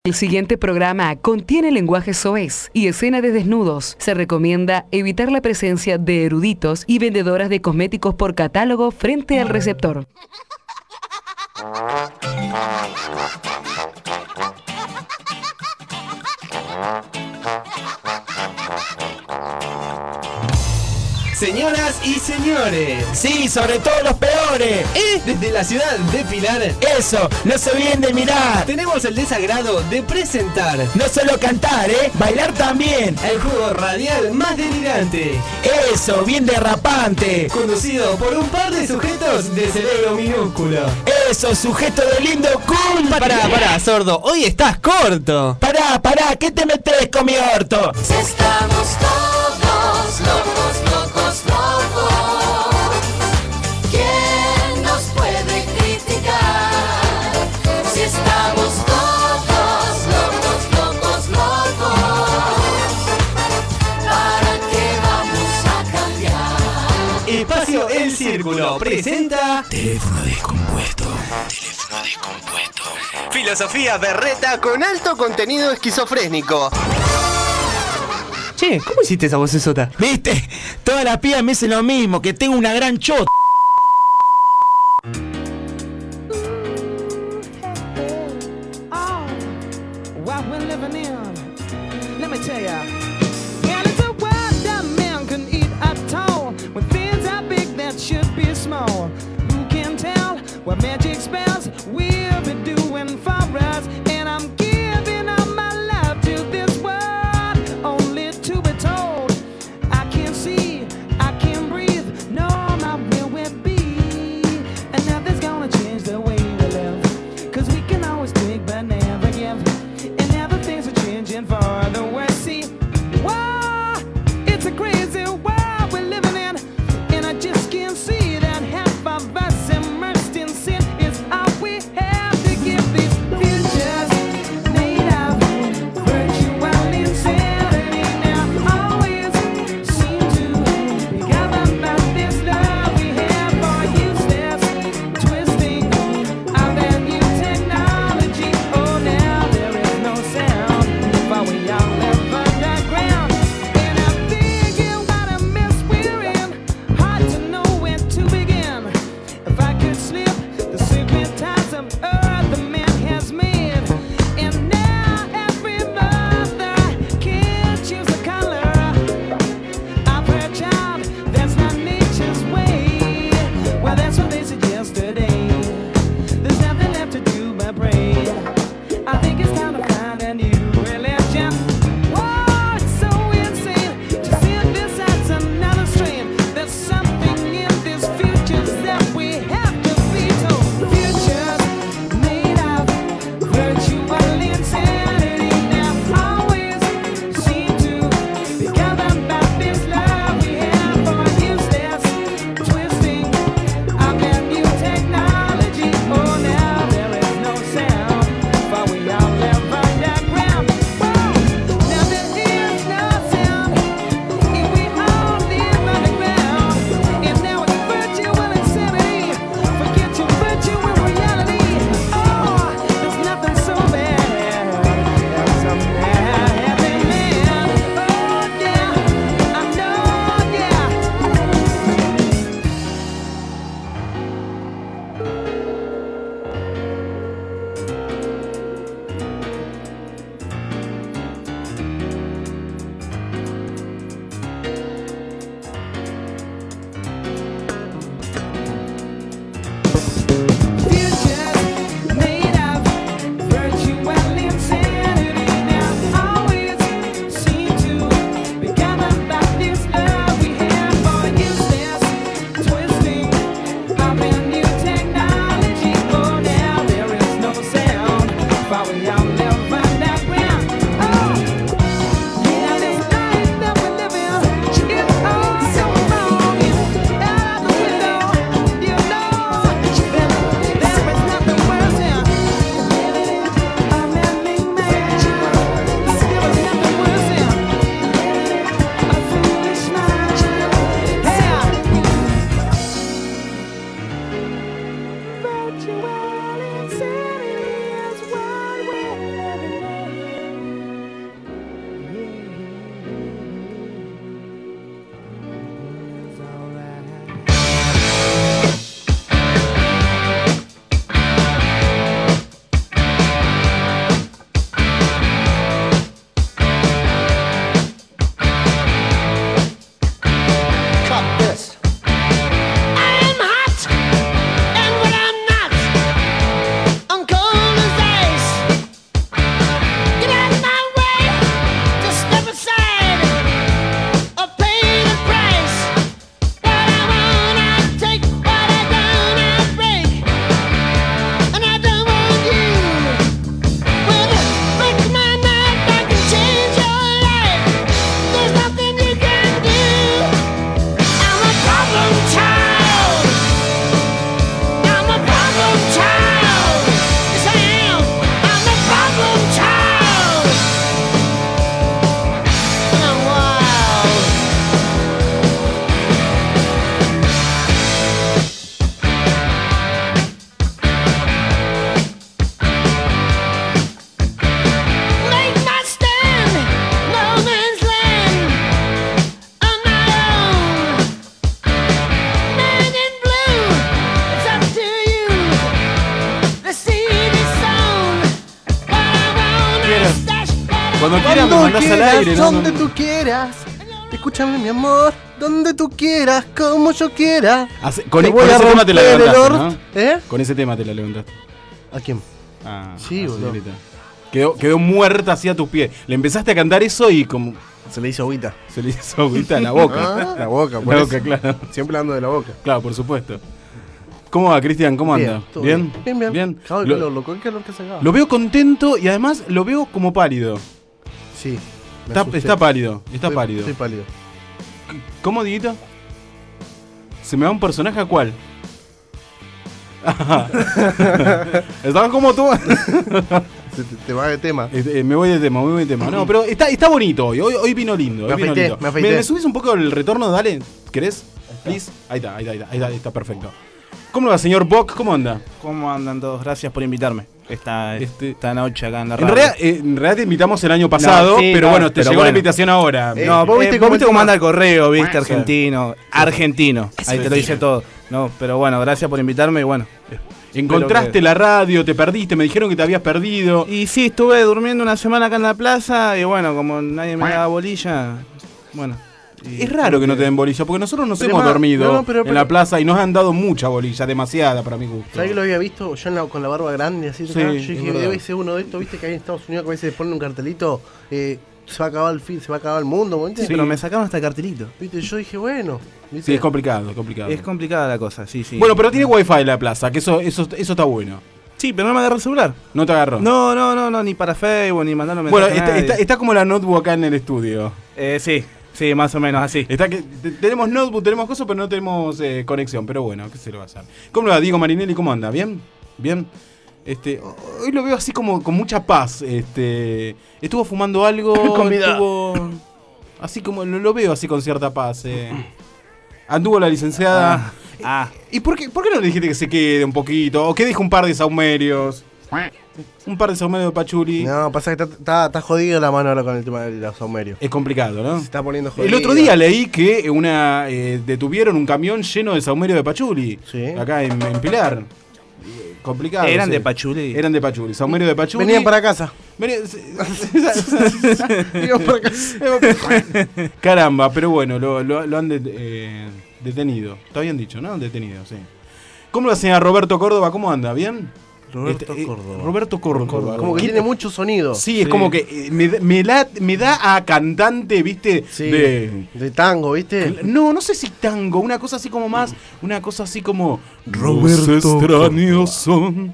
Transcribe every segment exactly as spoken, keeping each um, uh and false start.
El siguiente programa contiene lenguaje soez y escena de desnudos. Se recomienda evitar la presencia de eruditos y vendedoras de cosméticos por catálogo frente al receptor. Señoras y señores, sí, sobre todo los peores. ¿Eh? Desde la ciudad de Pilar, eso, no se olviden de mirar. Tenemos el desagrado de presentar, no solo cantar, eh, bailar también. El juego radial más delirante. Eso, bien derrapante. Conducido por un par de sujetos de cerebro minúsculo. Eso, sujeto de lindo cool. Pará, pará, sordo, hoy estás corto. Pará, pará, ¿qué te metes con mi orto? Si estamos todos locos, locos, locos, ¿quién nos puede criticar? Si estamos todos locos, locos, locos, ¿para qué vamos a cambiar? Espacio El Círculo presenta Teléfono descompuesto. Teléfono descompuesto. Filosofía berreta con alto contenido esquizofrénico. Che, ¿cómo hiciste esa vocesota? ¿Viste? Todas las pibas me dicen lo mismo, que tengo una gran chota. Our Cuando quieras me mandás al aire, ¿no? Donde tú quieras. Escúchame, mi amor. Donde tú quieras, como yo quiera. Hace, con, Te con voy a ese tema te la romper el levantaste, or- ¿no? ¿Eh? Con ese tema te la levantaste. ¿A quién? Ah, Sí, ah, boludo. señorita. Quedó, quedó muerta así a tus pies. Le empezaste a cantar eso y como Se le hizo agüita. se le hizo agüita en la boca. Ah, la boca, por La eso. boca, claro. Siempre hablando de la boca. Claro, por supuesto. ¿Cómo va, Cristian? ¿Cómo anda? todo ¿Bien? Bien, bien. ¿Bien? Cago de Lo, calor, loco. ¿Qué calor que hace acá? lo veo contento y además lo veo como pálido. Sí. me Está, asusté. está pálido, está Estoy- pálido. Estoy pálido. ¿Cómo, Dieguito? ¿Se me va un personaje a cuál? Estaba como tú. Se te, te va de tema. Este, me voy de tema, me voy de tema. No, pero está, está bonito hoy. Hoy, hoy vino lindo. Me Hoy vino afeité, lindo. me afeité. ¿Me subís un poco el retorno? Dale. ¿Querés? Please. Ahí está, ahí está, ahí está, ahí está, ahí está perfecto. ¿Cómo va, señor Bock? ¿Cómo anda? ¿Cómo andan todos? Gracias por invitarme. Esta, Este- esta noche acá en la En radio. realidad, eh, en realidad te invitamos el año pasado, No, sí, pero no, bueno, te pero llegó la bueno. invitación ahora. Eh, No, vos viste, eh, cómo, ¿cómo viste el cómo tema? anda el correo, viste, Sí. argentino. Argentino. Ahí te lo dice todo. No, pero bueno, gracias por invitarme y bueno. Encontraste espero que- la radio, te perdiste, me dijeron que te habías perdido. Y sí, estuve durmiendo una semana acá en la plaza y bueno, como nadie me daba bolilla, bueno. y- Es raro que no te den bolilla, porque nosotros nos Pero hemos ma- dormido no, no, pero- en pero- la plaza y nos han dado mucha bolilla, demasiada para mi gusto. ¿Sabés que lo había visto yo en la- con la barba grande? Así, Sí, acá? es Yo dije, verdad. debe ser uno de estos, viste que hay en Estados Unidos que a veces ponen un cartelito, eh, se va a acabar el fin, se va a acabar el mundo, ¿viste? Sí, pero me sacaron hasta el cartelito. ¿Viste? Yo dije, bueno, ¿viste? Sí, es complicado, es complicado. Es complicada la cosa, sí, sí. Bueno, pero tiene wifi la plaza, que eso, eso, eso está bueno. sí, pero no me agarró el celular. No te agarró. No, no, no, no, ni para Facebook, ni mandando Bueno, mensajes. a está, nadie. está, está como la notebook acá en el estudio. Eh, sí, sí, más o menos así. Está que te- tenemos notebook, tenemos cosas, pero no tenemos eh, conexión. Pero bueno, ¿qué se lo va a hacer? ¿Cómo le va, Diego Marinelli? ¿Cómo anda? ¿Bien? ¿Bien? Este, hoy lo veo así como con mucha paz. Este, estuvo fumando algo. Comida. Estuvo así como lo, lo veo así con cierta paz. Eh. Anduvo la licenciada. Ah, ah. ¿Y por qué, por qué no le dijiste que se quede un poquito? ¿O que deje un par de saumerios? Un par de saumerios de pachuli. No, pasa que está, está, está jodido la mano ahora con el tema de los saumerios. Es complicado, ¿no? Se está poniendo jodido. El otro día leí que una eh, detuvieron un camión lleno de saumerios de pachuli. Sí. Acá en, en Pilar. Eh, Complicado. Eran sí. de pachuli. Eran de pachuli. Saumerios de pachuli. Venían para casa. Venían- Iban para casa. Caramba, pero bueno, lo, lo- lo han de- eh, detenido. Está bien dicho, ¿no? Detenido, sí. ¿Cómo lo hacía Roberto Córdoba? ¿Cómo anda? ¿Bien? Roberto Este, eh, Córdoba. Roberto Córdoba. Como que ¿Qué- tiene mucho sonido. Sí, es Sí. como que eh, me, da- me, la- me da a cantante, ¿viste? Sí. De, De tango, ¿viste? no, no sé si tango, una cosa así como más, una cosa así como Roberto los extraños son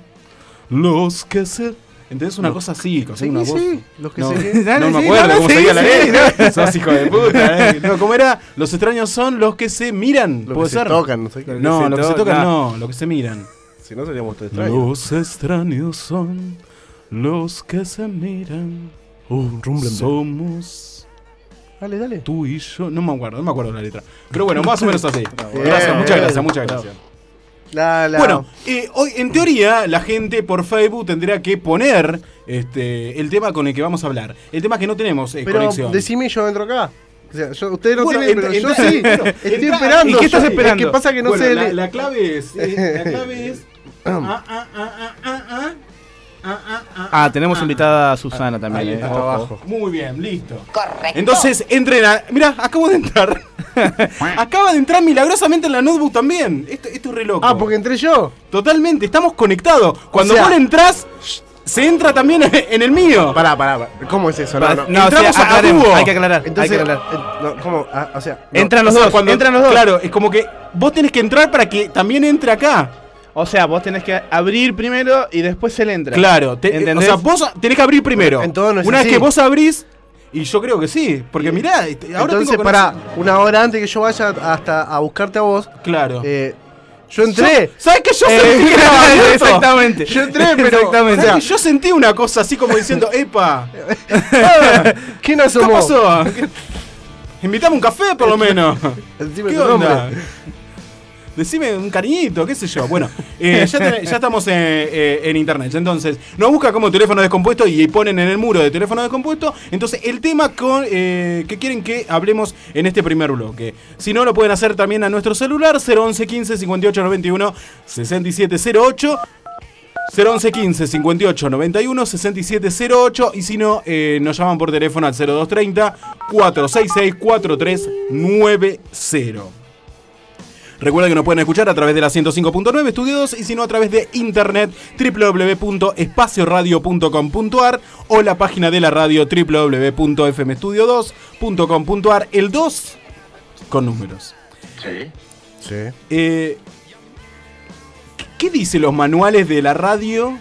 los que se... ¿Entendés? Una cosa así, con Sí, una voz. sí, los que no, se no me sí, acuerdo no, no, cómo sí, seguía la sí. ley. Sos hijo de puta, eh. No, ¿cómo era? Los extraños son los que se miran, Lo ¿puede que se ser? tocan, no sé qué. No, se los que se to- tocan no. no, los que se miran. Si no seríamos todos extraños. Los extraños son los que se miran. Uh, rumble. Somos Dale, dale. tú y yo. No me acuerdo, no me acuerdo la letra. Pero bueno, más o menos así. Bien, Gracias, muchas bien. gracias, muchas gracias. La, la... Bueno, eh, hoy en teoría la gente por Facebook tendría que poner este el tema con el que vamos a hablar. El tema que no tenemos eh, pero conexión. decime yo entro acá. O sea, yo, ustedes no Bueno, tienen, entra- pero yo entra- sí. bueno, Estoy entra- esperando. ¿Y qué estás yo. esperando? Es que pasa que no Bueno, sé. la, le- la clave es. eh, la clave es. ah, ah, ah, ah, ah, ah, ah, ah, ah, Ah, tenemos ah, invitada a Susana también. Ahí eh. está, Ojo. abajo. Muy bien, listo. Correcto. Entonces, entren a. Mirá, acabo de entrar. Acaba de entrar milagrosamente en la notebook también. Esto, esto es re loco. Ah, porque entré yo. Totalmente, estamos conectados. Cuando sea- vos entras, se entra también en el mío. Pará, pará, pará. ¿Cómo es eso? No, no. No, Entramos sí, a aclaremos, dúo. hay que aclarar. Entonces, hay que aclarar. eh, no, ¿cómo? Ah, o sea, no. Entran los O sea, dos, cuando- entran los dos. Claro, es como que vos tenés que entrar para que también entre acá. O sea, vos tenés que abrir primero y después él entra. Claro, te- ¿Entendés? o sea, vos tenés que abrir primero. En todo no es Una así. vez que vos abrís, y yo creo que sí, porque mirá, este, ahora Entonces, tengo pará, conexión. una hora antes que yo vaya hasta a buscarte a vos, Claro. eh, yo entré. Yo- ¿Sabés que yo Eh, sentí que estaba abierto? exactamente. Yo entré, pero. Exactamente. o sea, ¿Sabés que yo sentí una cosa así como diciendo, epa, ¿quién ¿qué asomó? pasó? Invítame un café por lo menos. Decime ¿Qué tu onda? nombre. Decime un cariñito, qué sé yo. Bueno, eh, ya, ten- ya estamos en, eh, en internet. Entonces, nos busca como teléfono descompuesto y ponen en el muro de teléfono descompuesto. Entonces, el tema con eh, que quieren que hablemos en este primer bloque. Si no, lo pueden hacer también a nuestro celular cero once quince cincuenta y ocho noventa y uno sesenta y siete cero ocho. cero once quince cincuenta y ocho noventa y uno sesenta y siete cero ocho y si no, eh, nos llaman por teléfono al cero dos treinta cuatrocientos sesenta y seis cuarenta y tres noventa. Recuerda que nos pueden escuchar a través de la ciento cinco punto nueve Estudio dos y si no a través de internet doble u doble u doble u punto espacio radio punto com punto a r o la página de la radio doble u doble u doble u punto f m estudio dos punto com punto a r. El dos con números. Sí. Sí. Eh, ¿Qué dicen los manuales de la radio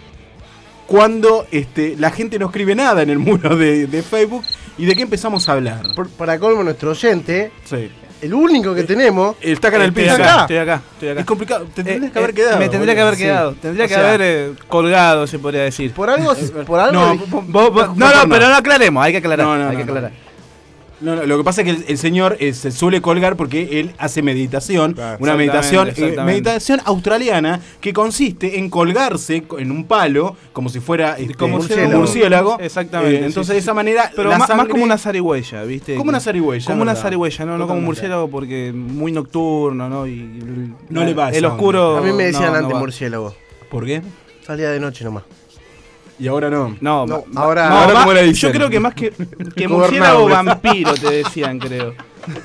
cuando este, la gente no escribe nada en el muro de, de Facebook? ¿Y de qué empezamos a hablar? Por- para colmo, nuestro oyente, Sí. el único que tenemos, Está acá en el Estoy piso. acá, estoy acá, estoy acá. Es complicado. Te tendrías Eh, que haber eh, quedado. Me tendría que haber boludo. quedado. Sí. Tendría O que sea, haber eh, colgado, se podría decir. por algo, por algo, No, dij- vos- Vos- vos- no, no, pero no aclaremos, hay que aclarar. No, no, hay no, que aclarar. no. No, no, lo que pasa es que el, el señor eh, se suele colgar porque él hace meditación, Claro, una exactamente, meditación, eh, exactamente. meditación australiana que consiste en colgarse co- en un palo como si fuera este, Como un murciélago. murciélago. Exactamente, Eh, sí, entonces sí, de sí. esa manera, Pero la más, más sangre- como una zarigüeya, ¿viste? Como una zarigüeya, Como una ¿verdad? zarigüeya, no, no como Totalmente. murciélago porque muy nocturno, ¿no? Y el- No le va el esa oscuro. a mí me decían no, no antes va. murciélago. ¿Por qué? Salía de noche nomás. Y ahora no. No, No, ma- ahora- no, ahora más- ¿cómo le dicen? yo creo que más que, que Gobernado, murciélago ¿ves? vampiro te decían, creo.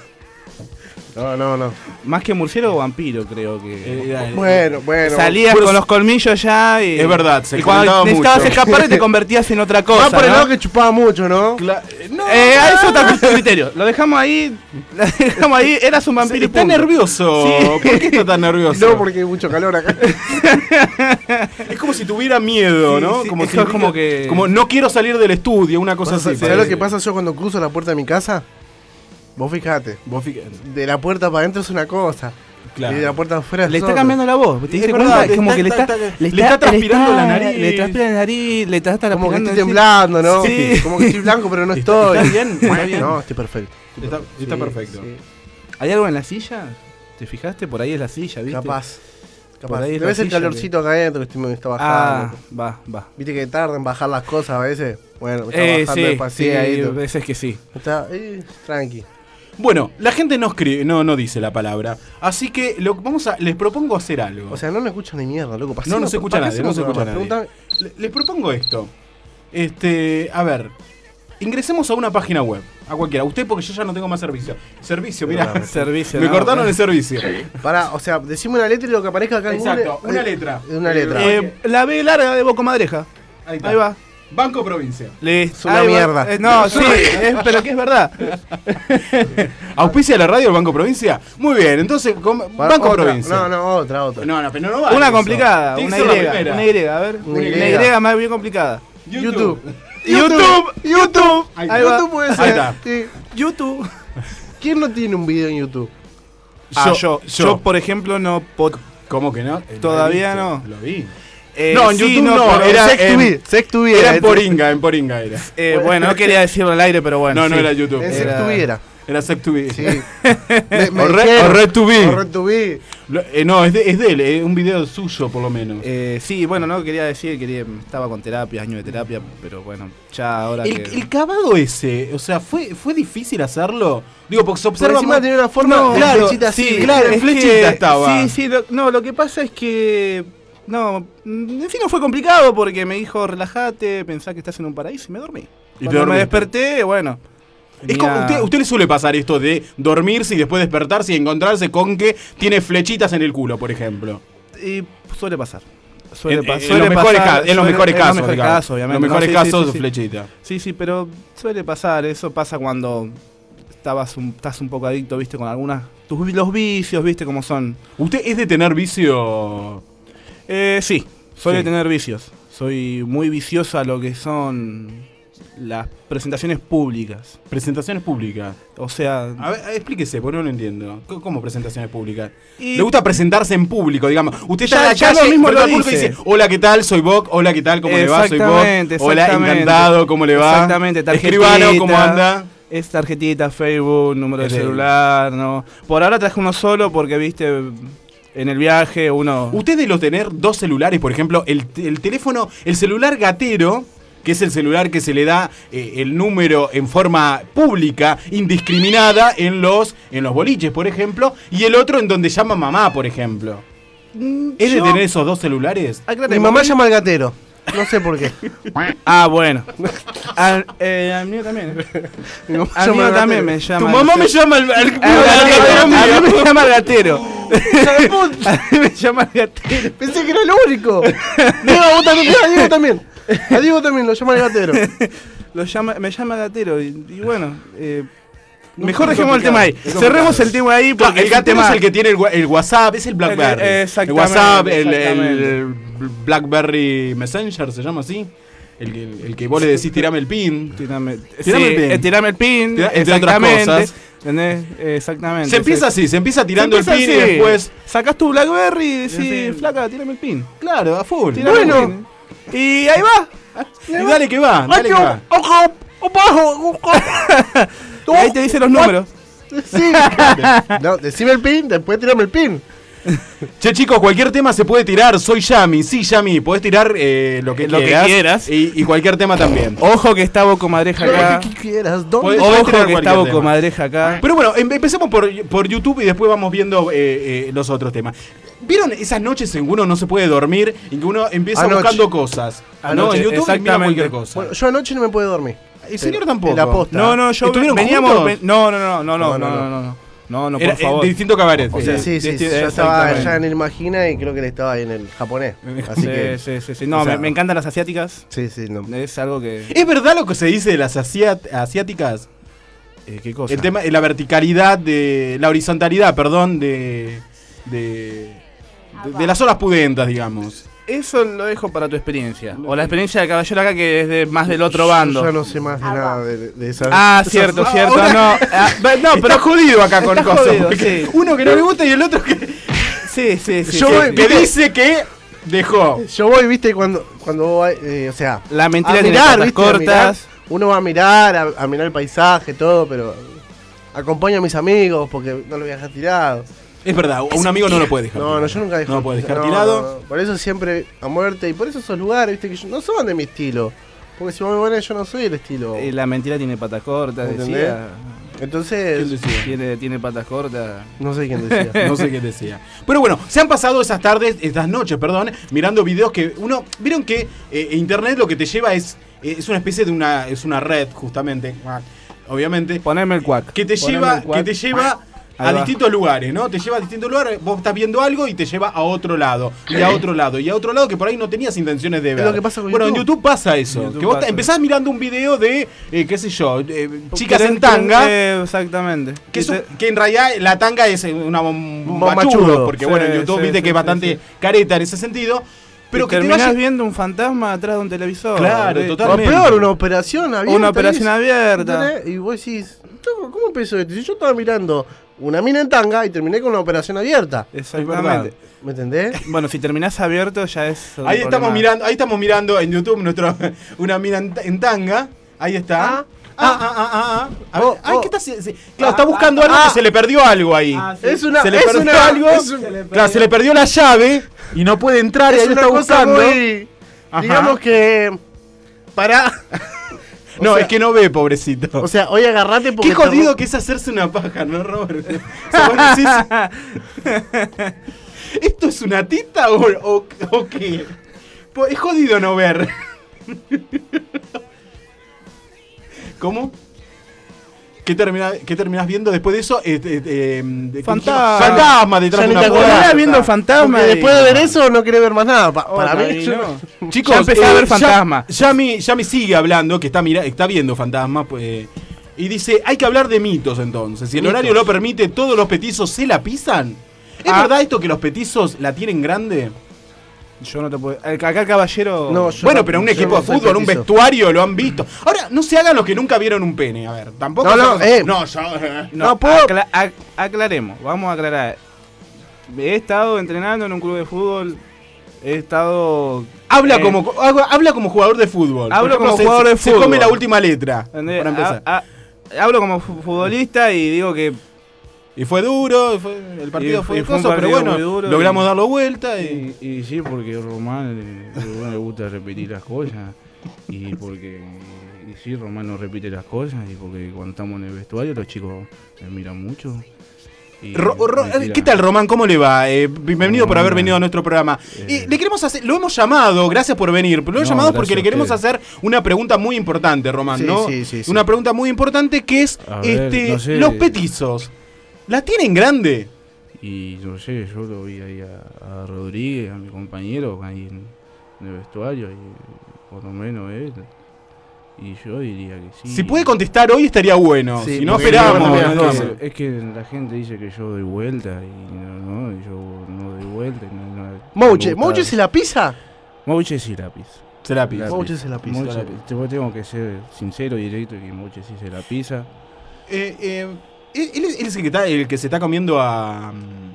No, no, no. Más que murciélago vampiro, creo que. Eh, era- Bueno, bueno. Salías Bueno, con los colmillos ya y. es verdad, se y cuando calentaba necesitabas mucho. escapar te convertías en otra cosa. Va por el ¿no? lado que chupaba mucho, ¿no? Cla- eh, no, Eh, a eso está tu criterio. Lo dejamos ahí. Lo dejamos ahí. Eras un vampiro. y está punto. nervioso. Sí. ¿Por qué está tan nervioso? No, porque hay mucho calor acá. Es como si tuviera miedo, Sí, ¿no? sí, como eso si es como que- como no quiero salir del estudio, una cosa así. ¿Sabes parece. lo que pasa yo cuando cruzo la puerta de mi casa? Vos fijate. Vos fíjate. De la puerta para adentro es una cosa. Claro. Y de la puerta para afuera es Le está otra. cambiando la voz. ¿Te Es diste verdad, cuenta? le Es como está- que le está, está- le está transpirando la nariz. Le transpira la nariz, le está Como que transpirando estoy el- temblando, ¿no? Sí. Como que estoy blanco, pero no Está- estoy. está bien, está bien. No, estoy perfecto. Está, está Sí, perfecto. sí. ¿Hay algo en la silla? ¿Te fijaste? Por ahí es la silla, ¿viste? Capaz. Por Capaz. ahí es Debe la ser el silla calorcito acá adentro que estoy, me está Ah, bajando. va, va. Viste que tarda en bajar las cosas a veces. Bueno, me está Eh, bajando sí, sí, despacito. hay veces que sí. Está, eh, tranqui. Bueno, la gente no escribe, no, no dice la palabra. Así que lo, vamos a, les propongo hacer algo. O sea, no me escuchan ni mierda, loco. no nos escucha nadie, no se escucha nadie. Pregúntame. Le- Les propongo esto. Este, a ver, ingresemos a una página web, a cualquiera. Usted porque yo ya no tengo más servicio. Servicio, mira. Perdóname. Servicio. Me ¿no? cortaron el servicio. Pará, o sea, decime una letra y lo que aparezca acá en Exacto, Google, una eh, letra. Una letra. Eh, la B larga de Boca Madreja. Ahí está. Ahí va. Banco Provincia. Es una Ahí va. mierda. Eh, no, sí, es- pero que es verdad. ¿Auspicia la radio el Banco Provincia? Muy bien, entonces, com- Pará, Banco otra. Provincia. No, no, otra, otra. No, no, pero no va. Una eso. complicada, Tiene una que ser la Y, primera. una Y, a ver. Una Una Y. Y más bien complicada. YouTube. YouTube, YouTube. Ahí Ahí está. va. YouTube puede Ahí ser. está. Sí. YouTube. ¿Quién no tiene un video en YouTube? Ah, yo, yo, por ejemplo, no. po- ¿Cómo que no? Eh, Todavía ¿lo viste? no. Lo vi. eh, No, en sí, YouTube no, pero- era Sex en- to be, Sex to be Era en este. Poringa, en Poringa era. eh, bueno, no quería decirlo al aire, pero bueno. No, no sí. era YouTube. En Sex Era- to be era. Era Sex to Be. Sí. Me- me O Red- dijeron. o Red to Be. O Red to be. Lo- eh, no, es de, es de él, es un video suyo por lo menos. Eh, sí, bueno, no quería decir, quería, estaba con terapia, años de terapia, pero bueno, ya ahora el, que... el cavado ese, o sea, ¿fue, fue difícil hacerlo? Digo, porque se Por observa encima más- tenía una forma No, de claro, flechita así. sí, ¿viste? claro, en es flechita que- estaba. Sí, sí, lo- no, lo que pasa es que... No, mm, en fin, no fue complicado porque me dijo, relájate, pensá que estás en un paraíso y me dormí. te Cuando me dormiste. desperté, bueno... Es como, tenía- usted, usted le suele pasar esto de dormirse y después despertarse y encontrarse con que tiene flechitas en el culo, por ejemplo. Y suele pasar. Suele, En, pa- en suele los mejores, pasar, ca- en los suele- mejores en casos, los mejores digamos. casos, obviamente. En los mejores No, sí, sí, casos, sí, sí. flechita. Sí, sí, pero suele pasar. Eso pasa cuando estabas un, estás un poco adicto, viste, con algunas... Tus, vi- los vicios, viste, cómo son. ¿Usted es de tener vicio? Eh, sí, soy Sí. de tener vicios. Soy muy vicioso a lo que son las presentaciones públicas. Presentaciones públicas. O sea... A ver, explíquese, porque no lo entiendo. C- ¿Cómo presentaciones públicas? Y- Le gusta presentarse en público, digamos. Usted está Ya- en la ya calle, lo mismo frente lo al público y dice. dice, hola, ¿qué tal? Soy Boc. Hola, ¿qué tal? ¿Cómo le va? Soy Boc. Exactamente, Hola, exactamente. encantado. ¿Cómo le va? Exactamente, tarjetita. Escribano, ¿cómo anda? Es tarjetita, Facebook, número de Es de él. celular, ¿no? Por ahora traje uno solo porque, viste, en el viaje uno... Usted de lo tener dos celulares, por ejemplo, el, el teléfono, el celular gatero, que es el celular que se le da eh, el número en forma pública, indiscriminada, en los, en los boliches, por ejemplo, y el otro en donde llama mamá, por ejemplo. ¿Es de Yo- tener esos dos celulares? Aclaremos. Mi mamá llama al gatero. No sé por qué. Ah, bueno. Al, eh, al mío también. Mi mamá Al llama mío al también gatero. me llama. Tu mamá me llama al, al- Al gatero. A mí me llama el gatero. ¡Hija de puta! A mí me llama el gatero. Pensé que era el único. Diego, vos también. Mira, a Diego también. A Diego también lo llama el gatero. Lo llama, me llama gatero. Y, y bueno, eh, mejor es dejemos el tema ahí. complicado, es Cerremos complicado. el tema ahí Claro, porque el gatero tema- es el que tiene el, wa- el WhatsApp, es el BlackBerry. El- El, exactamente, WhatsApp, el, el- exactamente. el BlackBerry Messenger, se llama así. El que, el que vos le decís tirame el pin. Tirame, Tirame sí, el pin. eh, tirame el pin. Tira- entre otras exactamente. cosas. ¿Entendés? Exactamente. Se empieza así, se empieza tirando Se empieza el pin y así. después. Sacás tu Blackberry y decís, Sí. flaca, tírame el pin. Claro, a full. Tírame el Bueno. pin. Y ahí va. Y dale que va, dale que va. Y ahí te dice los números. Sí. No, decime el pin, después tirame el pin. Che, chicos, cualquier tema se puede tirar. Soy Yami, sí, Yami. Podés tirar eh, lo que Lo que quieras. quieras. Y, y cualquier tema también. Ojo que está Bocomadreja acá. ¿Qué quieras? ¿Dónde? Podés- Ojo tirar que está cualquier tema. Bocomadreja acá. Pero bueno, em- empecemos por, por YouTube y después vamos viendo eh, eh, los otros temas. ¿Vieron esas noches en que uno no se puede dormir y que uno empieza Anoche. buscando cosas? ¿no? Anoche, En YouTube y mira exactamente. cualquier cosa. Bueno, yo anoche no me pude dormir. El señor Pero- tampoco. en la posta. No, no, yo ¿Estuvieron veníamos. juntos? ven- no, no, no, no, No, no, no, no, no, no, no. No, no, Era, por favor. eh, de distinto cabaret. O sea, sí, sí, Sí, sí, sí, yo estaba exactamente. allá en el Magina y creo que él estaba ahí en el japonés. Así Sí, que. sí, sí, sí. No, o sea, me, me encantan las asiáticas. Sí, sí, no. Es algo que. ¿Es verdad lo que se dice de las asiat- asiáticas? Eh, ¿Qué cosa? El tema, la verticalidad de. La horizontalidad, perdón, de. de. de, de las horas pudentas, digamos. Eso lo dejo para tu experiencia. O la experiencia del caballero acá que es de, más del otro Yo bando. ya no sé más de nada de, de esa. Ah, esas- cierto, Ah, cierto. ahora- No, ah, no, pero Está jodido acá con está cosas. jodido, porque sí. Uno que no le gusta y el otro que, Sí, sí, sí. Yo sí. voy- que dice que dejó. Yo voy, viste, cuando, cuando vos, eh, o sea, La mentira a tiene mirar, patas ¿viste? A mirar. cortas. Uno va a mirar, a, a mirar el paisaje, todo, pero acompaño a mis amigos porque no lo voy a dejar tirado. Es verdad, a un amigo no lo puede dejar. No, tirado. no, yo nunca dejo. No lo puede dejar no, tirado. no, no. Por eso siempre a muerte y por eso esos lugares, viste, que yo- no son de mi estilo. Porque si vos me pones, yo no soy el estilo. Eh, la mentira tiene patas cortas, ¿Entendés? decía. Entonces, ¿Quién decía? Tiene, tiene patas cortas. no sé quién decía. No sé qué decía. Pero bueno, se han pasado esas tardes, estas noches, perdón, mirando videos que uno. Vieron que eh, internet lo que te lleva es. eh, es una especie de una. Es una red, justamente. Obviamente. Poneme el cuac. Que te Poneme lleva. el cuac. Que te lleva. Ahí A va. distintos lugares, ¿no? Te lleva a distintos lugares, vos estás viendo algo y te lleva a otro lado, y a otro lado, y a otro lado que por ahí no tenías intenciones de ver. lo que pasa con bueno, en YouTube. YouTube pasa eso. YouTube que vos pasa. te- empezás mirando un video de, eh, qué sé yo, eh, chicas en Querés- tanga. eh, exactamente. Que, es un- Dice- que en realidad la tanga es una bom- bombachudo. bombachudo, porque Sí, bueno, en YouTube sí, viste sí, que es sí, bastante sí. careta en ese sentido. Pero y que te terminás vaya... viendo un fantasma atrás de un televisor. Claro, ¿viste? O totalmente. peor, una operación abierta. Una operación ¿ves? abierta. ¿Entendés? Y vos decís, ¿cómo cómo empezó esto? Si yo estaba mirando una mina en tanga y terminé con una operación abierta. Exactamente. ¿Me entendés? Bueno, si terminás abierto ya es. otro Ahí estamos problema. mirando, ahí estamos mirando en YouTube nuestro, una mina en, en tanga. Ahí está. Ah, Ah, ah, ah, ah, ah. A Vos- ver, ay, vos- ¿qué está haciendo? Sí, Claro, está buscando algo ah. que se le perdió algo ahí. Ah, sí. Es una, Se le es perdió una, algo. es un- Claro, se le perdió la llave y no puede entrar y es ahí lo una está cosa buscando. muy, Ajá. digamos que para, No, o sea- es que no ve, pobrecito. o sea, hoy agarrate porque Qué te jodido ro- que es hacerse una paja, ¿no, Robert? O sea, vos decís, ¿esto es una tita o, o, o qué? Po- Es jodido no ver. ¿Cómo? ¿Qué, termina, ¿Qué terminás viendo después de eso? Eh, eh, eh, de- Fantasma. Fantasma detrás Ya de ni una te puerta. acordás. Terminás viendo fantasma. porque y- después de ver eso no querés ver más nada. Pa- Oh, para mí, ahí yo- no. Chicos, Ya empecé a ver eh, fantasma. Ya, Yami, Yami sigue hablando, que está, mira, está viendo fantasma, pues, y dice, hay que hablar de mitos entonces. Si el Mitos. horario lo permite, ¿todos los petizos se la pisan? ¿Es Ah. verdad esto que los petizos la tienen grande? Yo no te puedo. el- Acá el caballero. No, yo Bueno, no- pero un yo equipo no de soy fútbol, un petizo. vestuario, lo han visto. Ahora, no se hagan los que nunca vieron un pene. A ver, tampoco. No, no, somos- eh. no, yo, eh. No, No puedo- acla- ac- aclaremos. Vamos a aclarar. He estado entrenando en un club de fútbol. He estado. Habla, eh, como, habla habla como jugador de fútbol. Hablo Por ejemplo, como se- jugador de Se fútbol. come la última letra. ¿entendés? Para empezar. A- a- hablo como fu- futbolista y digo que. Y fue duro, y fue- el partido Y- fue, y fue un coso, pero partido bueno, muy duro logramos y- darlo vuelta. Y, Y, y sí, porque Román eh, Román le gusta repetir las cosas. Y porque. Y sí, Román no repite las cosas. Y porque cuando estamos en el vestuario, los chicos me miran mucho. y Ro- Ro- me tiran. ¿Qué tal, Román? ¿Cómo le va? Eh, bienvenido por haber Hola. venido a nuestro programa. Eh. Y le queremos hacer, lo hemos llamado, gracias por venir, pero lo hemos No, llamado gracias porque le a queremos ustedes. hacer una pregunta muy importante, Román, Sí, ¿no? sí, sí, sí. Una pregunta muy importante que es, A ver, este, no sé. los petizos, ¿la tienen grande? Y no sé, yo lo vi ahí a, a Rodríguez, a mi compañero, ahí en, en el vestuario, y por lo menos él. Y yo diría que sí. Si puede contestar hoy estaría bueno, Sí, si no porque esperábamos. no, No, no, es, no. que, es que la gente dice que yo doy vuelta y no, no, y yo no doy vuelta. Y no, no, Mouche, me gusta- ¿Mouche se la pisa? Mouche sí la pisa. Se la pide. La Mouche pisa. se la pisa. Mouche, te- tengo que ser sincero y directo que Mouche sí se la pisa. Eh, eh, él, él es él es el que, está, el que se está comiendo a,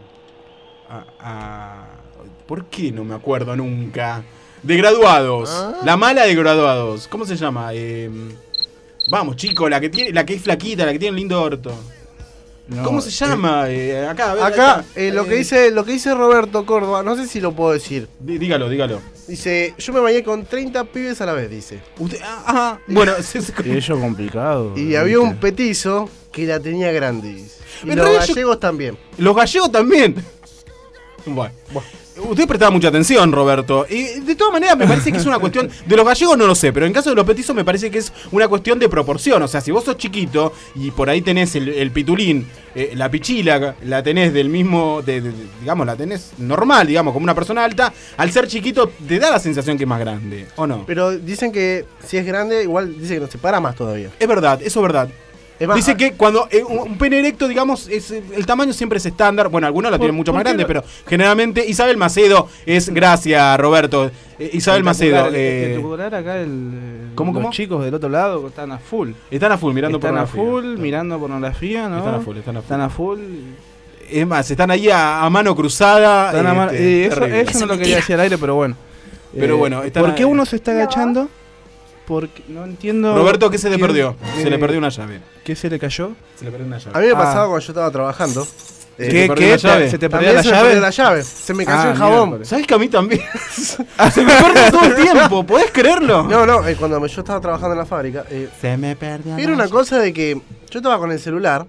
a, a- ¿Por qué no me acuerdo nunca? De graduados. Ah. La mala de graduados. ¿Cómo se llama? Eh, vamos, chico, la que tiene, la que es flaquita, la que tiene un lindo orto. No, ¿Cómo se llama? Eh, acá, a ver, Acá, acá. eh, lo que Eh, dice, lo que dice Roberto Córdoba, no sé si lo puedo decir. dí- Dígalo, dígalo. Dice, yo me bañé con treinta pibes a la vez, dice. Usted, ah, ajá, bueno, se- se- Y eso complicado. Y había un ¿viste? petizo que la tenía grande, dice. Y En los realidad yo- gallegos también. los gallegos también. Bueno. Usted prestaba mucha atención, Roberto. Y de todas maneras me parece que es una cuestión... De los gallegos no lo sé, pero en caso de los petizos me parece que es una cuestión de proporción. O sea, si vos sos chiquito y por ahí tenés el, el pitulín, eh, la pichila, la tenés del mismo... De, de- de- digamos, la tenés normal, digamos, como una persona alta. Al ser chiquito te da la sensación que es más grande, ¿o no? Pero dicen que si es grande, igual dice que no se para más todavía. Es verdad, eso es verdad. Es más, Dice que cuando eh, un un pene erecto, digamos, es, eh, el tamaño siempre es estándar. Bueno, algunos la ¿Por- tienen mucho por más qué grande, no? pero generalmente Isabel Macedo es, gracias Roberto, Eh, Isabel Macedo. eh, Espectacular acá el, eh, ¿Cómo, los cómo? chicos del otro lado están a full. están a full mirando están a pornografía. full, mirando pornografía, ¿no? Están a full, están a full. Están a full. Es más, están ahí a, a mano cruzada. Están a mar- este, y eso, terrible. eso no lo quería decir al aire, pero bueno. Pero bueno, están ¿por qué a- uno se está agachando? Porque no entiendo. Roberto, ¿qué se le quién- perdió? Se eh, le perdió una llave. ¿Qué se le cayó? Se le perdió una a llave. mí me Ah. pasaba cuando yo estaba trabajando. ¿Qué? eh, te perdió la llave? ¿Se te perdió también la se me llave? perdió la llave. Se me cayó Ah, el jabón. miércoles. ¿Sabes que a mí también? Se me pierde todo el tiempo, ¿podés creerlo? No, no, eh, cuando me- yo estaba trabajando en la fábrica, eh, Se me perdió. era una cosa de que yo estaba con el celular,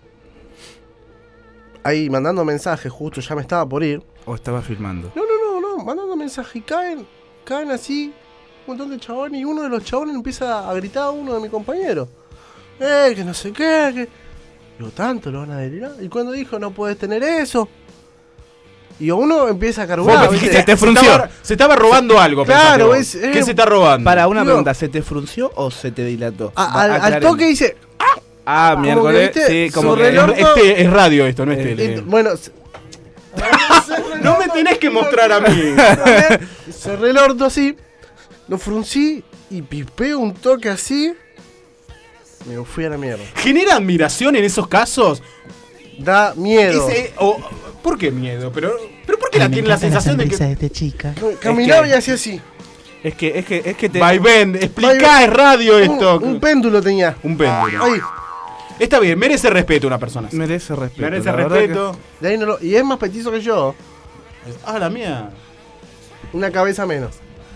ahí mandando mensajes, justo ya me estaba por ir. ¿O estaba filmando? No, no, no, no, mandando mensajes y caen, caen así un montón de chabones y uno de los chabones empieza a gritar a uno de mis compañeros. Eh, que no sé qué, que... Digo, tanto lo van a delirar. Y cuando dijo, no puedes tener eso. Y uno empieza a Vos carburar, dijiste, ¿viste? te se frunció. estaba- Se estaba robando algo. Claro, pensaste vos. es- ¿Qué eh, se está robando? Para una Digo- pregunta, ¿se te frunció o se te dilató? A- al, al Aclaremos. toque dice... Ah, como miércoles. que, ¿viste? Sí, como Sobre que. el orto. Este es radio esto, no es Eh, tele. y- bueno, se- No me tenés que mostrar a mí. cerré el orto así, lo fruncí y pipé un toque así. Me fui a la mierda. ¿Genera admiración en esos casos? Da miedo. Ese- o- ¿Por qué miedo? Pero, pero ¿por qué la tiene la sensación de que... Caminaba Es y hacía así. Es que, es que, es que te. Vaivén, explicá, Vaivén. es radio esto. Un, un péndulo tenía. Un péndulo. Ahí. Está bien, merece respeto una persona así. Merece respeto. Merece la verdad respeto. De ahí no lo- y es más petizo que yo. Ah, la mía. Una cabeza menos.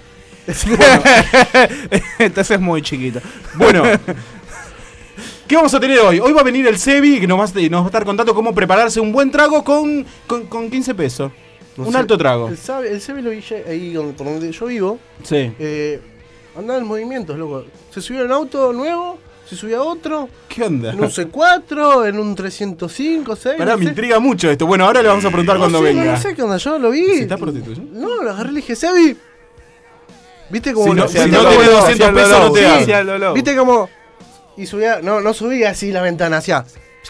que- Entonces es muy chiquito. Bueno. ¿Qué vamos a tener hoy? Hoy va a venir el Sebi que nos va, a- nos va a estar contando cómo prepararse un buen trago con, con, con quince pesos. No un sé. alto trago. El sabe, el sabe lo vi ye- ahí donde- por donde yo vivo. Sí. Eh, andaba en movimientos, loco. Se subió en un auto nuevo, se subía a otro, ¿Qué onda? en un C cuatro, en un trescientos cinco, seis. Pará, no me sé. intriga mucho esto. Bueno, ahora le vamos a preguntar No cuando sé, venga. No sé qué onda, yo lo vi. ¿Se está prostituyendo? No, lo agarré y le dije, Sebi. ¿Viste cómo Si no- lo- si viste no cómo tenés lo- doscientos pesos no te Sí, da. Hacía el Lolo. ¿Viste cómo? Y subía, no, no subía así la ventana, hacía.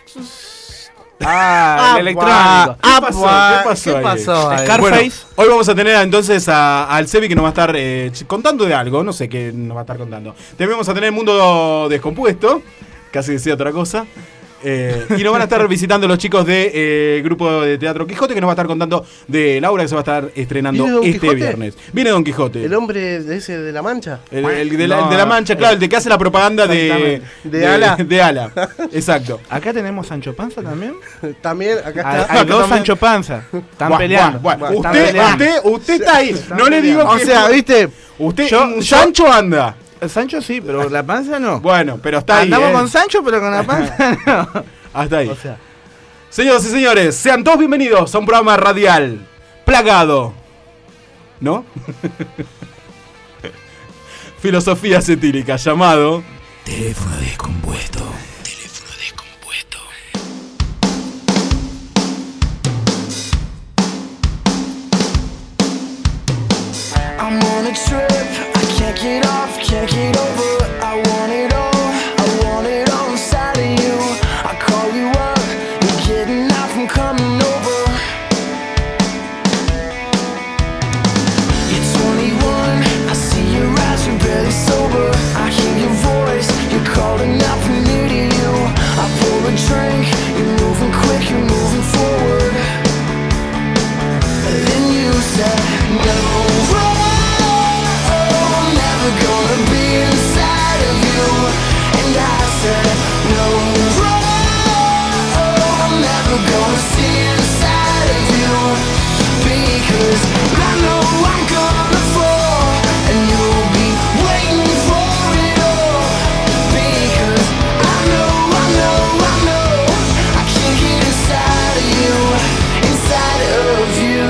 Ah, el electrónico. Ah, ¿Qué pasó? ah, ¿Qué pasó ¿Qué ahí? pasó ahí? Scarface. Bueno, hoy vamos a tener entonces a- al Sebi que nos va a estar eh, ch- contando de algo, no sé qué nos va a estar contando. También vamos a tener Mundo Descompuesto, casi decía otra cosa. Eh, y nos van a estar visitando los chicos del de, eh, grupo de teatro Quijote, que nos va a estar contando de la obra que se va a estar estrenando ¿Viene Don este Quijote? viernes. Viene Don Quijote. El hombre de ese de la mancha. El, el de, la, No, de la mancha, claro, el de que hace la propaganda de, Exactamente. De Ala. De Ala, exacto. Acá tenemos Sancho Panza también. También, acá Hay, está. hay acá dos también. Sancho Panza. Están Buah, peleando. buah, buah. Están Usted, peleando. usted, usted está ahí. Están No le digo peleando. O que. sea, ¿viste? Usted, Yo- un yo- Sancho anda. El Sancho sí, pero la panza no. Bueno, pero está ahí. Andamos eh. con Sancho, pero con la panza no. Hasta ahí. O sea, Señoras y señores, sean todos bienvenidos a un programa radial plagado, ¿no? Filosofía satírica llamado Teléfono Descompuesto. Teléfono Descompuesto. I'm on a trip, I can't get off, can't get over. I want it all, I want it all inside of you. I call you up, you're getting out from coming over. You're twenty-one, I see your eyes, you're barely sober. I hear your voice, you're calling out from near to you. I pour a drink, you're moving quick, you're moving forward. And then you said no. Gonna be inside of you, and I said no. I'm never gonna see inside of you, because I know I'm gonna fall, and you'll be waiting for it all. Because I know, I know, I know I can't get inside of you, inside of you.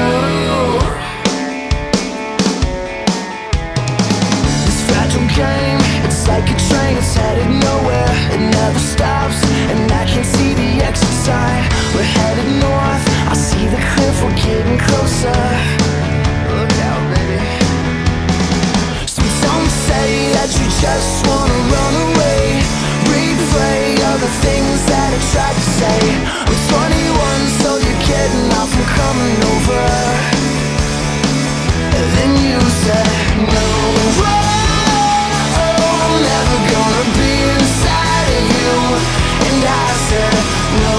Game. It's like a train, it's headed nowhere. It never stops, and I can't see the exit sign. We're headed north, I see the cliff, we're getting closer. Look out, baby. Some don't say that you just wanna run away. Replay all the things that I tried to say. I'm twenty-one, so you're getting off and coming over. And then you said no. Never gonna be inside of you, and I said no.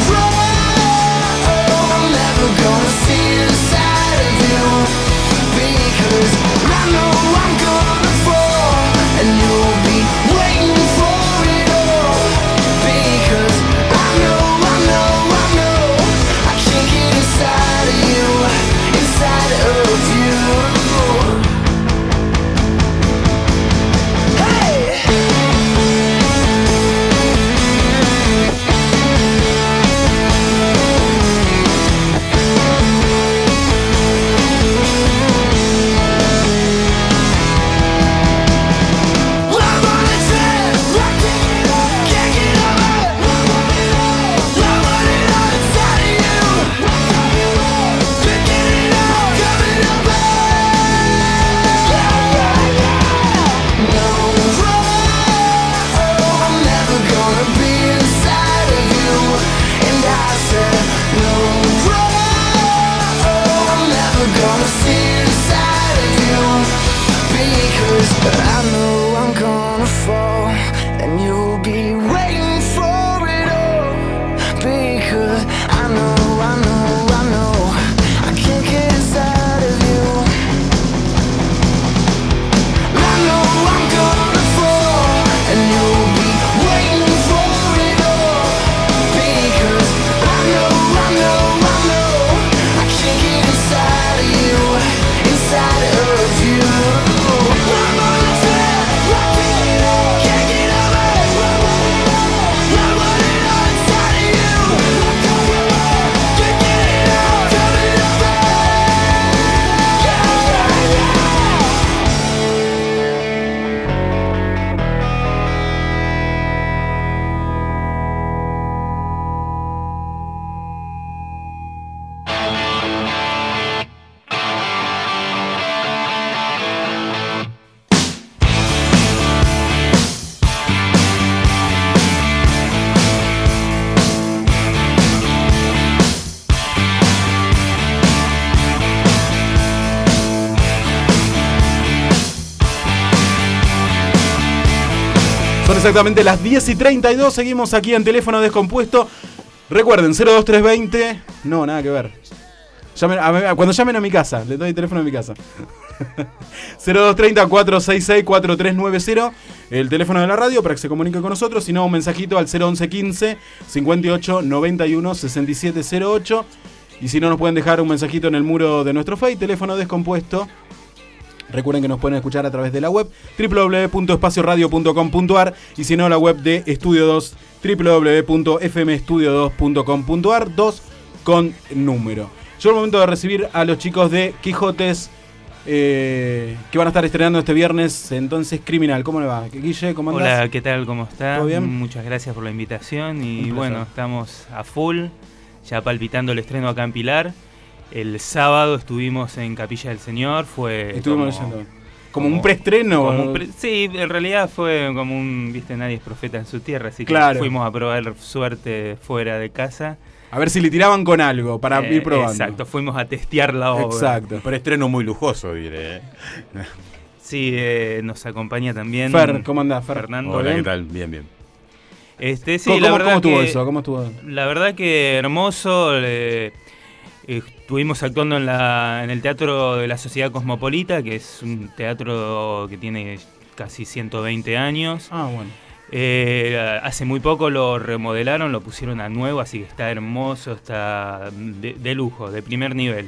I'm never gonna see inside of you, because I know I'm gonna fall, and you'll be waiting for it all. Because I know, I know, I know I can't get inside of you, inside of you. I know I'm gonna fall, and you'll be waiting for it all. Because I know, I know, I know I can't get inside of you. I know I'm gonna fall, and you'll be waiting for it all. Because I know, I know, I know I can't get inside of you, inside of you. Son exactamente las diez y treinta y dos, seguimos aquí en Teléfono Descompuesto. Recuerden, cero dos tres veinte. No, nada que ver. Llamen a, cuando llamen a mi casa, les doy el teléfono a mi casa. cero dos treinta, cuatrocientos sesenta y seis, cuarenta y tres noventa, el teléfono de la radio para que se comunique con nosotros. Si no, un mensajito al cero once quince, cincuenta y ocho, noventa y uno, sesenta y siete cero ocho. Y si no, nos pueden dejar un mensajito en el muro de nuestro Face, Teléfono Descompuesto. Recuerden que nos pueden escuchar a través de la web doble u doble u doble u punto espacio radio punto com punto a r y si no la web de Estudio dos doble u doble u doble u punto f m estudio dos punto com punto a r, dos con número. Llegó el momento de recibir a los chicos de Quijotes eh, que van a estar estrenando este viernes, entonces Criminal. ¿Cómo le va? Guille, ¿cómo andás? Hola, ¿qué tal? ¿Cómo está? ¿Todo bien? Muchas gracias por la invitación y Un bueno, placer. estamos a full, ya palpitando el estreno acá en Pilar. El sábado estuvimos en Capilla del Señor, fue Estuvimos como, leyendo. Como un preestreno. como un pre- sí, en realidad fue como un, viste, nadie es profeta en su tierra, así que Claro. fuimos a probar suerte fuera de casa. A ver si le tiraban con algo para Eh, ir probando. Exacto, fuimos a testear la obra. Exacto. Pero estreno muy lujoso, diré. ¿eh? Sí, eh, nos acompaña también Fer, ¿cómo andás, Fer? Fernando. Hola, bien? ¿qué tal? Bien, bien. Este, sí, ¿Cómo, la cómo- verdad cómo estuvo que- eso? ¿Cómo estuvo? La verdad que hermoso. eh, estuvimos actuando en, la, en el Teatro de la Sociedad Cosmopolita, que es un teatro que tiene casi ciento veinte años. Ah, bueno. Eh, hace muy poco lo remodelaron, lo pusieron a nuevo, así que está hermoso, está de, de lujo, de primer nivel.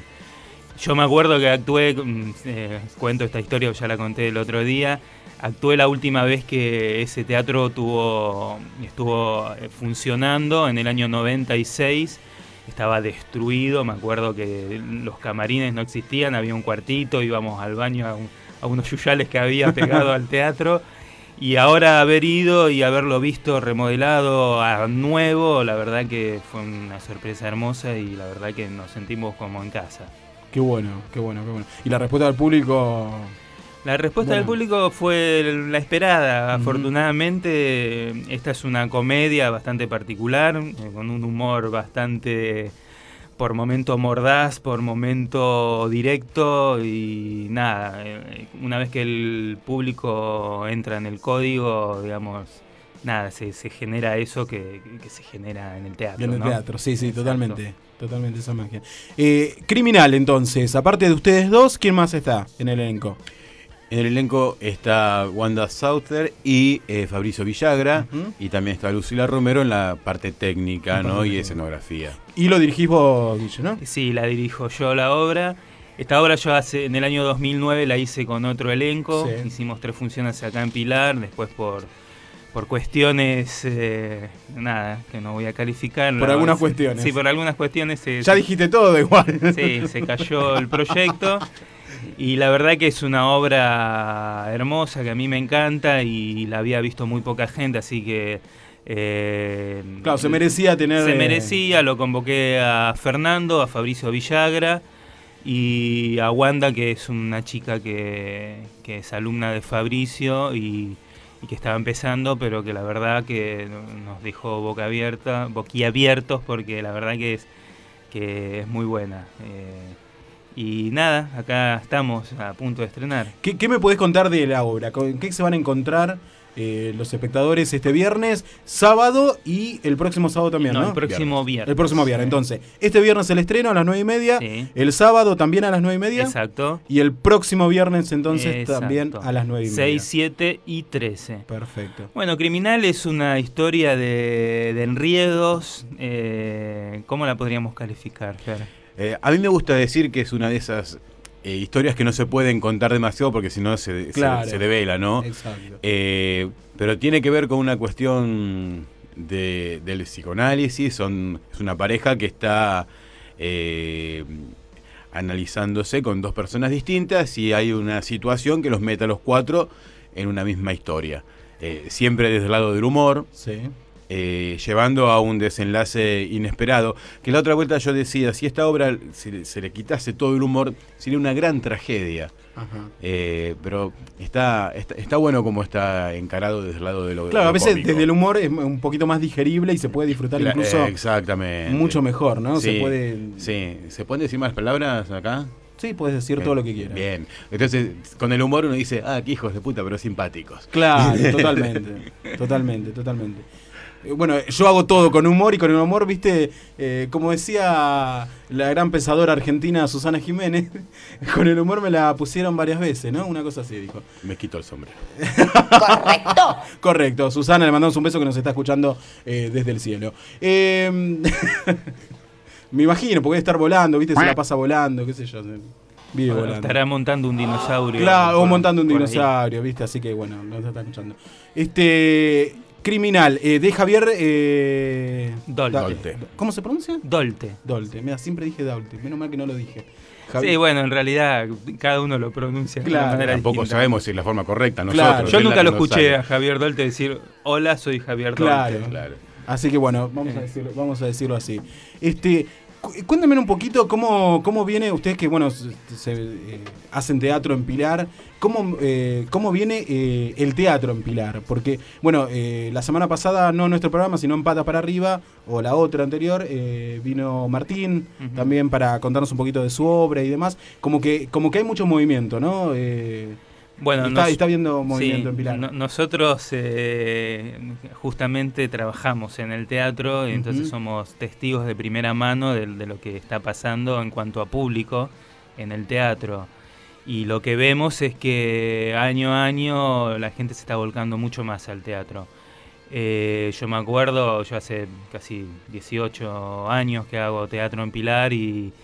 Yo me acuerdo que actué, mm, eh, cuento esta historia, ya la conté el otro día, actué la última vez que ese teatro tuvo, estuvo eh, funcionando en el año noventa y seis, estaba destruido, me acuerdo que los camarines no existían, había un cuartito, íbamos al baño a, un- a unos yuyales que había pegado al teatro. Y ahora haber ido y haberlo visto remodelado a nuevo, la verdad que fue una sorpresa hermosa y la verdad que nos sentimos como en casa. Qué bueno, qué bueno, qué bueno. Y la respuesta del público. La respuesta Bueno. del público fue la esperada. Ujú. Afortunadamente, esta es una comedia bastante particular, eh, con un humor bastante, por momento mordaz, por momento directo y nada. eh, Una vez que el público entra en el código, digamos, nada, se, se genera eso que, que se genera en el teatro. En el ¿no? teatro, sí, sí, Exacto. totalmente. Totalmente esa magia. Eh, Criminal, entonces, aparte de ustedes dos, ¿quién más está en el elenco? En el elenco está Wanda Sauter y eh, Fabricio Villagra. Ujú. Y también está Lucila Romero en la parte técnica, La parte ¿no? Y técnica. escenografía. Y lo dirigís vos, Guille, ¿no? Sí, la dirijo yo la obra. Esta obra yo hace en el año dos mil nueve la hice con otro elenco. Sí. Hicimos tres funciones acá en Pilar, después por por cuestiones, eh, nada, que no voy a calificar. Por La- algunas cuestiones. Sí, por algunas cuestiones. se- Ya dijiste todo igual. Sí, se cayó el proyecto. Y la verdad que es una obra hermosa que a mí me encanta y la había visto muy poca gente, así que... eh, Claro, se merecía tener. se eh, merecía, lo convoqué a Fernando, a Fabricio Villagra y a Wanda, que es una chica que, que es alumna de Fabricio y, y que estaba empezando, pero que la verdad que nos dejó boca abierta, boquiabiertos, porque la verdad que es, que es muy buena. Eh, y nada, acá estamos a punto de estrenar. ¿Qué, qué me podés contar de la obra? ¿Con qué se van a encontrar eh, los espectadores este viernes, sábado y el próximo sábado también, ¿no? No, el próximo viernes. El próximo viernes. Entonces, este viernes el estreno a las nueve y media, Sí. el sábado también a las nueve y media. Exacto. Y el próximo viernes entonces Exacto. también a las nueve y media. seis, siete y trece. Perfecto. Bueno, Criminal es una historia de, de enriedos. Eh, ¿Cómo la podríamos calificar, Fer? Eh, a mí me gusta decir que es una de esas eh, historias que no se pueden contar demasiado porque si no se, se- Claro. se devela, ¿no? Exacto. Eh, pero tiene que ver con una cuestión de, del psicoanálisis. Son, es una pareja que está eh, analizándose con dos personas distintas y hay una situación que los mete a los cuatro en una misma historia. Eh, siempre desde el lado del humor, Sí. eh, llevando a un desenlace inesperado. Que la otra vuelta yo decía, si esta obra se, se le quitase todo el humor, sería una gran tragedia. Ajá. Eh, pero está, está está bueno como está encarado desde el lado de lo Claro, lo a veces cómico. desde el humor es un poquito más digerible y se puede disfrutar Cla- incluso eh, exactamente. mucho mejor, ¿no? Sí, Se puede. sí. ¿Se pueden decir más palabras acá? Sí, puedes decir Eh, todo lo que quieras. Bien. Entonces, con el humor uno dice, ah, qué hijos de puta, pero simpáticos. Claro, totalmente, totalmente, totalmente. Eh, Bueno, yo hago todo con humor y con el humor, viste, eh, como decía la gran pensadora argentina Susana Jiménez, con el humor me la pusieron varias veces, ¿no? Una cosa así, dijo. Me quito el sombrero. Correcto. Correcto, Susana, le mandamos un beso que nos está escuchando eh, desde el cielo. Eh, me imagino, porque debe estar volando, viste, se la pasa volando, qué sé yo. Vive O volando. estará montando un dinosaurio. Claro, o por- montando un por ahí. dinosaurio, ¿viste? Así que bueno, nos está escuchando. Este. Criminal, eh, de Javier. Eh, Dolte. Da- Dolte. ¿Cómo se pronuncia? Dolte. Dolte. Mira, siempre dije Dolte. Menos mal que no lo dije. Sí, bueno, en realidad cada uno lo pronuncia de Claro. una manera Tampoco distinta. sabemos si es la forma correcta. Claro. Nosotros, Yo es la nunca que lo nos escuché sale. a Javier Dolte decir, hola, soy Javier Claro. Dolte. Claro. Así que bueno, vamos a Eh. decirlo, vamos a decirlo así. Este, cu- cuéntame un poquito cómo, cómo viene, ustedes que bueno se, se, eh, hacen teatro en Pilar, cómo, eh, cómo viene eh, el teatro en Pilar, porque bueno, eh, la semana pasada no en nuestro programa, sino en Patas para Arriba, o la otra anterior, eh, vino Martín, Ujú. también para contarnos un poquito de su obra y demás, como que, como que hay mucho movimiento, ¿no? Eh, Bueno, está, nos- está habiendo movimiento sí, en Pilar. no- nosotros eh, justamente trabajamos en el teatro y entonces Ujú. somos testigos de primera mano de, de lo que está pasando en cuanto a público en el teatro. Y lo que vemos es que año a año la gente se está volcando mucho más al teatro. Eh, yo me acuerdo, yo hace casi dieciocho años que hago teatro en Pilar y,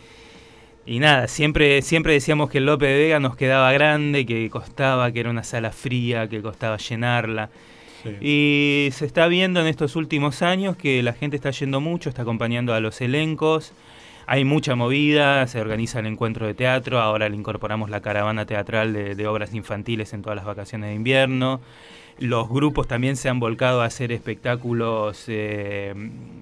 y nada, siempre, siempre decíamos que el Lope de Vega nos quedaba grande, que costaba, que era una sala fría, que costaba llenarla. Sí. Y se está viendo en estos últimos años que la gente está yendo mucho, está acompañando a los elencos. Hay mucha movida, se organiza el encuentro de teatro, ahora le incorporamos la caravana teatral de, de obras infantiles en todas las vacaciones de invierno. Los grupos también se han volcado a hacer espectáculos eh,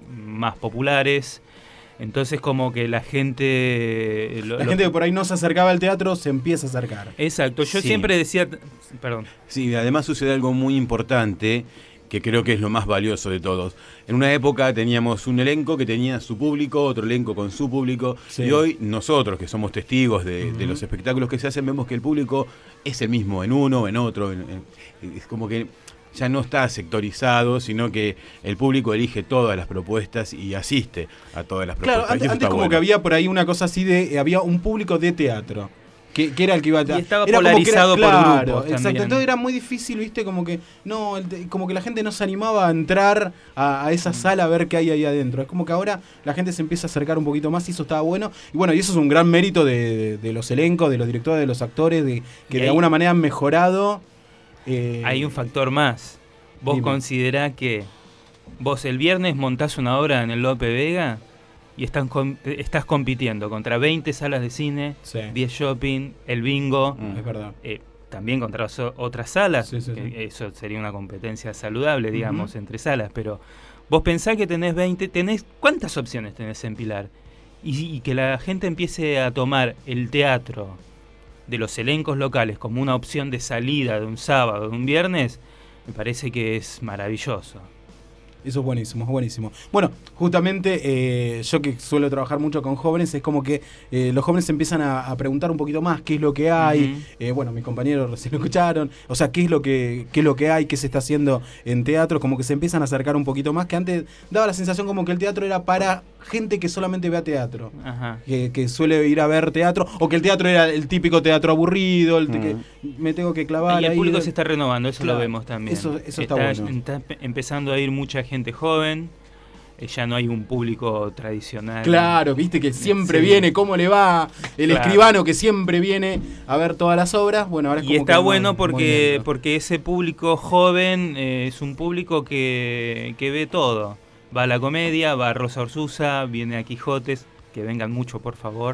más populares. Entonces como que la gente... lo- La lo- gente que por ahí no se acercaba al teatro se empieza a acercar. Exacto, yo Sí. siempre decía... Perdón. Sí, además sucede algo muy importante que creo que es lo más valioso de todos. En una época teníamos un elenco que tenía su público, otro elenco con su público, Sí. y hoy nosotros que somos testigos de, Ujú. de los espectáculos que se hacen, vemos que el público es el mismo en uno, en otro, en- en- es como que ya no está sectorizado, sino que el público elige todas las propuestas y asiste a todas las Claro, propuestas. y antes, eso antes está como bueno. que había por ahí una cosa así de, eh, había un público de teatro. Que, que era el que iba a Y estaba era como que polarizado por claro, grupos exacto. también. Entonces era muy difícil, viste, como que no, el te- como que la gente no se animaba a entrar a, a Mm. esa sala a ver qué hay ahí adentro. Es como que ahora la gente se empieza a acercar un poquito más y eso estaba bueno. Y bueno, y eso es un gran mérito de, de- de los elencos, de los directores, de los actores, de que Y de ahí- alguna manera han mejorado. eh, Hay un factor más. Vos dime. considerá que vos el viernes montás una obra en el Lope Vega y estás, com- estás compitiendo contra veinte salas de cine, Sí. diez shopping, el bingo, Es verdad. eh, también contra oso- otras salas. Sí, sí, que sí. Eso sería una competencia saludable, digamos, Ujú. entre salas. Pero vos pensás que tenés veinte, tenés ¿cuántas opciones tenés en Pilar? Y, y que la gente empiece a tomar el teatro de los elencos locales como una opción de salida de un sábado, de un viernes, me parece que es maravilloso. Eso es buenísimo, es buenísimo. Bueno, justamente eh, yo que suelo trabajar mucho con jóvenes, es como que eh, los jóvenes empiezan a, a preguntar un poquito más qué es lo que hay. Ujú. Eh, bueno, mis compañeros recién lo escucharon. O sea, qué es lo que qué es lo que hay, qué se está haciendo en teatro. Como que se empiezan a acercar un poquito más, que antes daba la sensación como que el teatro era para gente que solamente vea teatro. Ajá. Que, que suele ir a ver teatro, o que el teatro era el típico teatro aburrido, el te- Mm. que me tengo que clavar Y el ahí. público se está renovando, eso Claro, lo vemos también. eso- eso está bueno. está empe- empezando a ir mucha gente joven, eh, ya no hay un público tradicional. Claro, viste que siempre Sí. viene, ¿cómo le va? El Claro. escribano que siempre viene a ver todas las obras. Bueno, ahora es Y como está que bueno más porque, movimiento. porque ese público joven eh, es un público que, que ve todo. Va a la comedia, va a Rosa Orsusa, viene a Quijotes, que vengan mucho por favor.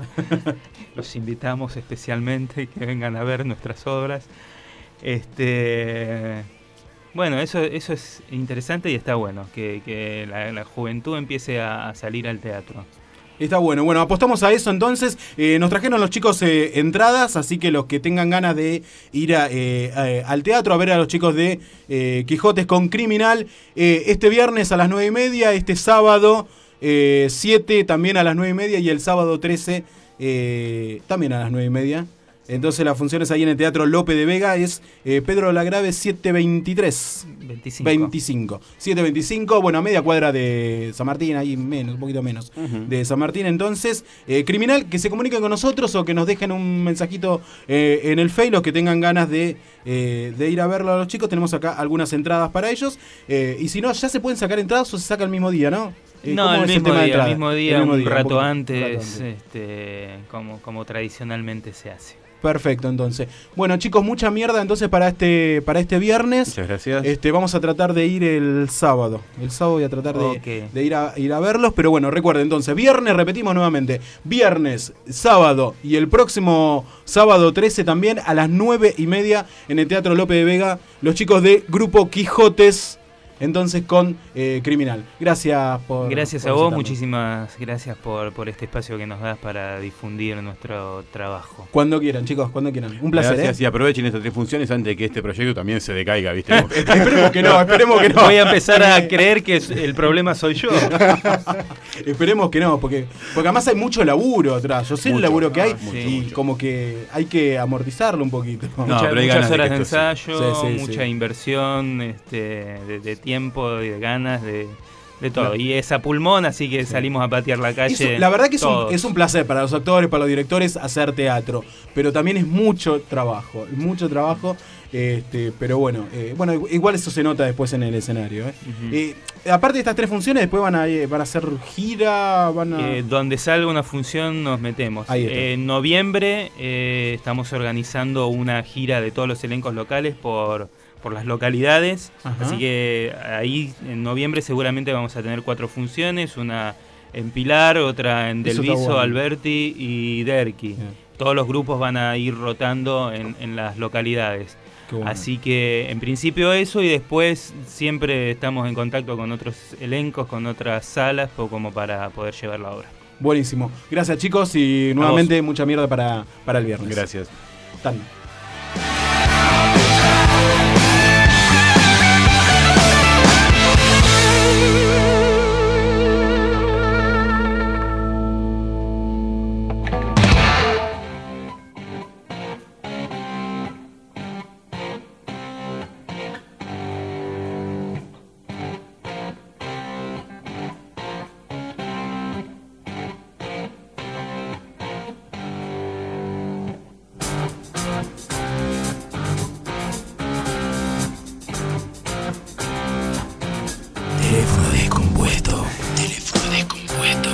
Los invitamos especialmente que vengan a ver nuestras obras. Este, bueno, eso, eso es interesante y está bueno, que, que la, la juventud empiece a, a salir al teatro. Está bueno, bueno, apostamos a eso entonces. Eh, nos trajeron los chicos eh, entradas, así que los que tengan ganas de ir a, eh, a- al teatro a ver a los chicos de eh, Quijotes con Criminal, eh, este viernes a las nueve y media, este sábado eh, siete también a las nueve y media y el sábado trece eh, también a las nueve y media. Entonces las funciones ahí en el Teatro Lope de Vega es eh, Pedro de la Grave setecientos veintitrés. veinticinco. veinticinco. setecientos veinticinco, bueno, a media cuadra de San Martín, ahí menos, un poquito menos, Ujú. de San Martín. Entonces, eh, Criminal, que se comuniquen con nosotros o que nos dejen un mensajito eh, en el Face, los que tengan ganas de eh, de ir a verlo a los chicos, tenemos acá algunas entradas para ellos. Eh, y si no, ya se pueden sacar entradas o se saca el mismo día, ¿no? Eh, No, ¿cómo el es mismo, tema de día, el entrada? mismo día, El mismo un día, rato poco- antes, un rato antes. Este, como, como tradicionalmente se hace. Perfecto, entonces. Bueno, chicos, mucha mierda entonces para este para este viernes. Muchas gracias. Este, vamos a tratar de ir el sábado. El sábado voy a tratar de, Ok. de ir, a, ir a verlos. Pero bueno, recuerden, entonces, viernes, repetimos nuevamente. Viernes, sábado y el próximo sábado trece también a las nueve y media en el Teatro Lope de Vega. Los chicos de Grupo Quijotes. Entonces con eh, Criminal. Gracias por. Gracias por a vos, visitarnos. muchísimas gracias por, por este espacio que nos das para difundir nuestro trabajo. Cuando quieran, chicos, cuando quieran. Un placer, Gracias ¿eh? y aprovechen estas tres funciones antes de que este proyecto también se decaiga, ¿viste? Esperemos que no, esperemos que no. Voy a empezar a creer que el problema soy yo. Esperemos que no, porque, porque además hay mucho laburo atrás. Yo sé el Mucho, laburo que hay ah, mucho, y mucho. como que hay que amortizarlo un poquito. No, Mucha- pero hay muchas ganas de horas que de esto se- ensayo, Sí, sí, mucha sí. inversión este, de, de tiempo y de ganas, de, de todo. Claro. Y es a pulmón, así que salimos a patear la calle. Es un- la verdad que es un, todos. es un placer para los actores, para los directores hacer teatro, pero también es mucho trabajo, mucho trabajo. Este, pero bueno, eh, bueno, igual eso se nota después en el escenario. ¿eh? Ujú. Eh, aparte de estas tres funciones, después van a, eh, van a hacer gira, van a... Eh, donde salga una función nos metemos. Ahí está. En noviembre eh, estamos organizando una gira de todos los elencos locales por, por las localidades. Ajá. Así que ahí en noviembre seguramente vamos a tener cuatro funciones. Una en Pilar, otra en Eso está Delviso, bueno. Alberti y Derqui. Bien. Todos los grupos van a ir rotando en, en las localidades. Qué bueno. Así que en principio eso y después siempre estamos en contacto con otros elencos, con otras salas, o como para poder llevar la obra. Buenísimo. Gracias, chicos, y nuevamente mucha mierda para, para el viernes. Gracias. Tan. Teléfono descompuesto. Teléfono descompuesto.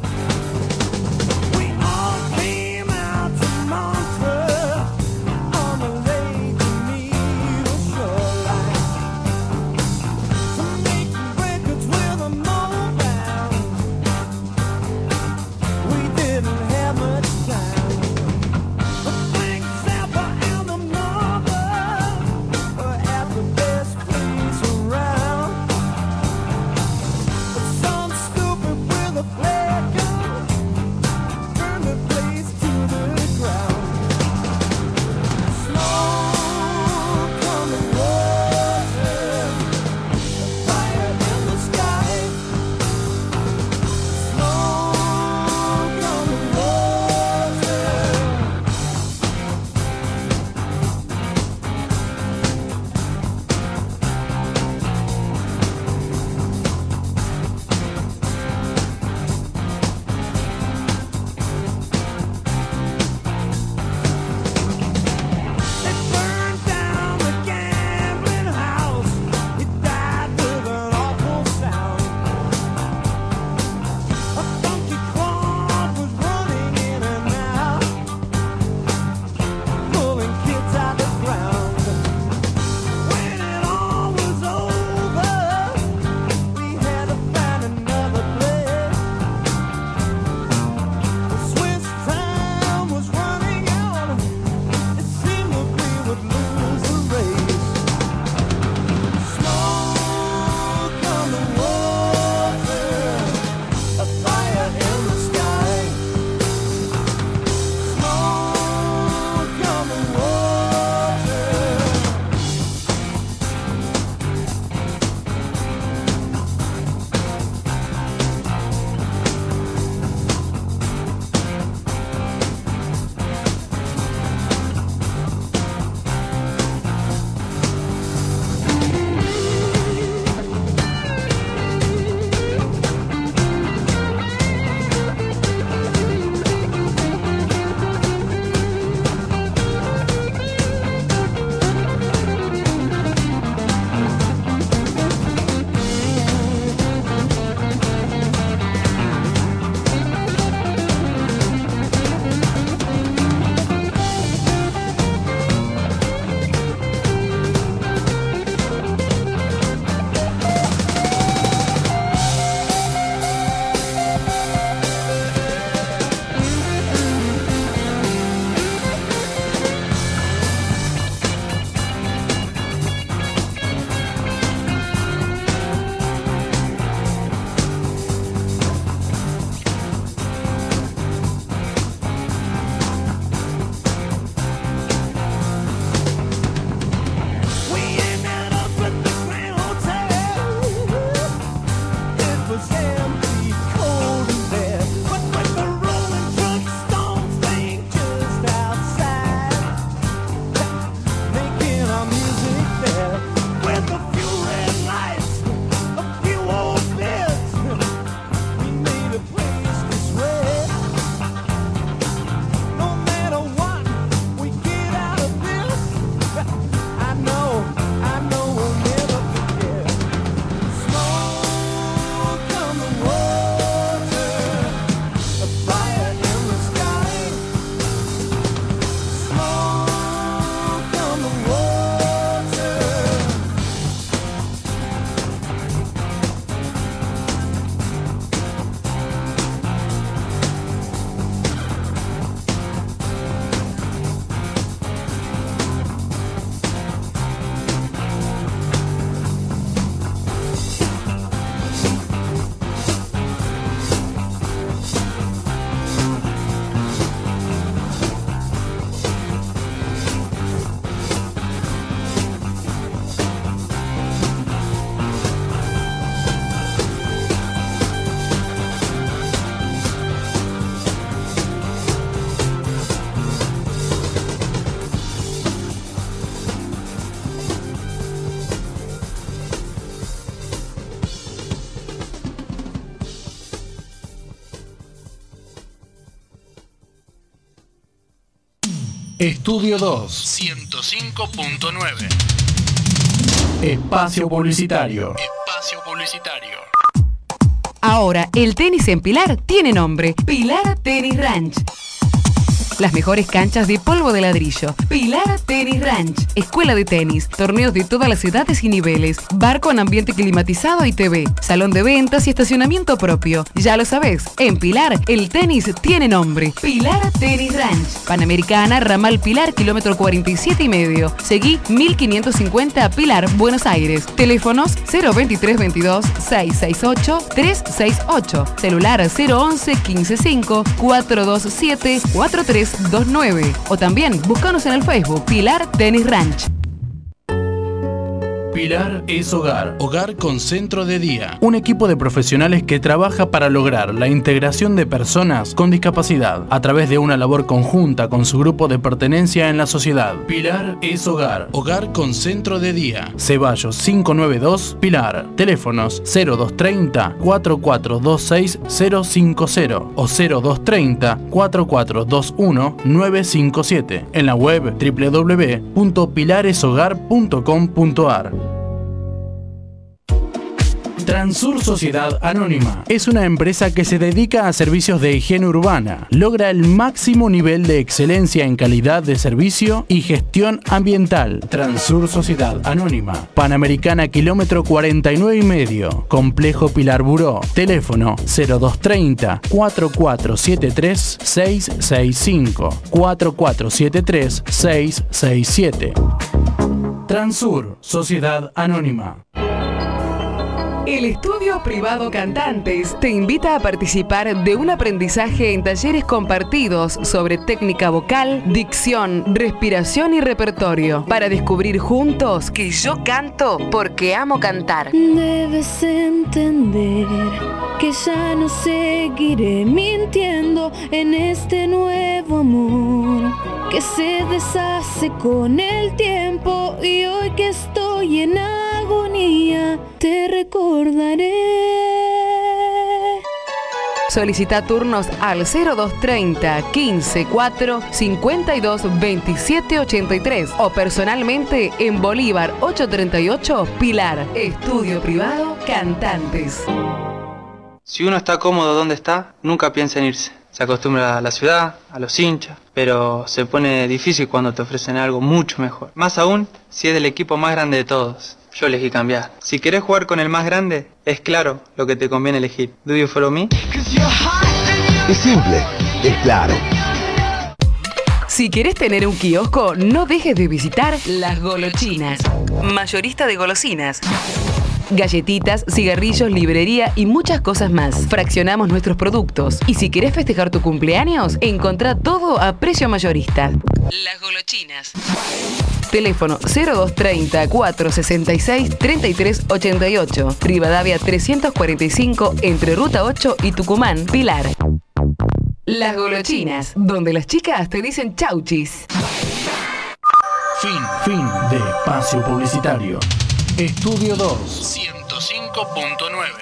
We all came out from Montreux Estudio dos, ciento cinco punto nueve. Espacio publicitario. Espacio publicitario. Ahora, el tenis en Pilar tiene nombre: Pilar Tenis Ranch. Las mejores canchas de polvo de ladrillo. Pilar Tenis Ranch. Escuela de tenis. Torneos de todas las edades y niveles. Bar con ambiente climatizado y T V. Salón de ventas y estacionamiento propio. Ya lo sabes, en Pilar el tenis tiene nombre: Pilar Tenis Ranch. Panamericana, Ramal Pilar, kilómetro cuarenta y siete y medio. Seguí mil quinientos cincuenta Pilar, Buenos Aires. Teléfonos cero veintitrés veintidós seiscientos sesenta y ocho trescientos sesenta y ocho. Celular cero once quince cinco cuatrocientos veintisiete cuarenta y tres veintinueve. O también búscanos en el Facebook Pilar Tenis Ranch. Pilar es Hogar, hogar con centro de día. Un equipo de profesionales que trabaja para lograr la integración de personas con discapacidad a través de una labor conjunta con su grupo de pertenencia en la sociedad. Pilar es Hogar, hogar con centro de día. Ceballos quinientos noventa y dos, Pilar. Teléfonos cero dos treinta cuatro cuatro dos seis cero cinco cero o cero dos treinta cuatro cuatro dos uno nueve cinco siete. En la web doble u doble u doble u punto pilareshogar punto com punto a r. Transur Sociedad Anónima es una empresa que se dedica a servicios de higiene urbana. Logra el máximo nivel de excelencia en calidad de servicio y gestión ambiental. Transur Sociedad Anónima. Panamericana, kilómetro cuarenta y nueve y medio. Complejo Pilar Buró. Teléfono cero dos treinta cuatro cuatro siete tres seis seis cinco cuatro cuatro siete tres seis seis siete. Transur Sociedad Anónima. El Estudio Privado Cantantes te invita a participar de un aprendizaje en talleres compartidos sobre técnica vocal, dicción, respiración y repertorio, para descubrir juntos que yo canto porque amo cantar. Debes entender que ya no seguiré mintiendo en este nuevo amor que se deshace con el tiempo, y hoy que estoy en agonía te recordaré. Solicita turnos al cero dos treinta quince cuatro cincuenta y dos veintisiete ochenta y tres o personalmente en Bolívar ochocientos treinta y ocho, Pilar. Estudio Privado Cantantes. Si uno está cómodo donde está, nunca piensa en irse. Se acostumbra a la ciudad, a los hinchas, pero se pone difícil cuando te ofrecen algo mucho mejor. Más aún si es del equipo más grande de todos. Yo elegí cambiar. Si querés jugar con el más grande, es claro lo que te conviene elegir. ¿Do you follow me? Es simple, es claro. Si querés tener un kiosco, no dejes de visitar Las Golochinas. Mayorista de golosinas. Galletitas, cigarrillos, librería y muchas cosas más. Fraccionamos nuestros productos. Y si querés festejar tu cumpleaños, encontrá todo a precio mayorista. Las Golochinas. Teléfono cero dos treinta cuatro sesenta y seis treinta y tres ochenta y ocho. Rivadavia trescientos cuarenta y cinco, entre Ruta ocho y Tucumán, Pilar. Las Golochinas, donde las chicas te dicen chauchis. Fin, fin de espacio publicitario. Estudio dos, ciento cinco punto nueve.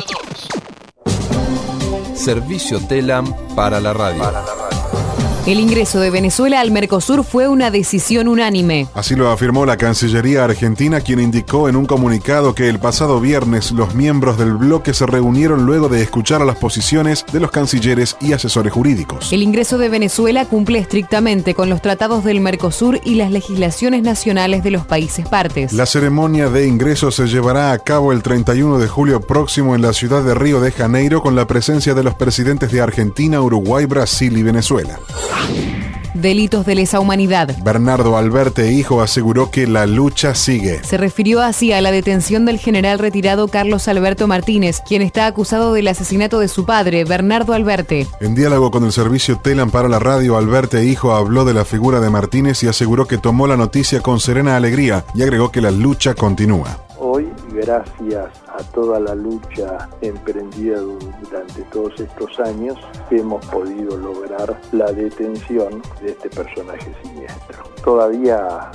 Servicio Telam para la radio. Para la radio. El ingreso de Venezuela al Mercosur fue una decisión unánime. Así lo afirmó la Cancillería argentina, quien indicó en un comunicado que el pasado viernes los miembros del bloque se reunieron luego de escuchar a las posiciones de los cancilleres y asesores jurídicos. El ingreso de Venezuela cumple estrictamente con los tratados del Mercosur y las legislaciones nacionales de los países partes. La ceremonia de ingreso se llevará a cabo el treinta y uno de julio próximo en la ciudad de Río de Janeiro, con la presencia de los presidentes de Argentina, Uruguay, Brasil y Venezuela. Delitos de lesa humanidad. Bernardo Alberte, hijo, aseguró que la lucha sigue. Se refirió así a la detención del general retirado Carlos Alberto Martínez, quien está acusado del asesinato de su padre, Bernardo Alberte. En diálogo con el servicio Telam para la radio, Alberte, hijo, habló de la figura de Martínez y aseguró que tomó la noticia con serena alegría, y agregó que la lucha continúa. Hoy, gracias a toda la lucha emprendida durante todos estos años, hemos podido lograr la detención de este personaje siniestro. Todavía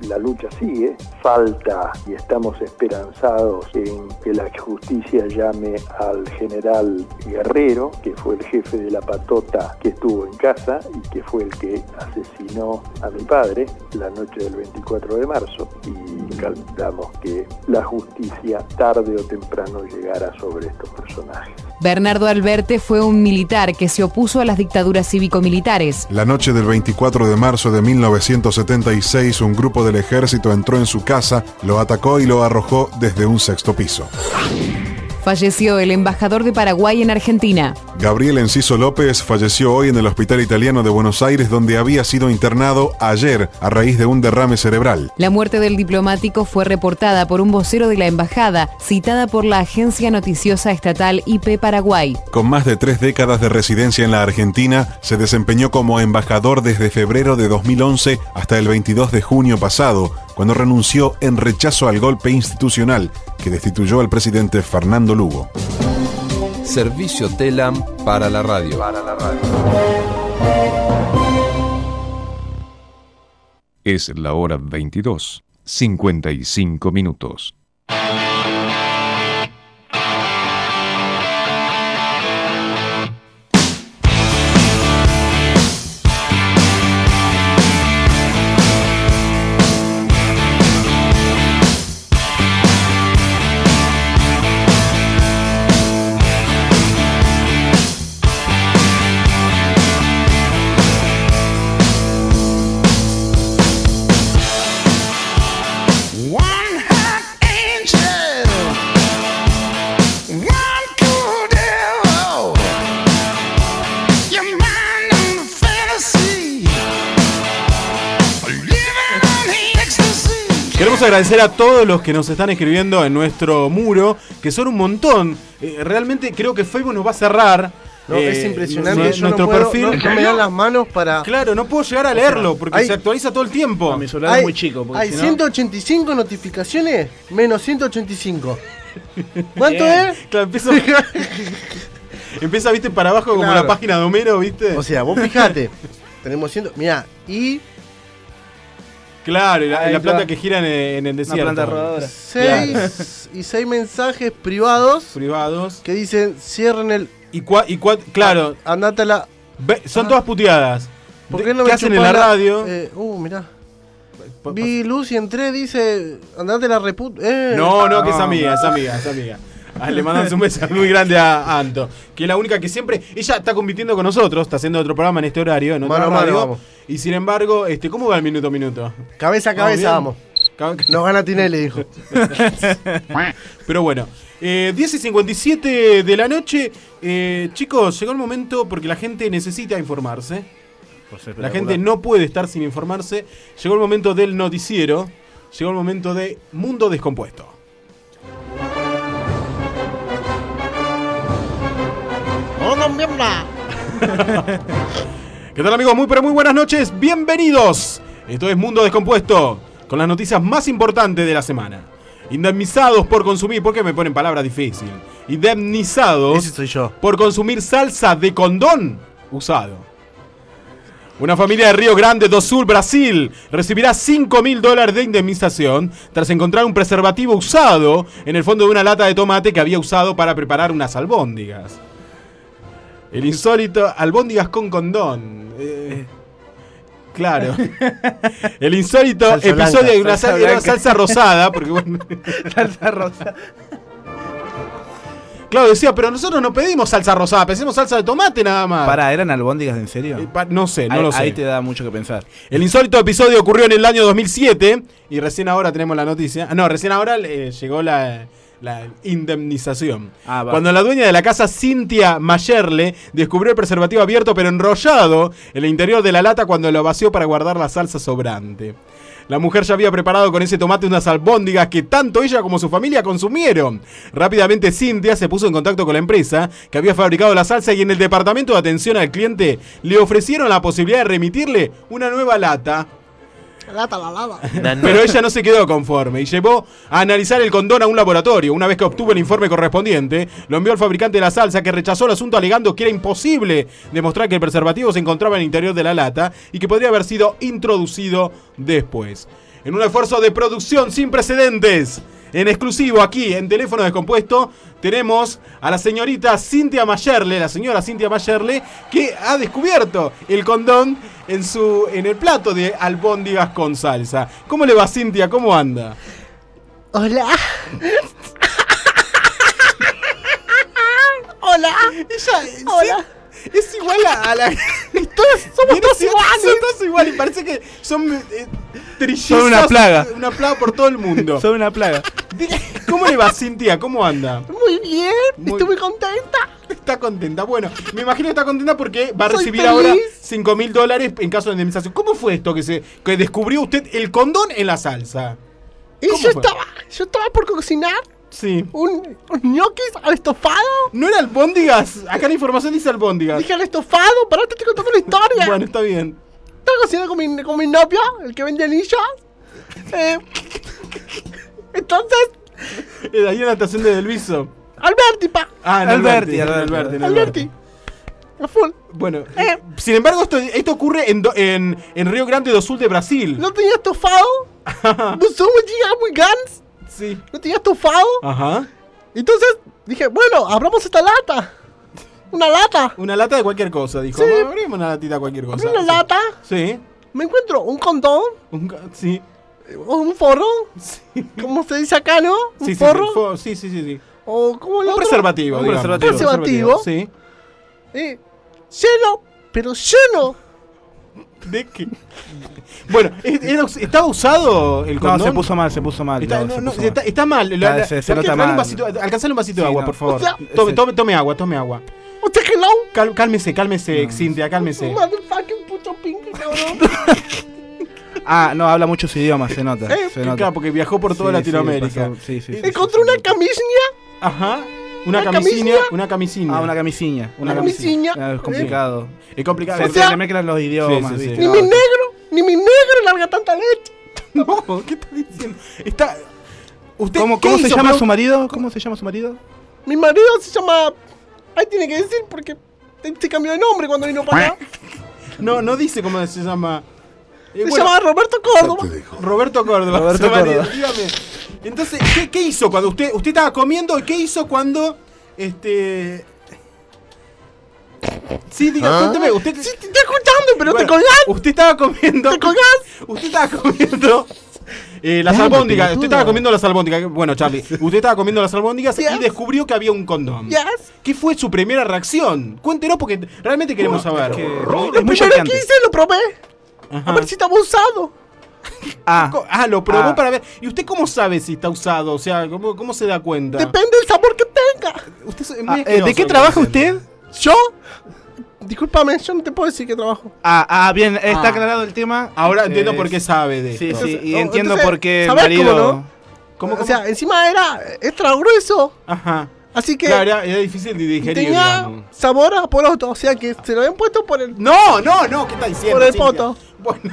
la lucha sigue, falta y estamos esperanzados en que la justicia llame al general Guerrero, que fue el jefe de la patota que estuvo en casa y que fue el que asesinó a mi padre la noche del veinticuatro de marzo, y calculamos que la justicia tarde o temprano llegará sobre estos personajes. Bernardo Alberte fue un militar que se opuso a las dictaduras cívico-militares. La noche del veinticuatro de marzo de mil novecientos setenta y seis, un grupo del ejército entró en su casa, lo atacó y lo arrojó desde un sexto piso. Falleció el embajador de Paraguay en Argentina. Gabriel Enciso López falleció hoy en el Hospital Italiano de Buenos Aires, donde había sido internado ayer a raíz de un derrame cerebral. La muerte del diplomático fue reportada por un vocero de la embajada, citada por la agencia noticiosa estatal I P Paraguay. Con más de tres décadas de residencia en la Argentina, se desempeñó como embajador desde febrero de dos mil once hasta el veintidós de junio pasado, cuando renunció en rechazo al golpe institucional que destituyó al presidente Fernando Lugo. Servicio Telam para la radio. Para la radio. Es la hora veintidós, cincuenta y cinco minutos. Queremos agradecer a todos los que nos están escribiendo en nuestro muro, que son un montón. Eh, realmente creo que Facebook nos va a cerrar. No, eh, es impresionante. n- Yo nuestro no puedo, perfil. no, no me dan las manos para. Claro, no puedo llegar a leerlo porque hay- se actualiza todo el tiempo. A mi celular Hay, es muy chico. porque hay si no- ciento ochenta y cinco notificaciones menos ciento ochenta y cinco. ¿Cuánto Bien. es? Claro, empieza, empieza, viste, para abajo como Claro. la página de Homero, viste. O sea, vos fijate. Tenemos ciento. Mirá, y Claro, y la, Ahí la está. planta que gira en, el- en el desierto. planta rodadora. seis y seis mensajes privados Privados. que dicen cierren el. Y, cua, y cua- claro, Andate a la. ve- son Ah. todas puteadas. ¿Por De- qué no ¿Qué me hacen en chupás la radio? Eh, uh, mirá. Vi luz y entré, dice. Andate a la reput. Eh. No, no, que es amiga, es amiga, es amiga. Ah, le mandamos un beso muy grande a a Anto, que es la única que siempre. Ella está compitiendo con nosotros, está haciendo otro programa en este horario, en otra Mano a mano, radio. vamos. Y sin embargo, este, ¿cómo va el minuto a minuto? Cabeza a cabeza, vamos. Cab- Nos gana Tinelli, dijo. Pero bueno, eh, diez y cincuenta y siete de la noche. Eh, chicos, llegó el momento porque la gente necesita informarse. La gente no puede estar sin informarse. Llegó el momento del noticiero. Llegó el momento de Mundo Descompuesto. ¿Qué tal, amigos? Muy pero muy buenas noches. Bienvenidos. Esto es Mundo Descompuesto, con las noticias más importantes de la semana. Indemnizados por consumir, ¿por qué me ponen palabras difíciles? Indemnizados Ese soy yo. por consumir salsa de condón usado. Una familia de Río Grande do Sul, Brasil, recibirá cinco mil dólares de indemnización tras encontrar un preservativo usado en el fondo de una lata de tomate que había usado para preparar unas albóndigas. El insólito albóndigas con condón. Eh, claro. El insólito Salsa episodio blanca, de una salsa sal- era blanca. salsa rosada, porque bueno, Salsa rosa. claro, decía, pero nosotros no pedimos salsa rosada, pedimos salsa de tomate nada más. Pará, ¿eran albóndigas en serio? Eh, pa- no sé, no ahí, lo sé. ahí te da mucho que pensar. El insólito episodio ocurrió en el año dos mil siete y recién ahora tenemos la noticia. Ah, no, recién ahora eh, llegó la, la indemnización. Ah, va. Cuando la dueña de la casa, Cintia Mayerle, descubrió el preservativo abierto pero enrollado en el interior de la lata cuando lo vació para guardar la salsa sobrante. La mujer ya había preparado con ese tomate unas albóndigas que tanto ella como su familia consumieron. Rápidamente Cintia se puso en contacto con la empresa que había fabricado la salsa y en el departamento de atención al cliente le ofrecieron la posibilidad de remitirle una nueva lata. Lata la lava. Pero ella no se quedó conforme y llevó a analizar el condón a un laboratorio. Una vez que obtuvo el informe correspondiente, lo envió al fabricante de la salsa, que rechazó el asunto alegando que era imposible demostrar que el preservativo se encontraba en el interior de la lata y que podría haber sido introducido después. En un esfuerzo de producción sin precedentes, en exclusivo aquí en Teléfono Descompuesto, tenemos a la señorita Cintia Mayerle, la señora Cintia Mayerle, que ha descubierto el condón en su en el plato de albóndigas con salsa. ¿Cómo le va, Cintia? ¿Cómo anda? Hola. Hola. Ella, Hola. Sí, es igual a, a la... Todos, somos todos iguales. Son todos iguales. Parece que son eh, trillizas. Son una plaga. Una plaga por todo el mundo. Son una plaga. ¿Cómo le va, Cintia? ¿Cómo anda? Muy bien. Muy- Estoy muy contenta. Está contenta. Bueno, me imagino que está contenta porque va a Soy recibir feliz. ahora cinco mil dólares en caso de indemnización. ¿Cómo fue esto que se que descubrió usted el condón en la salsa? Y ¿Cómo yo fue? estaba, yo estaba por cocinar Sí. un, un ñoquis al estofado. ¿No era albóndigas? Acá la información dice albóndigas. Dije al estofado, pará, te estoy contando la historia. Bueno, está bien. Estaba cocinando con mi, con mi novio, el que vende anillos. Eh, entonces, Eh, ahí en la estación de Delviso. Alberti, pa. Ah, en Alberti, Alberti, en Alberti. Alberti, en Alberti. A full. Bueno, Eh. sin embargo, esto, esto ocurre en, do- en, en Río Grande do Sul de Brasil. No tenía estofado. No somos muy gans. Sí. No tenía estofado. Ajá. Entonces dije, bueno, abramos esta lata. Una lata. Una lata de cualquier cosa, dijo. Sí. "Vamos, abrimos una latita de cualquier cosa. Abrí una Sí. lata. Sí. Me encuentro un condón. Un ca- sí. O un forro. ¿Cómo se dice acá, no? Un Sí, sí, forro. sí, fo- sí, sí, sí, sí. O como el Un otro. preservativo, Un digamos. preservativo. Preservativo. Sí. Eh, lleno, pero lleno. ¿De qué? Bueno, ¿es- era us- ¿estaba usado el No, condón? se puso mal, se puso mal. Está, no, no, se no, puso mal. está, está mal. La- Ah, la- se- se la- nota dale un mal. vasito, alcanzale un vasito de Sí, agua, no. por favor. O sea, tome, ese- tome, tome agua, tome agua. ¿Usted hello? Cal- cálmese, cálmese, Cintia, cálmese. Motherfucking puto pinky, cabrón. Ah, no, habla muchos idiomas, se nota. Eh, se nota. Claro, porque viajó por toda Sí, Latinoamérica. sí, pasó- sí, sí, sí, Encontré sí, una sí. camisilla. Ajá. Una, Una camisinha, camisilla. una camisinha. Ah, una camisilla. Una camisilla. Ah, es complicado. Es complicado. Se, O sea- se le mezclan los idiomas, Sí, sí, sí. ¿viste? Ni No, mi negro, ni mi negro larga tanta leche. No, ¿qué está diciendo? Está. ¿Usted ¿Cómo, qué cómo se hizo, llama Pau? su marido? ¿Cómo se llama su marido? Mi marido se llama. Ahí tiene que decir porque se cambió de nombre cuando vino para acá. No, no dice cómo se llama. Eh, Se bueno, llama Roberto Córdoba. Roberto Córdoba. Roberto su marido, Córdoba. dígame. Entonces, ¿qué, qué hizo cuando usted usted estaba comiendo? ¿Y qué hizo cuando este Sí, diga, cuénteme, usted Sí, te estoy escuchando, pero Bueno, te colgás. Usted estaba comiendo Te colgás. Usted estaba comiendo eh, las Dale, albóndigas, pelotudo. usted estaba comiendo las albóndigas. Bueno, Charlie, usted estaba comiendo las albóndigas y Yes. descubrió que había un condón. Yes. ¿Qué fue su primera reacción? Cuéntenos porque realmente queremos saber. que- Muy- es Lo muy primero choqueante. que hice lo probé. Ajá. A ver si estaba usado. Ah, Co- Ah, lo probó Ah. para ver. ¿Y usted cómo sabe si está usado? O sea, ¿cómo, cómo se da cuenta? Depende del sabor que tenga. Usted es ah, muy eh, ¿de asqueroso qué lo que trabaja está diciendo. usted? ¿Yo? Discúlpame, yo no te puedo decir que trabajo. Ah, ah, bien, está Ah. aclarado el tema. Ahora entiendo Eh, por qué sabe de Sí, esto. sí, y Entonces, entiendo entonces, por qué el ¿sabés marido... cómo no? ¿Cómo, O cómo? sea, encima era extra grueso. Ajá. Así que Claro, era, era difícil de digerir, tenía digamos. sabor a poroto. O sea que se lo habían puesto por el, No, no, no, ¿qué está diciendo? por el Cintia? poto. Bueno,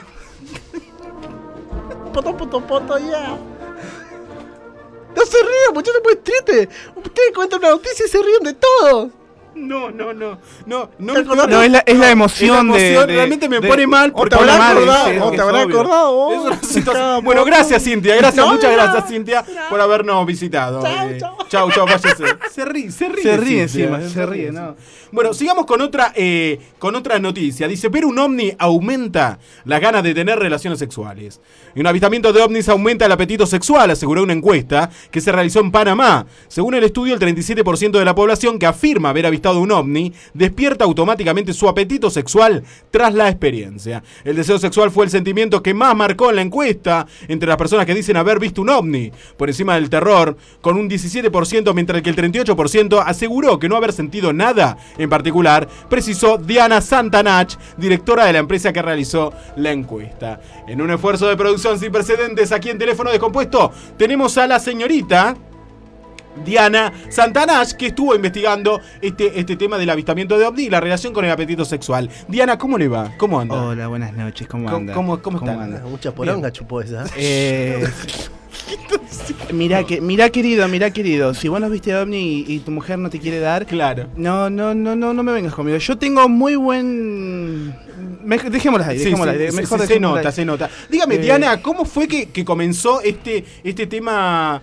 Poto, poto, poto, ya. No se rían, muchachos, muy triste. Ustedes cuentan una noticia y se ríen de todo. no, no, no, no, no, ¿Te acordás? No, es la, es la emoción, es la emoción, de, de- realmente me de- pone mal O porque te habrás mal, acordado, sí, o es te habrás obvio. acordado vos. Es una situación- Cada Bueno, poco. gracias Cintia, gracias, No, muchas no. gracias Cintia por habernos visitado. Chao, Eh, chao. Chau, chau, váyase. Se ríe, se ríe. Se ríe Cintia, encima, se ríe, ¿no? Bueno, sigamos con otra, eh, con otra noticia. Dice, ver un ovni aumenta las ganas de tener relaciones sexuales. Y un avistamiento de ovnis aumenta el apetito sexual, aseguró una encuesta que se realizó en Panamá. Según el estudio, el treinta y siete por ciento de la población que afirma haber avistado un ovni despierta automáticamente su apetito sexual tras la experiencia. El deseo sexual fue el sentimiento que más marcó en la encuesta entre las personas que dicen haber visto un ovni, por encima del terror, con un diecisiete por ciento, mientras que el treinta y ocho por ciento aseguró que no haber sentido nada en particular, precisó Diana Santanach, directora de la empresa que realizó la encuesta. En un esfuerzo de producción sin precedentes, aquí en Teléfono Descompuesto, tenemos a la señorita Diana Santanach, que estuvo investigando este, este tema del avistamiento de ovni y la relación con el apetito sexual. Diana, ¿cómo le va? ¿Cómo anda? Hola, buenas noches, ¿cómo ¿Cómo- anda? cómo- cómo está? Mucha poronga chupó esa. Eh, Mirá, que, mirá querido, mirá querido, si vos nos viste ovni y, y tu mujer no te quiere dar, claro. No, no, no, no, no me vengas conmigo. Yo tengo muy buen. Me, dejémosla ahí, Sí, dejémosla sí, ahí. sí, Mejor sí, se dejémosla nota, ahí. se nota. Dígame, Eh, Diana, ¿cómo fue que, que comenzó este, este tema?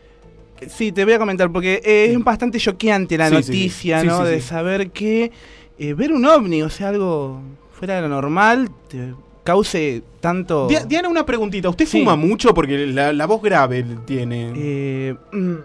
Sí, te voy a comentar, porque eh, es bastante choqueante la Sí, sí, sí. noticia, Sí, ¿no? sí, de sí. saber que eh, ver un ovni, o sea, algo fuera de lo normal, te cause tanto. Di- Diana, una preguntita. ¿Usted Sí. fuma mucho? Porque la, la voz grave tiene. Eh, mm,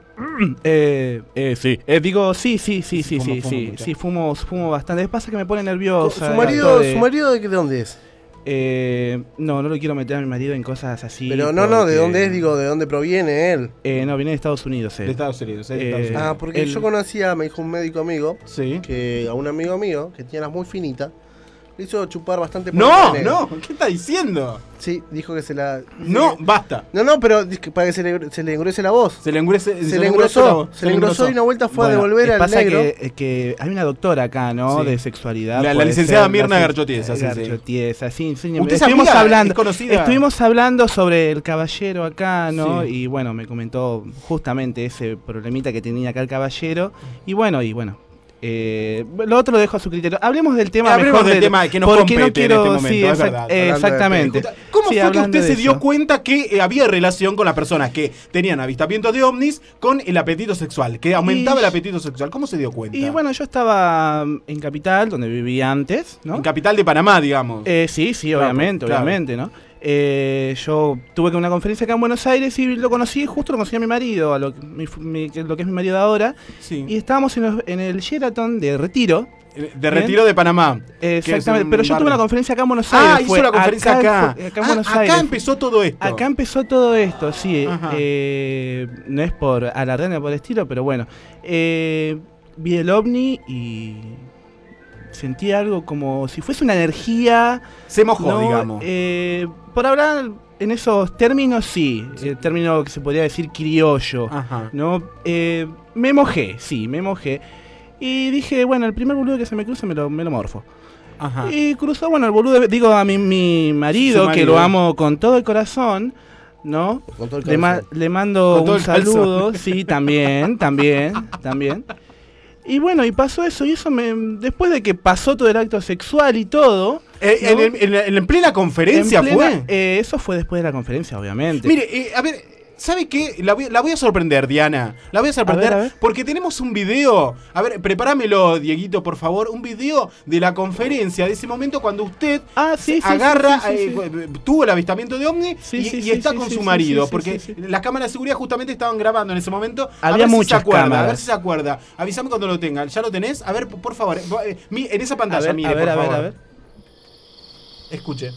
eh, eh, sí. Eh, digo, sí, sí, sí, sí, Fuma, sí, fuma sí, mucho. sí, fumo, fumo bastante. Pasa que me pone nerviosa. ¿Su el marido, acto de- ¿Su marido de, qué- de dónde es? Eh, no, no lo quiero meter a mi marido en cosas así. Pero no, no, ¿de porque- dónde es? Digo, ¿de dónde proviene él? Eh, no, viene de Estados Unidos. él. De Estados Unidos, eh, de Eh, Estados Unidos. Ah, porque él- yo conocía, me dijo un médico amigo, Sí. que a un amigo mío, que tiene las muy finitas, le hizo chupar bastante por No, el no, ¿qué está diciendo? Sí, dijo que se la... No, basta. No, no, pero dice que para que se le, se le engruese la voz. Se le engrese, Se le engrosó, la voz, se le engrosó y una vuelta fue a Bueno, devolver eh, al pasa negro. Que, eh, que hay una doctora acá, ¿no? Sí. De sexualidad. La- la puede licenciada ser, Mirna la- Garchotiesa, sí, sí. Garchotiesa, sí, sí. ¿Usted es Estuvimos amiga? hablando, ¿Es conocida? estuvimos hablando sobre el caballero acá, ¿no? Sí. Y bueno, me comentó justamente ese problemita que tenía acá el caballero. Y bueno, y bueno. Eh, lo otro lo dejo a su criterio. Hablemos del tema Hablemos mejor del de- tema que nos porque no compete en quiero, este momento, sí, es exact- verdad. eh, Hablando de exactamente. película. ¿Cómo Sí, fue que hablando usted de se dio eso. cuenta que eh, había relación con las personas que tenían avistamientos de ovnis con el apetito sexual? Que aumentaba Y- el apetito sexual. ¿Cómo se dio cuenta? Y bueno, yo estaba mm, en Capital, donde vivía antes, ¿no? En Capital de Panamá, digamos. Eh, sí, sí, Claro, obviamente, claro. obviamente, ¿no? Eh, yo tuve que una conferencia acá en Buenos Aires y lo conocí, justo lo conocí a mi marido, a lo, que- mi- mi- que- lo que es mi marido ahora. Sí. Y estábamos en, los- en el Sheraton de Retiro. De Bien. Retiro de Panamá. Eh, que es Exactamente, un pero yo tuve barrio. una conferencia acá en Buenos Aires. Ah, hizo fue la conferencia acá. fue- acá en Ah, Buenos acá Aires. empezó todo esto. Acá empezó todo esto, sí. Ajá. eh, no es por alardear ni por el estilo, pero bueno. Eh, vi el ovni y sentí algo como si fuese una energía. Se mojó, ¿no? digamos. Eh, por hablar en esos términos, sí. El término que se podría decir criollo. Ajá. ¿No? Eh, me mojé, sí, me mojé. Y dije, bueno, el primer boludo que se me cruce me lo, me lo morfo. Ajá. Y cruzó, bueno, el boludo, digo a mi, mi marido, Su marido. que lo amo con todo el corazón, ¿no? Con todo el Le, ma- calzón. le mando Con todo un el calzón. saludo, sí, también, también, también. Y bueno, y pasó eso, y eso me, después de que pasó todo el acto sexual y todo... Eh, ¿no? en, el- en la- en plena conferencia En plena- fue. eh, eso fue después de la conferencia, obviamente. Mire, eh, a ver, ¿sabe qué? La voy, la voy a sorprender, Diana. La voy a sorprender A ver, a ver. porque tenemos un video. A ver, prepáramelo, Dieguito, por favor. Un video de la conferencia, de ese momento cuando usted Ah, sí, sí, agarra, sí, sí, sí, eh, sí. tuvo el avistamiento de ovni Sí, y, sí, y sí, está sí, con sí, su sí, marido. sí, sí, porque sí, sí. las cámaras de seguridad justamente estaban grabando en ese momento. A Había ver si muchas se acuerda, cámaras. A ver si se acuerda. Avísame cuando lo tengan. ¿Ya lo tenés? A ver, por por favor. eh, mi- En esa a pantalla, ver, mire, a ver, por a ver, favor. a ver. Escuche.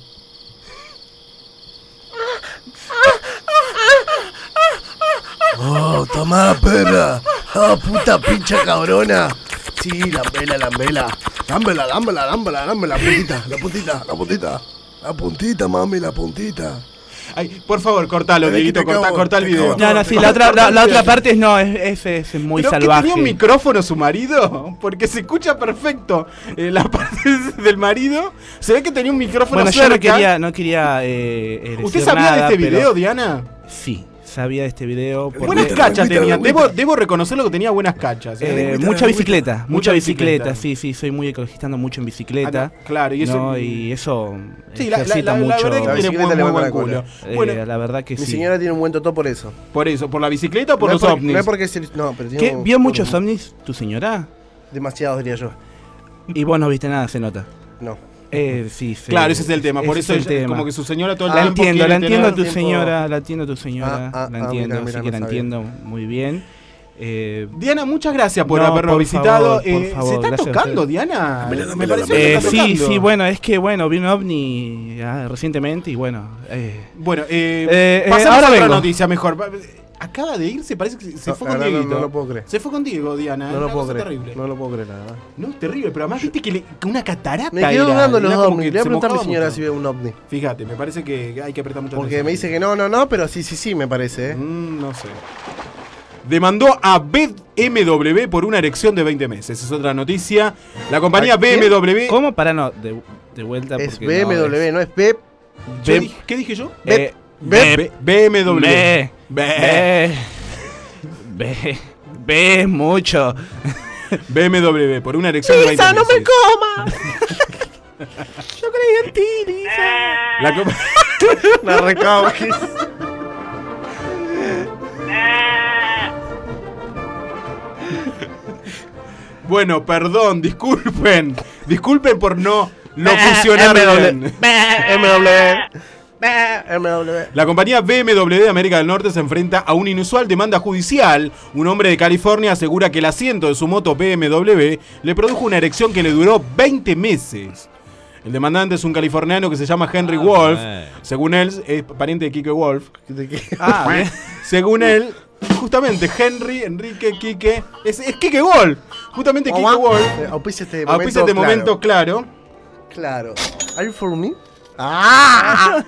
Oh, tomá, perra. Oh, puta pincha cabrona. Sí, lambela, lambela. Lambela, lambela, lambela, lambela. La puntita, la puntita, la puntita. La puntita, mami, la puntita. Ay, por favor, cortalo, Pero es que Dieguito, te corta, acabo- corta el te video. acabo- No, no, sí, la otra, la, la otra parte es no, es, es, es muy ¿Pero que salvaje. tenía un micrófono su marido? Porque se escucha perfecto. Eh, la parte del marido se ve que tenía un micrófono Bueno, yo cerca. no quería, no quería eh, eh, ¿Usted decir sabía nada, de este pero- video, Diana? Sí, sabía de este video. porque- Buenas cachas lengüita, tenía. lengüita. Debo, debo reconocerlo que tenía buenas cachas. ¿eh? Eh, lengüita, mucha lengüita. bicicleta, mucha Mucha bicicleta, bicicleta. sí, sí, soy muy ecologistando mucho en bicicleta. Ah, claro, y eso- ¿no? y eso Sí, la, la- ejercita la- la mucho. verdad que La tiene bicicleta muy, le muy va buen para la culo. Eh, Bueno, la verdad que Mi sí. señora tiene un buen totó por eso. por eso, ¿por la bicicleta o por no los es porque- ovnis? No es porque se- no, pero tiene ¿Qué? un- ¿Vio un- muchos ovnis tu señora? Demasiados, diría yo. Y vos no viste nada, se nota. No. Eh, sí, sí. Claro, ese es el tema. Por Ese eso es el ella- tema. como que su señora todo el La tiempo entiendo, la quiere entiendo a tener- tu tiempo- señora, la entiendo a tu señora, Ah, ah, la ah, entiendo, mira, mira, así que no la sabía. entiendo muy bien. Eh, Diana, muchas gracias por No, habernos por visitado. favor, por Eh, favor, ¿Se está gracias a tocando, usted. Diana? Dámela, Me dámela, parece dámela. que eh, está sí, tocando. sí, bueno, es que bueno, vi un ovni ah, recientemente y bueno. Eh, Bueno, eh, Eh, eh, pasamos ahora a otra vengo. noticia mejor. Acaba de irse, parece que se No, fue la con verdad, no- Dieguito. no lo puedo creer. Se fue con Diego, Diana. No es lo una puedo cosa creer. terrible. No lo puedo creer, la verdad. No, es terrible, pero además viste que, le- que una catarata. Me quedo era, dudando los era como ovnis. que Le voy a se preguntar a mi mojaba señora mucho. si ve un ovni. Fíjate, me parece que hay que prestar mucha Porque atención. me dice que no, no, no, pero sí, sí, sí, me parece, ¿eh? Mm, no sé. Demandó a B M W por una erección de veinte meses. Es otra noticia. La compañía ¿A quién? B M W. ¿Cómo? Para no, de, de vuelta. Es porque B M W, no es B. Yo B- dije- ¿Qué dije yo? Eh, B- B M W. B- Ve. Ve. Ve mucho. B M W, por una erección de veinte ¡Lisa, no meses. me comas! Yo creí en ti, Lisa. La, com- La recauquis. Bueno, perdón, disculpen. Disculpen por no lo funcionar bien. M W. M W. La compañía B M W de América del Norte se enfrenta a una inusual demanda judicial. Un hombre de California asegura que el asiento de su moto B M W le produjo una erección que le duró veinte meses. El demandante es un californiano que se llama Henry Ah, Wolf. bueno. Según él, es pariente de Kike Wolf. Ah, bien. Según él, justamente Henry, Enrique, Kike. Es, es Kike Wolf. Justamente Kike Mamá, Wolf. eh, Auspicia este momento. Auspicia este momento, claro. Claro. ¿Are you for me? ¡Ah!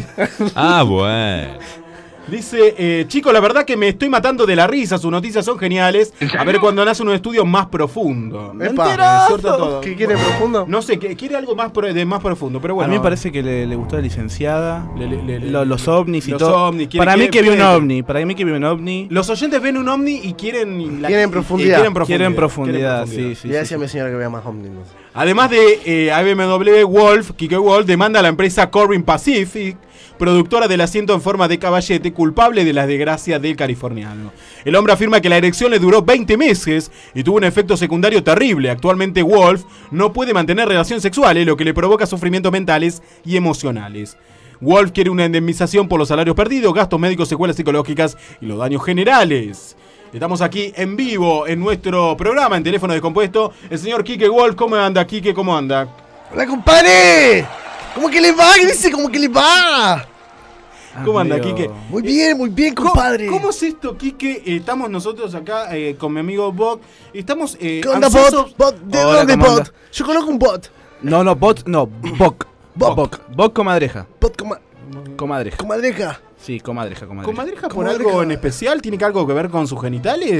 Ah, bueno. Dice, eh, chico, la verdad que me estoy matando de la risa, sus noticias son geniales. A ver cuando nace un estudio más profundo. Epa. Corta todo. ¿Qué quiere profundo? No sé, que quiere algo más, pro- de más profundo, pero bueno. A mí me parece que le, le gustó la licenciada, Le- le- le- lo- los ovnis y los todo. ovnis, quiere- para mí quiere- que vi un quiere- ovni, para mí que vi un ovni. Los oyentes ven un ovni y quieren... la- Quieren y- profundidad. Quieren profundidad. Quieren profundidad, quieren sí, sí. Le sí, decía a sí. mi señora que vea más ovnis. no sé. Además de eh, a B M W, Wolf, Kike Wolf, demanda a la empresa Corbin Pacific, productora del asiento en forma de caballete, culpable de las desgracias del californiano. El hombre afirma que la erección le duró veinte meses y tuvo un efecto secundario terrible. Actualmente Wolf no puede mantener relaciones sexuales, lo que le provoca sufrimientos mentales y emocionales. Wolf quiere una indemnización por los salarios perdidos, gastos médicos, secuelas psicológicas y los daños generales. Estamos aquí en vivo en nuestro programa en Teléfono Descompuesto. El señor Kike Wolf, ¿cómo anda, Kike? ¿Cómo anda? ¡Hola, compadre! ¿Cómo que le va? ¿Qué dice? ¿Cómo que le va? Ah, ¿Cómo anda, medio- Kike? Muy bien, muy bien, compadre. ¿Cómo, cómo es esto, Kike? Eh, estamos nosotros acá eh, con mi amigo Bok. Estamos eh, ¿Qué onda, ansiosos- bot? Bot, ¿de Hola, dónde, ¿cómo bot? anda? Yo conozco un bot. No, no, bot, no, Bok. Bok. Bok. Bok comadreja. Bot coma- Comadreja. comadreja. Sí, comadreja, comadreja. ¿Comadreja por Comadreja. algo en especial? ¿Tiene que algo que ver con sus genitales?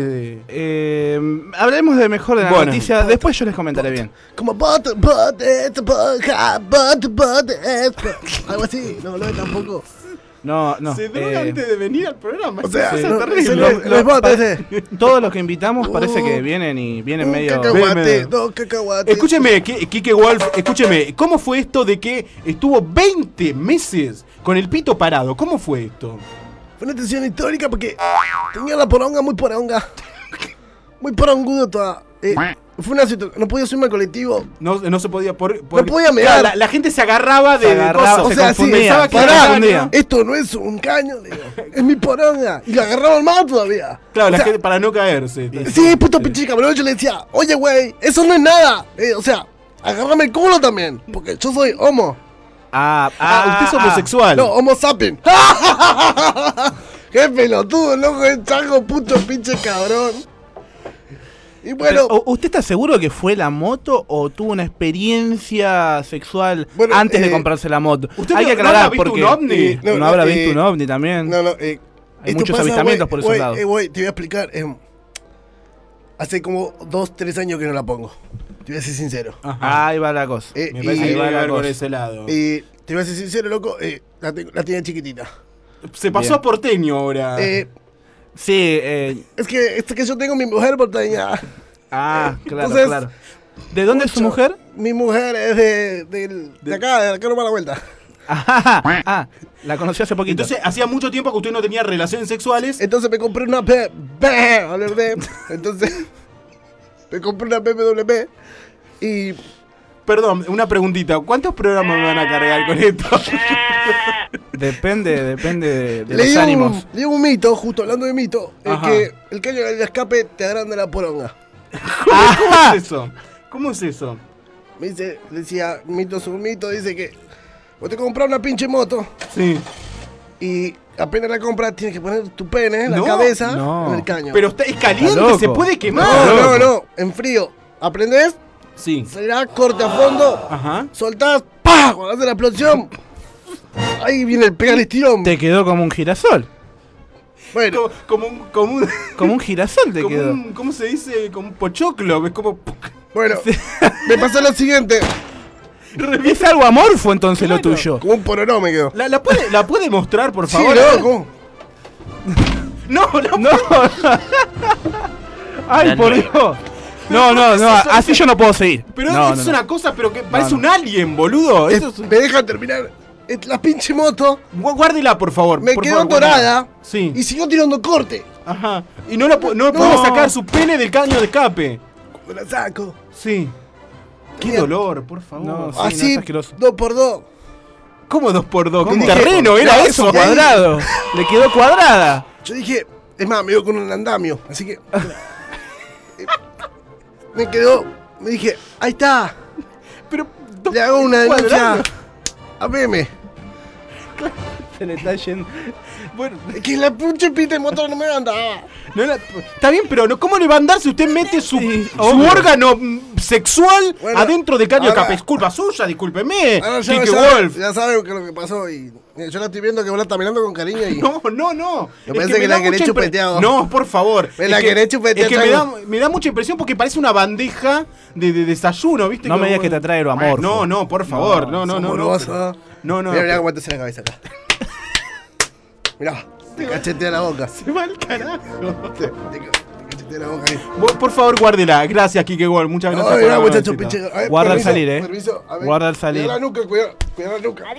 Eh, hablemos de mejor de la Bueno. noticia, después yo les comentaré bien. Como bot, bot, esto, bot, ja, bot, bot, esto. Algo así, no lo ve tampoco. No, no. Se droga eh, antes de venir al programa. O sea, Eso es no, terrible. ese no Lo- es- no lo- es bot, pare- ese. Todos los que invitamos parece Uh, que vienen y vienen Un medio... cacahuate, Ve- dos cacahuates. Escúcheme, Ki- Kike Wolf, escúcheme, ¿cómo fue esto de que estuvo veinte meses con el pito parado? ¿Cómo fue esto? Fue una tensión histórica porque tenía la poronga muy poronga. Muy porongudo toda. Eh, fue una situación. No podía subirme al colectivo. No, no se podía por, por- No podía mear. La, la gente se agarraba de, Se de agarraba, cosas. O sea, sí, pensaba que pará, era un confundía. caño. Esto no es un caño, le digo. Es mi poronga. Y la agarraba mal todavía. Claro, O la sea, gente para no caerse. Sí, puto pinche cabrón. Yo le decía, oye, güey, eso no es nada. Eh, o sea, agárrame el culo también. Porque yo soy homo. Ah, Ah, usted es homosexual. No, homo sapien. Qué pelotudo, loco, el chango, puto pinche cabrón. Y bueno, Pero, ¿usted está seguro que fue la moto o tuvo una experiencia sexual Bueno, antes de eh, comprarse la moto? ¿usted Hay no- que no aclarar habrá visto porque un ovni? Eh, no, no, habrá eh, visto un ovni también. no, no, eh, Hay esto muchos pasa, avistamientos güey, por esos güey, lados. eh, güey, te voy a explicar. eh, hace como dos, tres años que no la pongo. Te voy a ser sincero. Ajá. Ahí va la cosa. Eh, Me y- parece que ahí tiene va que la ver con cosa. ese lado. Y te voy a ser sincero, loco, eh, la, tengo- la tiene chiquitita. Se pasó Bien. a porteño ahora. Eh, Sí, eh, es que esta que yo tengo mi mujer porteña. ah, claro, Entonces, claro. ¿De dónde es su mucho. mujer? Mi mujer es de, del- de acá, de acá no va la vuelta. Ah, ah, la conocí hace poquito. Entonces, hacía mucho tiempo que usted no tenía relaciones sexuales. Entonces me compré una P. B, hablar de. Entonces, me compré una B M W y. Perdón, una preguntita. ¿Cuántos programas me van a cargar con esto? Depende, depende de, de leí los un, ánimos. leí un mito, justo hablando de mito, es Ajá. que el caño del escape te agranda la poronga. ¿Cómo, cómo es eso? ¿Cómo es eso? Me dice, decía, mito es un mito, dice que vos te compras una pinche moto Sí. y apenas la compras tienes que poner tu pene, la No, cabeza, no. en el caño. Pero está, es caliente, Está loco. se puede quemar. no, no, loco. no, en frío. ¿Aprendés? Sí. Será corte a fondo, Ajá. soltás, ¡pah! Cuando hace la explosión, ahí viene el pega al estirón. Te quedó como un girasol. Bueno, Como, como un. Como un, Como un girasol te como quedó. un- ¿Cómo se dice? Como un pochoclo. Es como. bueno, me pasó lo siguiente, Es algo amorfo entonces lo tuyo. como un pororó me quedó. ¿La, la puede, ¿La puede mostrar, por Sí, favor? no, ¿cómo? No, no, no. Ay, por Dios. No, no, no, así yo no puedo seguir. Pero no, es no, no. una cosa, pero que parece no. un alien, boludo. Eso es... Me dejan terminar. La pinche moto. Guárdela, por favor. Me por quedó favor, dorada. Sí. Y siguió tirando corte. Ajá. Y no, la, no, no puede sacar su pene del caño de escape. Cuando la saco. Sí. Qué dolor, por favor. No, sí, así, no, es dos por dos. ¿Cómo dos por dos? ¿Cómo? ¿Un terreno era Claro, eso? Cuadrado. Le quedó cuadrada. Yo dije, es más, me iba con un andamio. Así que. Me quedó. Me dije, ahí está. Pero. Le hago una denuncia cuadrado. a B M. Se le está yendo. Bueno, es que la pinche pita de motor no me andaba. No la- está bien, pero no, ¿cómo le va a andar si usted mete su, su obvio. órgano mm, sexual Bueno, adentro del caño de ahora- escape? Es culpa suya, discúlpeme. Ahora ya, Kike ya, Wolf. ya saben qué es lo que pasó. Y eh, yo la estoy viendo que vos la estás mirando con cariño. Y No, no, no. Me Es parece me que da la querés mucha impre- chupetear. No, por favor. Me Es la que- querés chupetear, Es que me da, Chango. me da mucha impresión porque parece una bandeja de, de desayuno, ¿viste? No me Como- digas que te atrae lo amorfo. No, no, por favor. No, no, no. No, amorosa. no. no Mira, mira pero- cómo te hace la cabeza acá. Mirá, te cachetea la boca. Se va al carajo. Te, te, te cachetea la boca ahí. Vos, por favor, guárdela. Gracias, Kike Wolf. Muchas gracias. Ay, por mira, la muchacho, visita. pinche. A ver, Guarda al permiso, salir, eh. Permiso, a ver. Guarda al salir. Cuidado la nuca, cuidado, cuidado la nuca.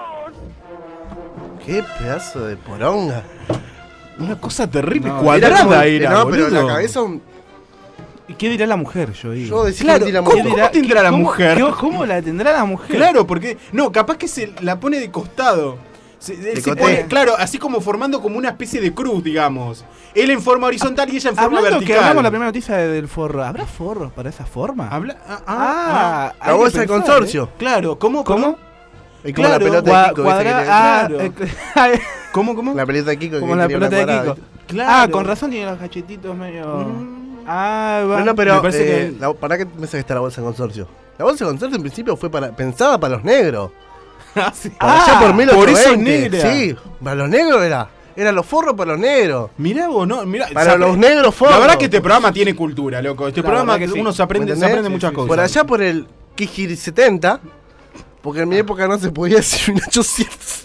Qué pedazo de poronga. Una cosa terrible, No, cuadrada como- era, No, pero boludo. la cabeza. un- ¿Y qué dirá la mujer? Yo digo. Yo decía Claro, que la ¿cómo, mujer. cómo tendrá la ¿Cómo- mujer? qué- ¿Cómo la tendrá la mujer? Claro, porque. No, capaz que se la pone de costado. Se, él se coté. pone, claro, así como formando como una especie de cruz, digamos. Él en forma horizontal y ella en forma Hablando que vertical. hablamos la primera noticia de- del forro. ¿Habrá forros para esa forma? Habla, ah, ah, Ah, ah. La hay que bolsa de pensar, consorcio. ¿eh? Claro, ¿cómo? ¿Cómo? Es como Claro, la pelota Gua- de Kiko. ¿viste? cuadra- que le- ah, Claro. eh, ¿Cómo, cómo? La pelota de Kiko. como que la tenía una pelota de cuadrada, Kiko. ¿viste? Claro. Ah, con razón tiene los cachetitos medio. Ah, va. No, no, pero Me parece eh, que- la- ¿para qué pensás que está la bolsa de consorcio? La bolsa de consorcio en principio fue para, pensada para los negros. Ah, sí. Para allá por mil ochocientos por eso veinte. negra. Sí, para los negros era. Eran los forros para los negros. Mirá vos, no, mirá. Para se apre- los negros forros. La verdad que este programa tiene cultura, loco. Este La programa verdad que sí. uno se aprende, se ¿Entendés? aprende muchas cosas. Por allá por el Kijiri setenta. Porque en mi época no se podía decir mil ochocientos.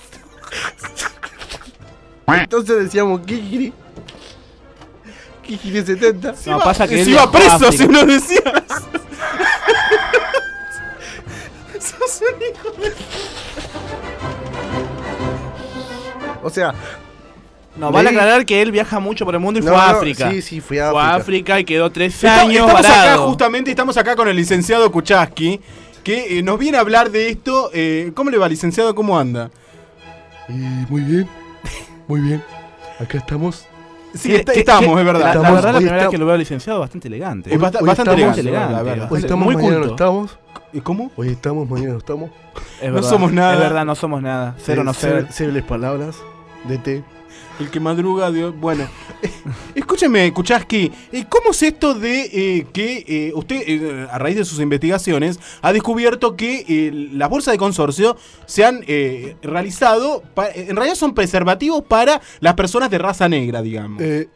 Entonces decíamos Kijiri. Kijiri setenta. No, pasa que se él iba viajó a preso si África. uno decía. Sos un hijo de... O sea, No, vale leí- aclarar que él viaja mucho por el mundo y No, fue a no, África. sí, sí, fui a Fue a África. África y quedó tres Está- años estamos acá varado. justamente, estamos acá con el licenciado Kuchaski, que eh, nos viene a hablar de esto. Eh, ¿Cómo le va, licenciado? ¿Cómo anda? Y muy bien, muy bien. Acá estamos. Sí, ¿Qué- está- qué- estamos, qué- es verdad. La, la Estamos- verdad, la hoy primera vez estamos- que lo veo licenciado, bastante elegante. Es bast- Hoy bastante estamos- elegante, elegante, la verdad. bastante- Hoy estamos, muy mañana no culto. estamos. ¿Y cómo? Hoy estamos, mañana no estamos. Es No verdad, somos nada. Es verdad, no somos nada. Cero Eh, no ser. Céleres palabras de té. El que madruga, Dios. Bueno, escúcheme, Kuchaski, eh, ¿cómo es esto de eh, que eh, usted, eh, a raíz de sus investigaciones, ha descubierto que eh, las bolsas de consorcio se han eh, realizado, pa- en realidad son preservativos para las personas de raza negra, digamos? Eh,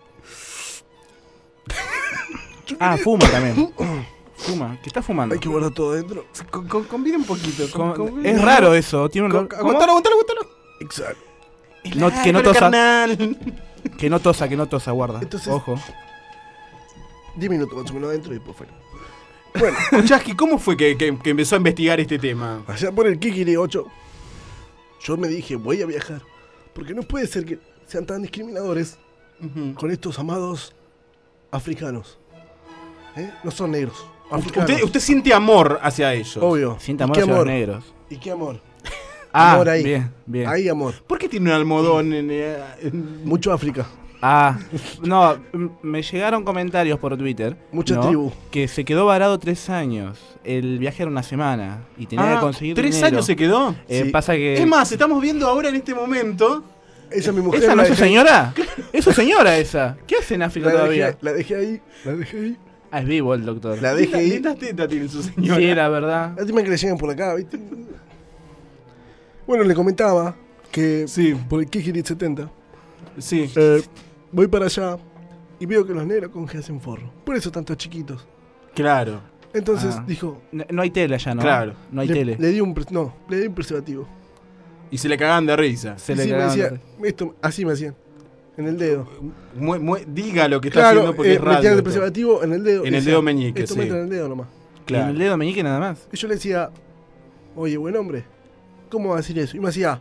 Ah, fuma también. Fuma. ¿Qué está fumando? hay que guardar todo dentro. Con, con- convide un poquito. Con- con- con- es raro eso. Tiene un olor- ¿cómo? Aguantalo, aguantalo, aguantalo. Exacto. No, que no Claro, tosa. carnal. Que no tosa, que no tosa, guarda. Entonces- Ojo. diez minutos más o menos adentro y después fuera. Bueno, Kuchaski, ¿cómo fue que, que- que empezó a investigar este tema? allá por el Kikiri ocho, yo me dije, voy a viajar. Porque no puede ser que sean tan discriminadores Ujú. con estos amados africanos. ¿Eh? No son negros. Africanos. Usted, usted siente amor hacia ellos. Obvio. Sienta ¿Y amor qué hacia los amor? negros. ¿Y qué amor? Ah, Amor ahí. bien, bien. Ahí amor. ¿Por qué tiene un almohadón en, eh, en- Mucho África. Ah, no, m- me llegaron comentarios por Twitter. Mucha ¿no? tribu. Que se quedó varado tres años. El viaje era una semana. Y tenía Ah, que conseguir ¿Tres dinero. años se quedó? Eh, Sí. Pasa que. Es más, estamos viendo ahora en este momento. Esa es mi mujer. ¿Esa no la es su dejé- señora? ¿Es su señora esa? ¿Qué hace en África La todavía? dejé, la dejé ahí. La dejé ahí. Ah, es vivo el doctor. La dejé Linda- ahí. lindas tetas tiene su señora. Sí, la verdad. Lástima que le llegan por acá, ¿viste? Bueno, le comentaba que Sí, por el Kikiri setenta sí. eh, voy para allá y veo que los negros con G hacen forro. Por eso tantos chiquitos. Claro. Entonces Ah. dijo, No, no hay tele allá, ¿no? Claro. No hay le, tele. le di un pres- no, le di un preservativo. Y se le cagaban de risa. Se y le sí, me cagaban decía, de- esto, así me hacían. En el dedo. Mu- mu- diga lo que está Claro, haciendo porque eh, es radio. metían el esto. preservativo en el dedo. En y el decía, dedo meñique, Esto sí. meto en el dedo nomás. Claro. En el dedo meñique nada más. Y yo le decía, oye, buen hombre, ¿cómo va a decir eso? Y me hacía,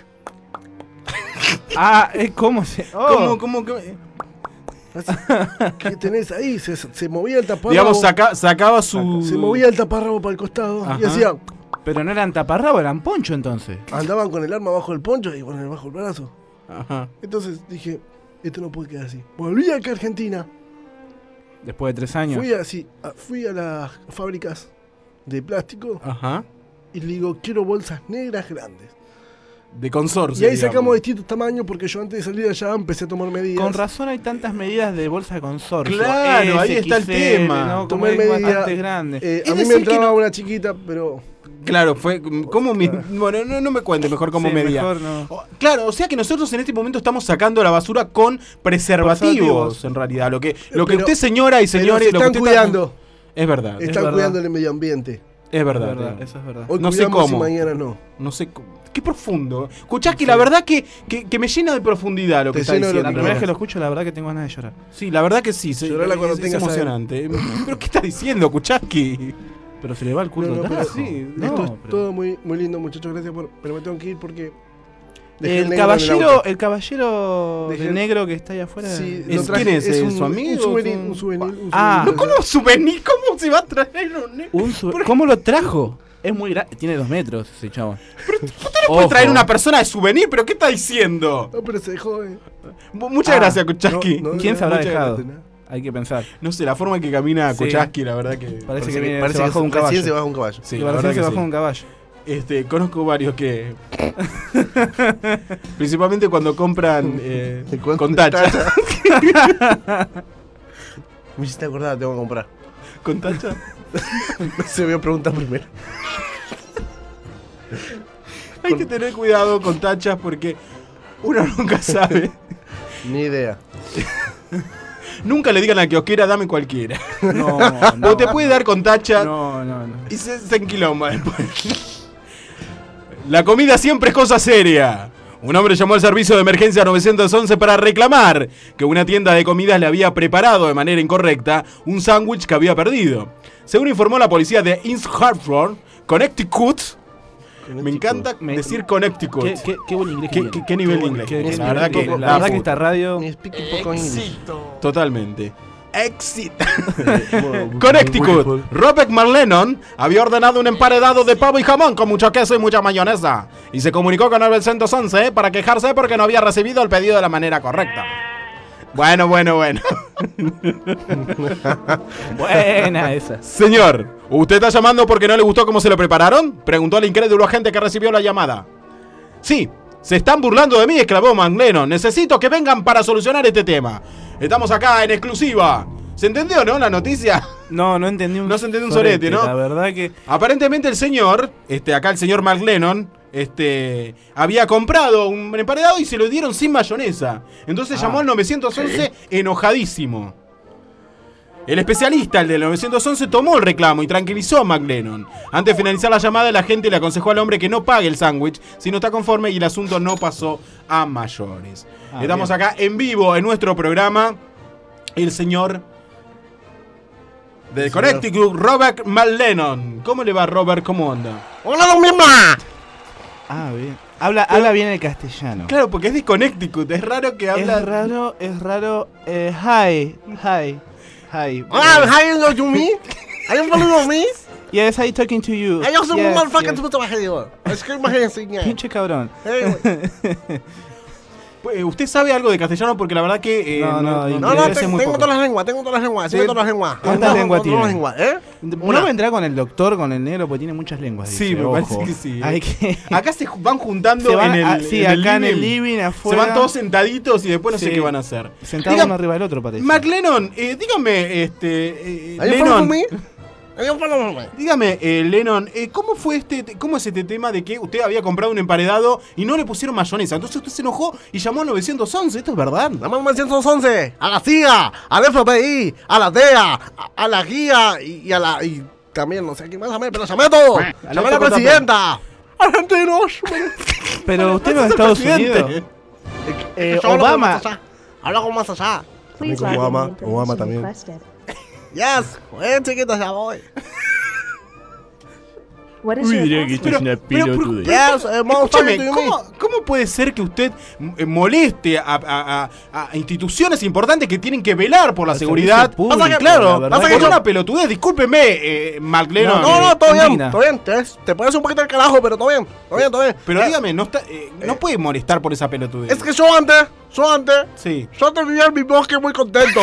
Ah, es como se. Oh. ¿Cómo, cómo, cómo? así, ¿qué tenés ahí? Se, se movía el taparrabo. Digamos, saca- sacaba su. Se movía el taparrabo para el costado Ajá. y hacía, Pero no eran taparrabo, eran poncho entonces. andaban con el arma bajo el poncho y con el bajo el brazo. Ajá. Entonces dije, esto no puede quedar así. Volví acá a Argentina. Después de tres años. Fui, así, a, fui a las fábricas de plástico Ajá. y le digo, quiero bolsas negras grandes. De consorcio. Y ahí digamos. sacamos distintos tamaños porque yo antes de salir allá empecé a tomar medidas. Con razón hay tantas medidas de bolsa de consorcio. Claro, ahí está el X L, tema. ¿no? Como Tomé es medidas. bastante grande. Eh, Es a mí decir me que entraba no- una chiquita, pero... Claro, fue. ¿Cómo mi- Bueno, no, no me cuente mejor cómo Sí, medía. mejor no. O- Claro, o sea que nosotros en este momento estamos sacando la basura con preservativos, Preservativos. en realidad. Lo que, lo que Pero- usted, señora y pero señores, se lo que están usted cuidando. Está, es verdad. Están verdad. cuidando el medio ambiente. Es verdad. Es verdad, eh. eso es verdad. Hoy No sé cuidamos cómo. y mañana no. No sé cómo. Qué profundo. Escuchás que la verdad que, que, que me llena de profundidad lo que Te está lleno de lo diciendo. La que primera vez quieras. que lo escucho, la verdad que tengo ganas de llorar. Sí, la verdad que sí. se- Llorala es, cuando es tengas a- emocionante. ¿Pero qué está diciendo, Kuchaski? Pero se le va el culo No, no, al pero carajo. sí, No, Esto es pero- todo muy, muy lindo, muchachos. Gracias por... Pero me tengo que ir porque... dejé El negro en caballero, auto. el caballero Dejé de el- negro que está allá afuera. Sí, ¿Es- lo traje- quién es, eh, un, su amigo? Un souvenir, ¿Quién? un souvenir, un Ah. souvenir. ¿Cómo souvenir? ¿Cómo se va a traer un Un su- ¿Cómo lo trajo? Es muy grande. Tiene dos metros ese chavo. Usted no puede traer una persona de souvenir, pero ¿qué está diciendo? No, pero se dejó... Eh. Bu- Muchas Ah, gracias, Kuchaski. no, no, ¿Quién se habrá Muchas dejado? gracias. Hay que pensar. No sé, la forma en que camina Sí. Kuchaski, la verdad que. Parece, que, viene, parece se que bajó de un recién caballo. se baja un caballo. Sí, Y la recién verdad se que bajó sí. de un caballo. Este, conozco varios que. Principalmente cuando compran eh, ¿Cuánto con tacha. tacha? Me hiciste acordar, tengo que comprar. ¿Con tacha? No se voy a preguntar primero. Hay que tener cuidado con tachas porque uno nunca sabe. Ni idea. Nunca le digan a kiosquera, dame cualquiera. No, no. O te puede dar con tacha No, no, no. y se, se enquilomba después. La comida siempre es cosa seria. Un hombre llamó al servicio de emergencia nueve once para reclamar que una tienda de comidas le había preparado de manera incorrecta un sándwich que había perdido. Según informó la policía de East Hartford, Connecticut, me encanta Me- decir Connecticut. ¿Qué, qué, qué buen inglés ¿Qué, que qué- qué nivel de Qué- inglés? qué- la verdad que, la verdad que esta radio. Ni speak un poco inglés. Totalmente. Exit. Connecticut. Robert Marlennon había ordenado un emparedado de pavo y jamón con mucho queso y mucha mayonesa. Y se comunicó con nueve once para quejarse porque no había recibido el pedido de la manera correcta. Bueno, bueno, bueno. Buena esa. Señor, ¿usted está llamando porque no le gustó cómo se lo prepararon? Preguntó el incrédulo agente que recibió la llamada. Sí, se están burlando de mí, exclamó Marlennon. Necesito que vengan para solucionar este tema. Estamos acá en exclusiva. ¿Se entendió, no, la noticia? No, no entendí un No se entendió un sorete, ¿no? La verdad que. Aparentemente el señor, este, acá el señor Mark Lennon, este, había comprado un emparedado y se lo dieron sin mayonesa. Entonces Ah. llamó al nueve once enojadísimo. El especialista, el del nueve once, tomó el reclamo y tranquilizó a Mark Lennon. Antes de finalizar la llamada, la gente le aconsejó al hombre que no pague el sándwich si no está conforme y el asunto no pasó a mayores. Ah, Estamos bien. acá en vivo en nuestro programa. El señor de Connecticut, Robert Marlennon. ¿Cómo le va, Robert? ¿Cómo anda? ¡Hola, don misma! Ah, bien. Habla, habla bien el castellano. Claro, porque es de Connecticut. Es raro que habla. Es raro, es raro. Eh, hi, hi, hi. Hola, how are you me? Are you following me? Yes, I'm talking to you. I also Yes, want fucking yes. to my head. Es que imagínense. Pinche cabrón. Pues, ¿usted sabe algo de castellano? Porque la verdad que. eh, No, no, No, me no, parece te- muy tengo poco. todas las lenguas, tengo todas las lenguas, Sí. tengo todas las lenguas. ¿Cuántas Tengo lenguas todas las tiene? lenguas, ¿eh? No vendrá con el doctor, con el negro, porque tiene muchas lenguas. Sí, dice, me parece ojo. que sí. Hay que... Acá se ju- van juntando Se van en el. a- sí, acá en el living, Se afuera. van todos sentaditos y después no sé Sí. qué van a hacer. Sentado Diga- uno arriba del otro, parece. Mark Lennon, eh, dígame, este. Eh, Are you Lennon, following me? Are you following me? dígame, eh, Lennon, eh, ¿cómo fue este, cómo es este tema de que usted había comprado un emparedado y no le pusieron mayonesa? Entonces usted se enojó y llamó al nueve once. ¿Esto es verdad? Llamamos al nueve once, a la C I A, al F B I, a la D E A, a, a la guía y, y a la... Y también, no sé a quién más llamé, pero llamé a todos. Llamé a la presidenta. Argentinos. Pero usted no es el Estados presidente. Unidos. Eh, Yo lo Obama. voy a Habla con más allá. También con Obama, Obama también. Yes, oye chiquito, ya voy. Uy, diría que esto es una pelotude. Yes, eh, Escúchame, ¿cómo, ¿cómo puede ser que usted eh, moleste a, a- a- a instituciones importantes que tienen que velar por la Al seguridad? servicio público, Pasa que, la claro, verdad pasa que que- es una pelotudez. Discúlpeme, eh, Mark Lennon. No, no, eh, todo bien, indigna. todo bien. Te, te pones un poquito el carajo, pero todo bien, todo bien, todo bien. Pero Eh, dígame, no, está, eh, no puede molestar por esa pelotudez. Es que yo antes, yo antes, sí. yo antes vivía en mi bosque muy contento.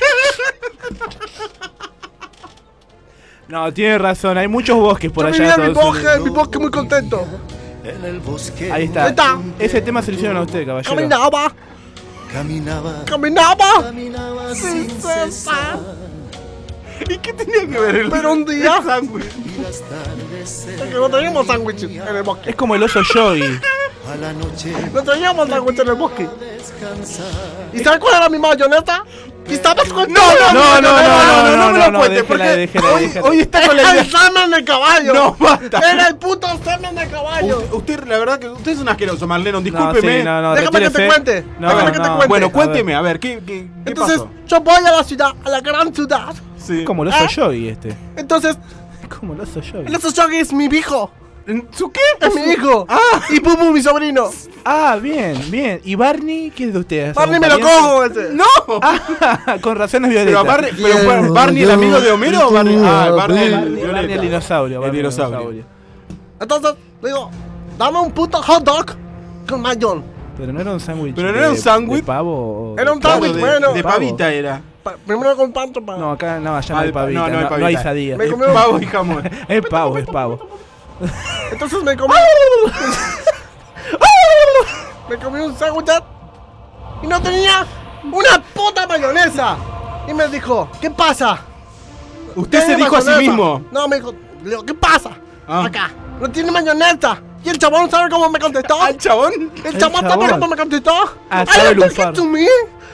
No, tiene razón, hay muchos bosques por Yo allá. vivía en mi Estados bosque, en mi bosque muy contento. En el bosque. Ahí está. Ahí está. Ese tema se lo hicieron a usted, caballero. Caminaba, Caminaba. caminaba, Caminaba sin sin cesar. cesar. ¿Y qué tenía que ver el Pero un día, el sándwich? Y las tardes es que no teníamos sándwiches en el bosque. Es como el oso Yogi. a la noche. No teníamos sándwiches en el bosque. Descansar. ¿Y sabes cuál era mi mayonesa? ¿Y sabes cuál? No, no, No, no, no, no, no me lo no, cuente, déjela, porque déjela, hoy, déjela. hoy está con Era la el semen de caballo. No, basta. Era el puto semen de caballo. Usted, usted, la verdad que usted es un asqueroso, Mark Lennon, No, discúlpeme. sí, no, no, Déjame que te retírese. cuente. No, Déjame que te no. cuente. Bueno, A cuénteme, a ver, ¿qué, qué, qué Entonces, pasó? yo voy a la ciudad, a la gran ciudad. Sí. Como el oso ¿Eh? Yogi este. Entonces, Como el oso Yogi. el oso Yogi es mi hijo. ¿Su qué? Es mi hijo. Ah. Y Pupu, mi sobrino. Ah, bien, bien. ¿Y Barney qué es de ustedes? Barney me lo cojo ese. ¡No! Ah, con razones Pero, violetas. a Barney, pero fue Barney el amigo de Homero o Barney. Ah, Barney el Barney, Violeta. Barney el dinosaurio. El Barney dinosaurio. Entonces, digo, dame un puto hot dog con mayón. Pero no era un sándwich. Pero no de- era un sándwich. ¿De pavo? o Era un de pavo? sándwich, de, bueno. de Pavo. pavita era. Pa- primero con pancho para. No, acá no, allá no Ah, hay pavita. no, No, no hay no pavita. hay sadía. Me Es comí un- pavo y jamón. Es pavo, es pavo. Entonces me comí. me comí un sándwich y no tenía una puta mayonesa. Y me dijo, ¿qué pasa? Usted se ¿Tiene dijo a sí mayonesa? mismo. No, me dijo, le digo, ¿qué pasa? Ah. Acá, no tiene mayonesa. Y el chabón, ¿sabe cómo me contestó? ¿Al chabón? El chabón, ¿sabe chabón. cómo me contestó? Ah, I sabe am lunfar. talking to me. I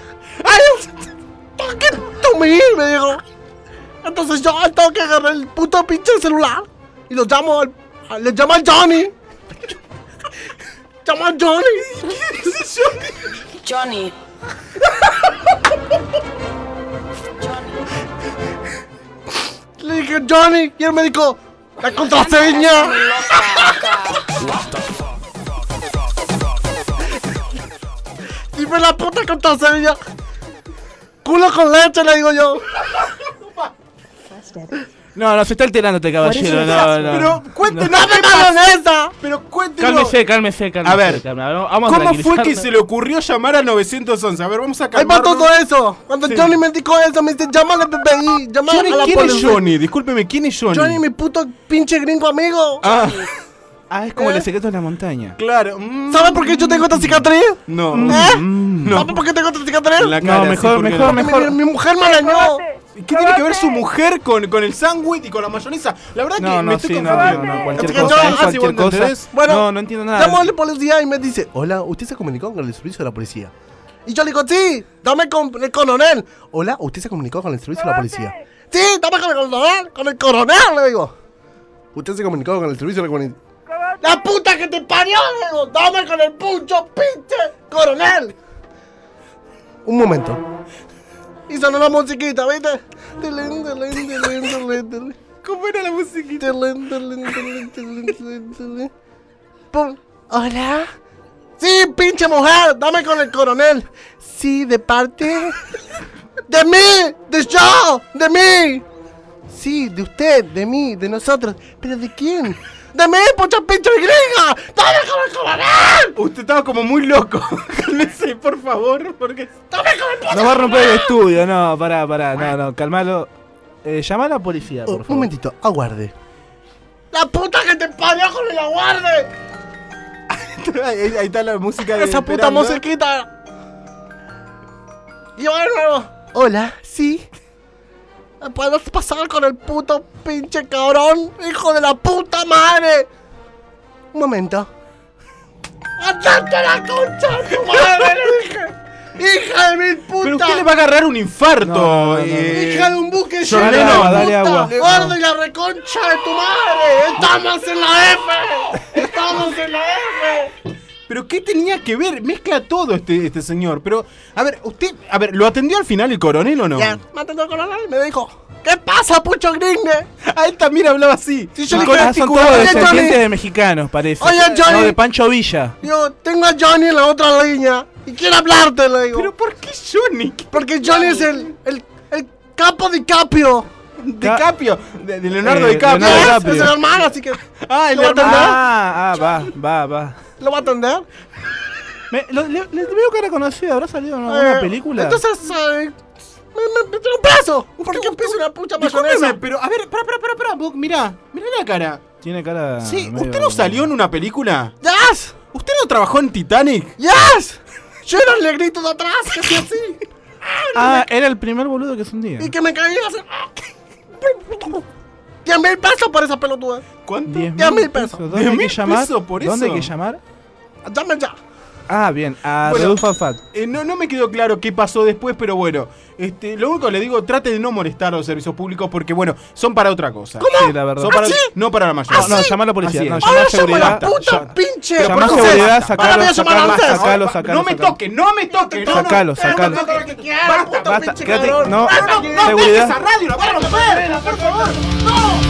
am talking to me, me dijo. Entonces yo tengo que agarrar el puto pinche celular y lo llamo al, a- le llamo a Johnny. Llamo a Johnny. Johnny. Le dije Johnny y él me dijo la contraseña. Dime la puta contraseña. Culo con leche, le digo yo. No, no, se está alterando este caballero. No, no. Pero cuéntenos. ¡Dame mayonesa! Pero cuéntenos. Cálmese, cálmese, cálmese. A ver, cálmese. Vamos a ¿Cómo fue que tranquilizarnos. se le ocurrió llamar al nueve once? A ver, vamos a Ahí va calmarnos. todo eso. Cuando Sí. Johnny me dijo eso, me dice, llámale al P P I, llámale Johnny, a la ¿quién es policía. Johnny? Discúlpeme, ¿quién es Johnny? Johnny, mi puto pinche gringo amigo. Ah, Ah, es como ¿Eh? el secreto de la montaña. claro. Mm, ¿Sabes por qué yo tengo esta cicatriz? No. ¿Eh? No. ¿Sabes por qué tengo esta cicatriz? En la cara, No, sí, mejor, porque mejor, la- Porque mejor. mi, mi mujer me arañó. ¿Qué tiene que ver su mujer con, con el sándwich y con la mayonesa? La verdad que No, me no, estoy sí, no, confundiendo. no, no, cualquier Es que cosa, yo- es ah, sí, cualquier vos cosa. entendés. Bueno, No, no entiendo nada. Llamo a la policía y me dice, hola, ¿usted se comunicó con el servicio de la policía? Y yo le digo, sí, dame con el coronel. Hola, ¿usted se comunicó con el servicio de la policía? Sí, dame con el coronel, con el coronel, le digo. ¿Usted se comunicó con el servicio de la policía? ¡La puta que te parió! Le digo, dame con el pucho pinche coronel. Un momento. Y sonó la musiquita, ¿viste? Tilín, tilín, tilín, tilín, tilín. ¿Cómo era la musiquita? Tilín, tilín, tilín, tilín, tilín, tilín. Pum. Hola. Sí, pinche mujer, dame con el coronel. Sí, de parte. De mí, de yo, de mí. Sí, de usted, de mí, de nosotros. ¿Pero de quién? ¡De mí, pocha pinche gringa! ¡Dame con el coronel! Usted estaba como muy loco. Cálmese, por favor, porque... ¡Dame con el Nos va a romper el estudio, no, pará, pará, no, no, calmalo. Eh, llama a la policía, por Un favor. momentito, aguarde. ¡La puta que te parió con el aguarde! ahí, ahí está la música de ¡Esa puta esperando. musiquita! Y yo de nuevo. Hola, sí. ¿Me puedes pasar con el puto pinche cabrón? ¡Hijo de la puta madre! Un momento. ¡Andate a la concha de tu madre! le dije! ¡Hija de mil puta! Pero usted le va a agarrar un infarto. No, no, no, no. eh. ¡Hija de un buque John lleno de Lennon, puta! dale agua. ¡Guarda y la reconcha de tu madre! ¡Estamos en la F! ¡Estamos en la F! Pero ¿qué tenía que ver? Mezcla todo este, este señor. Pero, a ver, usted, a ver, ¿lo atendió al final el coronel o no? Ya, me atendió el coronel y me dijo, ¿qué pasa, pucho gringue? A él también hablaba así. Sí, yo Ah, le dije, son todos "Oye, descendientes Johnny". de mexicanos, parece. Oye, Johnny. No, de Pancho Villa. Yo tengo a Johnny en la otra línea y quiere hablarte, le digo. ¿Pero por qué Johnny? ¿Qué Porque Johnny es el, el, el capo de Capio. ¿De Capio? De, de Leonardo Eh, DiCaprio. Leonardo Es, DiCaprio. es el hermano, así que... Ah, el ¿Lo va a hermano. atender? Ah, ah, va, va, va. ¿Lo va a atender? Me, lo, le, le veo cara conocida, ¿habrá salido en alguna Eh, película? Entonces, eh, me, me metieron preso. ¿Por qué puse una pucha Discúlpeme, mayonesa? pero a ver, para, para, para, para, vos, mirá, mirá la cara. Tiene cara. Sí, medio- ¿usted no salió en una película? ¡Yes! ¿Usted no trabajó en Titanic? ¡Yes! Yo era el negrito de atrás, que hacía así. Ah, era el primer boludo que se hundía. Y que me caía así. diez mil pesos por esa pelotuda. ¿Cuánto? diez diez mil pesos. ¿Dónde ¿diez hay mil que llamar? pesos por ¿Dónde hay eso? que llamar? Dame ya. Ah, bien, a Bueno, Rodolfo Fat. Eh, no, no me quedó claro qué pasó después, pero bueno, este, lo único que le digo, trate de no molestar a los servicios públicos porque, bueno, son para otra cosa. Sí, la verdad. Son para, ¿Ah, sí? no para la mayoría. No, no, llamá a la policía. Así No, es. llamá a Ahora llamo a seguridad. la puta Ya- pinche. Pero Llamá a por favor, seguridad, basta. Ahora voy sacalo, a llamar a sacalo, ustedes. sacalo, sacalo. No me sacalo. toque, no me toque. No, Sacalo, no, sacalo. Todo lo que quieras, Basta, puto basta, pinche quédate- cabrón. no, Basta, no, que- no, Seguridad. deje esa radio, la voy a romper, por favor. No.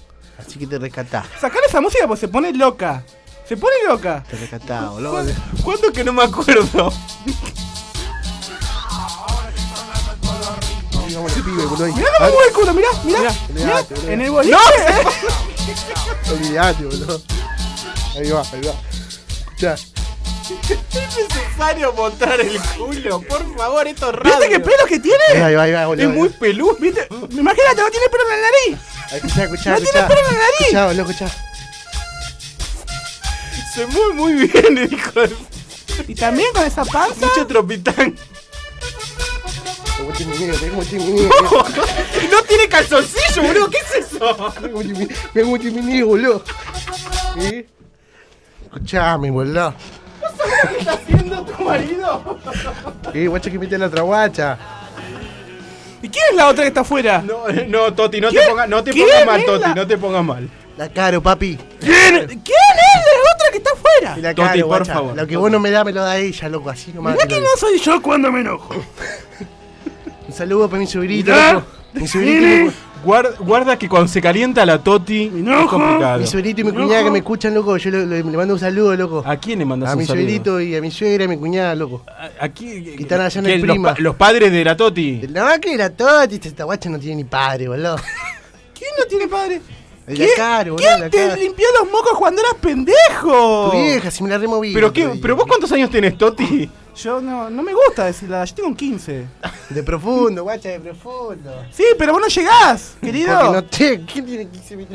Así que te rescatás. Sacale esa música porque se pone loca. Se pone loca. Te rescatás, boludo. ¿Cuándo que no me acuerdo? ese pibe, boludo. Mirá cómo mueve el culo, mirá, mirá. mirá. Olvidate, boludo. En el boliche. ¡No! Olvidate, boludo. Ahí va, ahí va. Escuchá. Es necesario mostrar el culo, por favor, esto es radio. ¿Viste qué pelos que tiene? Ahí va, ahí va, boludo. Es muy peludo. ¿Viste? Imagínate, no tiene pelo en la nariz. Escuchá, escuchá, No escuchá. tiene pelo en la nariz. Escuchá, boludo, escuchá. Se mueve muy bien el hijo de... Y también con esa panza. Mucho tropitán. Como chimineo, como chimineo. No tiene calzoncillo, boludo. ¿Qué es eso? Mira como chimineo, boludo. ¿Sí? Escuchame, boludo. ¿Qué está haciendo tu marido? Eh, guacha, que mete la otra guacha. ¿Y quién es la otra que está afuera? No, no, Toti, no ¿Quién? te pongas no te ¿Quién pongas mal, es Toti, la- no te pongas mal. La Caro, papi. ¿Quién? ¿Quién es la otra que está afuera? Y la Toti, Caro, por guacha. favor. Lo que vos no me das, me lo da ella, loco. Así nomás. Mirá te que lo no soy yo cuando me enojo. digo. Un saludo para mi sobrinito, Mirá. loco. Mi sobrinito, y Nene. mi, Guarda, guarda que cuando se calienta la Toti es enojo. complicado. mi sobrinito y mi ¿No? cuñada que me escuchan, loco. Yo le, le- le mando un saludo, loco. ¿A quién le mandas A un mi saludo? sobrinito y a mi suegra y a mi cuñada, loco. ¿A, a quién? Que están allá en ¿Quién? el los, Prima. pa- los padres de la Toti. No, que era todo. Esta guacha no tiene ni padre, boludo. ¿Quién no tiene padre? Es ¿Quién, la Caro, boludo. ¿quién La te Caro. limpió los mocos cuando eras pendejo? Tu vieja, si me la removí. ¿Pero, el qué, otro día. ¿Pero vos cuántos años tenés, Toti? Yo no, no me gusta decirla, yo tengo un quince. De profundo, guacha, de profundo. Sí, pero vos no llegás, querido. Porque no te. ¿Quién tiene quince metros?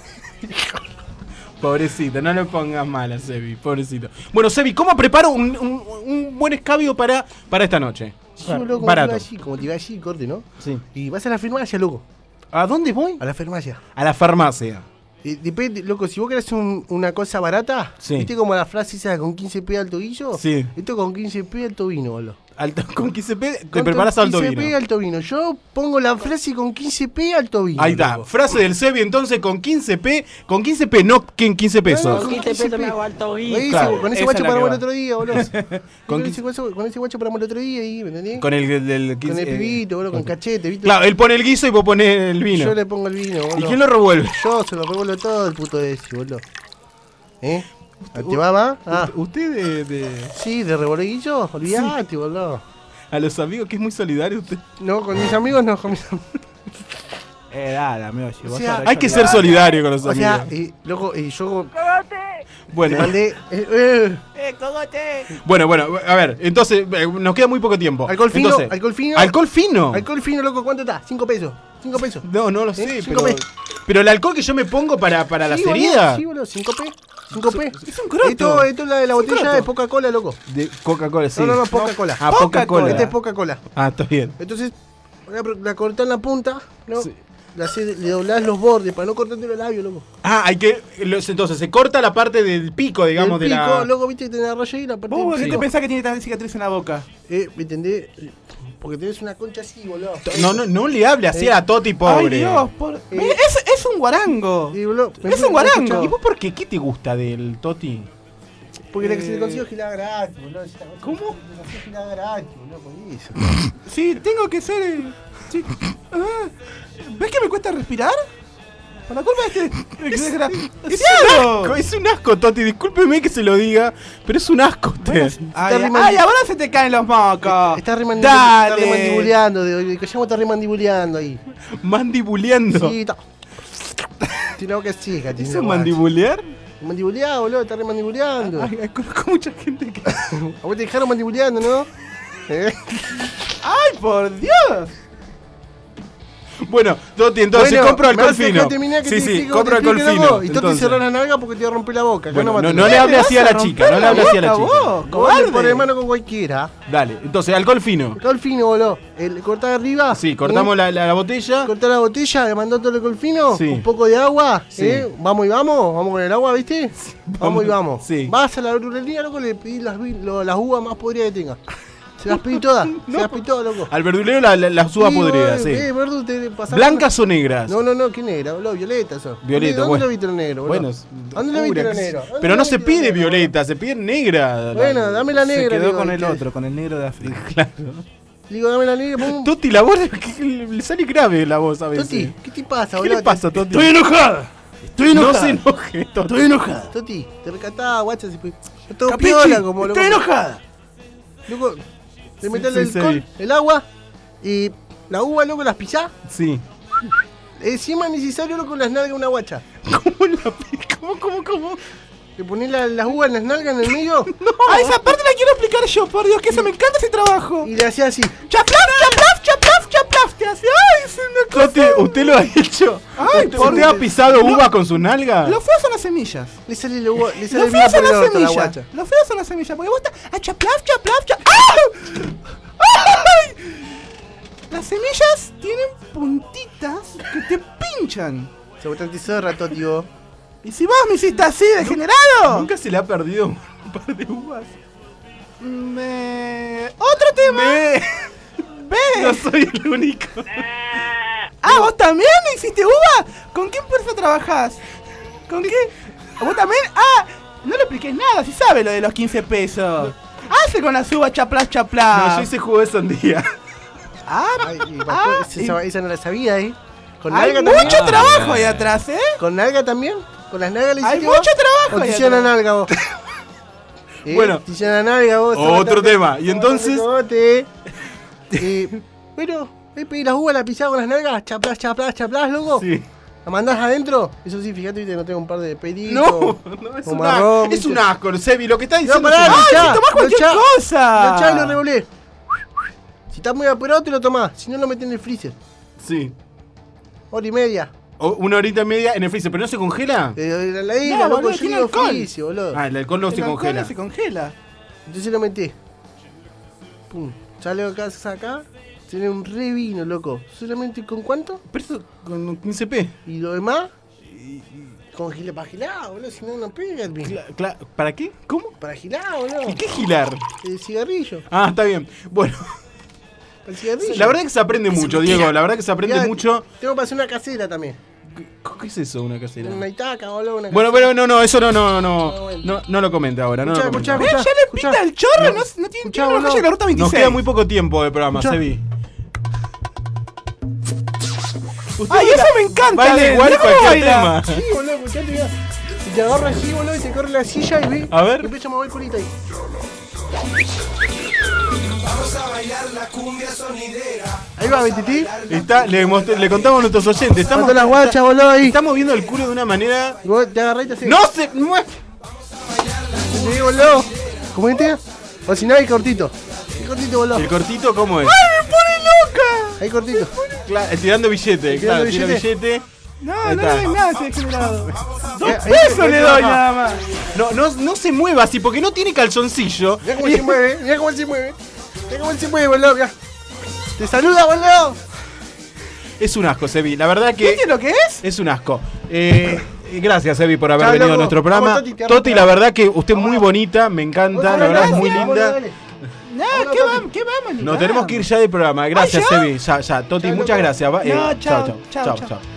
Pobrecito, no lo pongas mal a Sebi, pobrecito. Bueno, Sebi, ¿cómo preparo un, un- un buen escabio para, para esta noche? Sí, boludo, como te Barato. iba allí, como te iba allí, corte, ¿no? Sí. Y vas a la farmacia, loco. ¿A dónde voy? A la farmacia. A la farmacia. Y depende, loco, si vos querés un- una cosa barata, Sí. ¿viste como la frase esa con quince p alto guillo? Sí. Esto con quince p alto vino, boludo. Alto, con quince p te Con preparas alto quince p vino. alto vino. Yo pongo la frase con quince p alto vino. Ahí está, loco. frase del Sebi entonces con quince p, con quince p, no que en quince pesos. Con quince p me hago alto vino. Claro, con ese esa guacho es la paramos que el va. otro día, boludo. Con con, quince- ese guacho, con ese guacho paramos el otro día ahí, ¿me entendés? Con el del Con quince, el pibito, boludo, con cachete, ¿viste? Claro, él pone el guiso y vos ponés el vino. Yo le pongo el vino, boludo. ¿Y quién lo revuelve? Yo se lo revuelvo todo el puto ese, boludo. ¿Eh? ¿Te va, va? Ah. ¿Usted de, de- Sí, de revolguillo, olvidate, boludo. a los amigos que es muy solidario usted? No, con mis amigos no, con mis amigos. Eh, dale, amigo, si O vos sea, sos Hay que re ser solidario con los O sea, amigos. y, loco, y yo Bueno, le mandé. Eh, eh, ¡Eh, cogote! bueno, bueno, a ver, entonces eh, nos queda muy poco tiempo. alcohol fino, Entonces, alcohol fino. ¿Alcohol fino? Alcohol fino, loco, ¿cuánto está? Cinco pesos. Cinco pesos. No, no lo ¿Eh? sé, Cinco pero, P. pero el alcohol que yo me pongo para, para las Sí, boludo, heridas Sí, boludo, cinco p. cinco p. Es un croto. Esto, esto es la de la Es un botella croto. de Coca-Cola, loco. de Coca-Cola, sí. No, no, no, Coca-Cola. Ah, Coca-Cola. Este es Coca-Cola. Ah, está bien. Entonces, la, la cortás en la punta, ¿no? Sí. La haces- le doblás los bordes para no cortarte los labios, loco. Ah, hay que. los- Entonces, se corta la parte del pico, digamos, el de pico, la. loco, viste, tenés la raya y la parte ¿Vos del qué pico. te pensás que tiene tanta cicatriz en la boca? Eh, ¿me entendés? Porque tenés una concha así, boludo. No, no, no le hable así Eh. a la Toti, pobre. Ay, Dios, por... Eh. es, es un guarango. Sí, boludo. Me Es fui- un guarango. escuchá, ¿Y vos por qué? ¿Qué te gusta del Toti? Porque la que se le Eh. consiguió gilada gratis, boludo. ¿Cómo? Se le consiguió gilada gratis, boludo, por eso. Sí, tengo que ser. eh, sí. Ah, ¿ves que me cuesta respirar? Por la culpa de este Es desgraciado. un asco, es un asco, Toti. Discúlpeme que se lo diga, pero es un asco usted. Ay, Está ay, ahora se te caen los mocos. Está remandibuleando, Dale. está remandibuleando, de, de que llamo está remandibuleando ahí. Mandibuleando. Sí, está. Tiene la boca seca, tiene ¿Es la un guacha. mandibulear? Mandibuleado, boludo, está remandibuleando. Ay, ay, conozco mucha gente que. A vos te dejaron mandibuleando, ¿no? ¿Eh? Ay, por Dios. Bueno, Toti, entonces Bueno, compro me alcohol vas a dejar fino. terminar que Sí, te sí, explique, compro te alcohol explique fino. vos. Y tú te entonces. cerrás la nalga porque te va a romper la boca. Bueno, yo no, no, no mato le nada. hable así a la chica, no le hable así a la boca, chica. vos, Vos le cobarde. pones mano con cualquiera. Dale, entonces, alcohol fino. Alcohol fino, boludo. El, cortás arriba. Sí, cortamos ¿eh? la, la, la botella. Cortás la botella, le mandás todo el alcohol fino. Sí. Un poco de agua. Sí. ¿eh? Vamos y vamos. Vamos con el agua, ¿viste? Vamos y vamos. Sí. Vas a la verdulería, loco, le pedís las, vi- lo- las uvas más podridas que tenga. Se las pedí todas. Se las pedí todas, loco. Al verdulero la, la, las uvas Sí, podridas, boludo, sí. eh, verdu, te pasás- ¿Blancas o negras? No, no, no, ¿qué negra, boludo? Violeta, eso. Violeta, ¿Dónde bueno. lo viste lo negro, boludo? Bueno, ¿Dónde lo viste oscura, lo qué sé negro? yo. ¿Dónde Pero lo no se viste lo pide negro, violeta, se pide negra. Bueno, dame la negra. Se quedó digo, con el ¿qué? otro, con el negro de África. Claro. Digo, dame la negra, pum. Toti, la voz que le sale grave la voz a veces. Toti, ¿qué te pasa, ¿Qué boludo? le pasa, Toti? Estoy enojada. Estoy No enojada. se enoje, Toti. Estoy enojada. Toti, te recataba, guacha, si fue. Todo Capichi, piola, como loco. estoy enojada. Loco, le Sí, metés sí, el alcohol, sí. el agua y La uva, loco, las pisás. Sí. Encima es necesario, loco, las nalgas una guacha. ¿Cómo la ¿Cómo, cómo, cómo? ¿Le ponés la, las uvas en las nalgas en el medio? No. Ah, esa parte la quiero explicar yo, por Dios, que eso me encanta ese trabajo. Y le hacía así. ¡Chaplaf, chaplaf, chaplaf, chaplaf! Te hace, ¡ay, es una cosa! ¿Usted, ¿Usted lo ha hecho? Ay, ¿Usted, por ¿Usted ha pisado uvas con su nalga? Lo feo son las semillas. Le sale la uva, le sale Lo bien feo son por el las orto, la semillas. guacha. Lo feo son las semillas, porque vos estás a chaplaf, chaplaf, chaplaf. ¡Ah! ¡Ay! Las semillas tienen puntitas que te pinchan. Se vos te zorra, tío. ¿Y si vos me hiciste así, degenerado? ¿Nunca se le ha perdido un par de uvas? Me... Otro tema. Me... Ve. No soy el único. Ah, ¿vos también hiciste uva? ¿Con qué empresa trabajás? ¿Con qué? ¿Vos también? Ah, no le expliqué nada, si sabe lo de los quince pesos. Hace con las uvas chaplás, chaplás. No, yo hice jugo de sandía. Ah, Ay, y ah, esa, esa no la sabía, ¿eh? Con hay nalga mucho también. trabajo ahí atrás, ¿eh? ¿Con nalga también? ¿Con las nalgas le Hay hiciste mucho vos? trabajo ¿O te ahí hicieron la atrás. nalga vos? ¿Eh? Bueno. Te hicieron la nalga vos. Otro tema. Y entonces... Eh, bueno, eh, pedí las uvas, la pisada con las nalgas, chaplás, chaplás, chaplás, loco. Sí. ¿La mandás adentro? Eso sí, fíjate, viste, no tengo un par de pelitos. No, no, es, o una, marrón, es ¿viste? un asco, Sebi, lo que está No, diciendo pará, es un lo asco. echá, ¡Ay, si tomás lo cualquier echá, cosa! Lo echá y lo revolés. Si estás muy apurado, te lo tomás. Si no, lo metés en el freezer. Sí. Hora y media. O una horita y media en el freezer, ¿pero no se congela? Eh, la, la isla, No, loco, boludo, yo tiene digo alcohol. freezer, boludo. Ah, el alcohol no El se alcohol congela. se congela. Entonces lo metí. Pum. Sale acá, acá. Tiene un re vino, loco. ¿Solamente con cuánto? Pero eso con quince pe. ¿Y lo demás? Con gila para gilar, boludo. Si no, no pega el vino. Cla- cla- ¿Para qué? ¿Cómo? Para gilar, boludo. ¿Y qué gilar? El cigarrillo. Ah, está bien. Bueno, El cigarrillo. la verdad que se aprende mucho, Diego. La verdad que se aprende Mirá, mucho. Tengo para hacer una casera también. ¿Qué es eso, una casera? Una itaca, boludo. Una Bueno, casera. bueno, no, no, eso no, no, no, Ah, bueno. no, no lo comente ahora, no Escuchá, lo comente escuchá, ahora. ¿Ves? Ya le pinta el chorro, no, no tiene Escuchá, tiene una boludo. calle de la ruta veintiséis. Nos queda muy poco tiempo de programa, Escuchá. Sebi. Ay, eso me encanta. Baila Len. igual Mirá cómo cualquier baila. tema. Sí, boludo, escuchate, mirá. Y te agarra así, boludo, y te corre la silla y ve. A ver. Y empieza a mover el culito ahí. Ahí va, Betiti. Está, le, mostré- le contamos a nuestros oyentes. Estamos, Mató las guachas, boludo, ahí. estamos viendo el culo de una manera. Y vos te agarrás y te haces. ¡No se mueve! Te digo, boludo. ¿Cómo este? O si no, hay cortito. Hay cortito, boludo. ¿El cortito cómo es? ¡Ay, me pone loca! Hay cortito. Claro, eh, tirando billete, Tirando claro, tira billete. billete. No, Ahí no está. le doy nada, ese degenerado. Dos Eh, ahí pesos te- le ahí doy te- nada más. No, no, no se mueva así porque no tiene calzoncillo. Mirá cómo él se mueve, mirá cómo él se mueve. Mirá cómo él se mueve, boludo. Mirá. Te saluda, boludo. Es un asco, Sebi. La verdad que ¿Viste lo que es? es un asco. Eh, gracias, Sebi, por haber Chao, venido loco. a nuestro programa. Vamos, Toti, te Toti, amo. la verdad que usted es muy bonita, me encanta, la verdad es muy linda. No, ¿qué vamos? ¿Qué vamos? ni Nos vamos. tenemos que ir ya del programa. Gracias, ¿Ah, ya? Sebi. Ya, ya. Toti, Chao, muchas loco. gracias. Va- eh, No, chao, chao, chao, chao, chao. chao.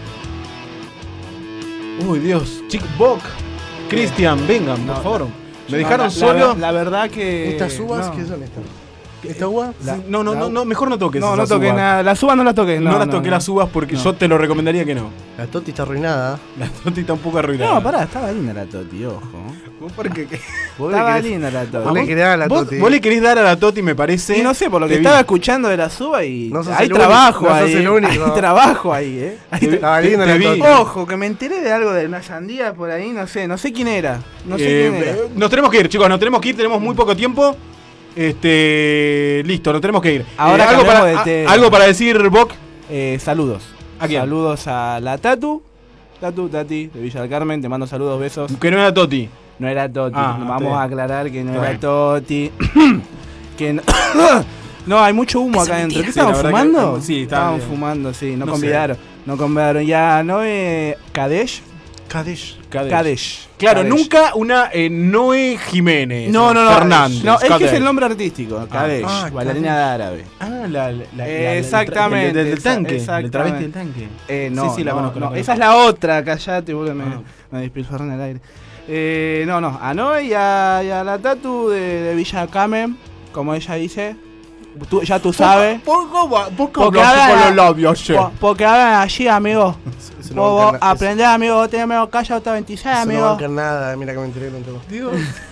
Uy, Dios. Chick Bock, Cristian, vengan, por favor. Me dejaron la, solo. La, la verdad que. ¿Estas uvas no. qué son estas? ¿Esta uva? Sí, No, no, no, no, mejor no toques. No, no esas toques uvas. nada. Las uvas no las toques. No, No, las no, toques no. las uvas porque No. yo te lo recomendaría que no. La Toti está arruinada. La Toti está un poco arruinada. No, pará, estaba linda la Toti, ojo. ¿Vos por qué? Vos le Estaba querés- linda la Vos Toti. le querés dar a la ¿Vos, Toti. vos le querés dar a la Toti, me parece. Y no sé, por lo que Te vi. estaba escuchando de la uvas y No sos hay el trabajo único, no ahí. sos el único. Hay trabajo ahí, eh. Te vi- Estaba te- linda te la vi. Toti. Ojo, que me enteré de algo de una sandía por ahí, no sé, no sé quién era. No sé Eh, quién era. eh, Nos tenemos que ir, chicos, nos tenemos que ir, tenemos muy poco tiempo. Este, listo, nos tenemos que ir. Ahora Eh, algo, que para, hablemos de a- té. algo para decir, Boc. Eh, saludos. ¿A quién? Saludos a la Tatu. Tatu, Tati, de Villa del Carmen, te mando saludos, besos. Que no era Toti. No era Toti, Ah, vamos está bien. a aclarar que no Está era bien. Toti. que no... no, hay mucho humo acá adentro. ¿Qué Sí, la estaban verdad que fumando? estamos- sí, estaba estaban bien. fumando, sí, no, No convidaron. No convidaron. Ya, Noé Kadesh. Kadesh. Kadesh. Kadesh. Claro, Kadesh. nunca una eh, Noé Jiménez. No, no, no. Fernández. No, es que es Kadesh. el nombre artístico. Kadesh. ah, bailarina de árabe. Ah, la, la, la- la- Exactamente. Del, del esa- tanque. Del exactamente. travesti del tanque. Eh, no, sí, sí, la no, conozco. la no, conozco. esa es la otra, callate, boludo, me, Ah. me despilfarré en el aire. Eh, no, no, a Noé y a, y a la Tatu de, de Villa Carmen, como ella dice, tú, ya tú sabes. Poco, poco, poco Porque hablas hablan- con los labios, che. Po- porque hablan allí, amigo. Eso no Vos, banca vos na- aprendés, amigo, vos tenés medio calla hasta veintiséis, eso no amigo. banca nada. Mira que me enteré con todo. Dios.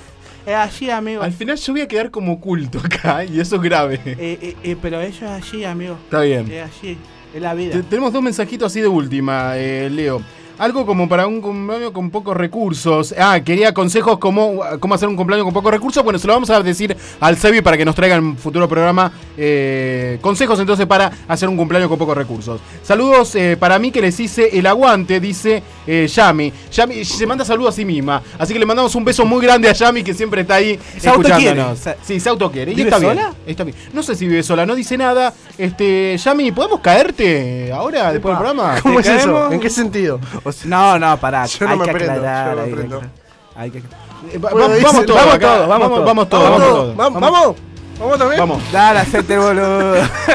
Es así, amigo. Al final yo voy a quedar como oculto acá y eso es grave. Eh, eh, eh, pero eso es así, amigo. Está bien. Es así, es la vida. Te- tenemos dos mensajitos así de última, eh, Leo. Algo como para un cumpleaños con pocos recursos. Ah, quería consejos como cómo hacer un cumpleaños con pocos recursos. Bueno, se lo vamos a decir al Sebi para que nos traiga en un futuro programa eh, consejos entonces para hacer un cumpleaños con pocos recursos. Saludos eh, para mí que les hice el aguante, dice eh, Yami. Yami se manda saludos a sí misma. Así que le mandamos un beso muy grande a Yami que siempre está ahí Se autoquiere. escuchándonos. Sí, se autoquiere. Y ¿Vive está bien, sola? está bien. No sé si vive sola, no dice nada. Este, Yami, ¿podemos caerte ahora después del programa? ¿Cómo es ¿Te eso? caemos? ¿En qué sentido? No, no, pará. Yo no hay me que prendo, aclarar. yo no hay que prendo. aclarar. Hay que- Eh, va- Bueno, va- dice- vamos todos, vamos acá. todos, vamos vamos, todos. vamos todos, Vamos, vamos todos. todos. Vamos, vamos. Vamos también. Vamos. Dale, hacete boludo.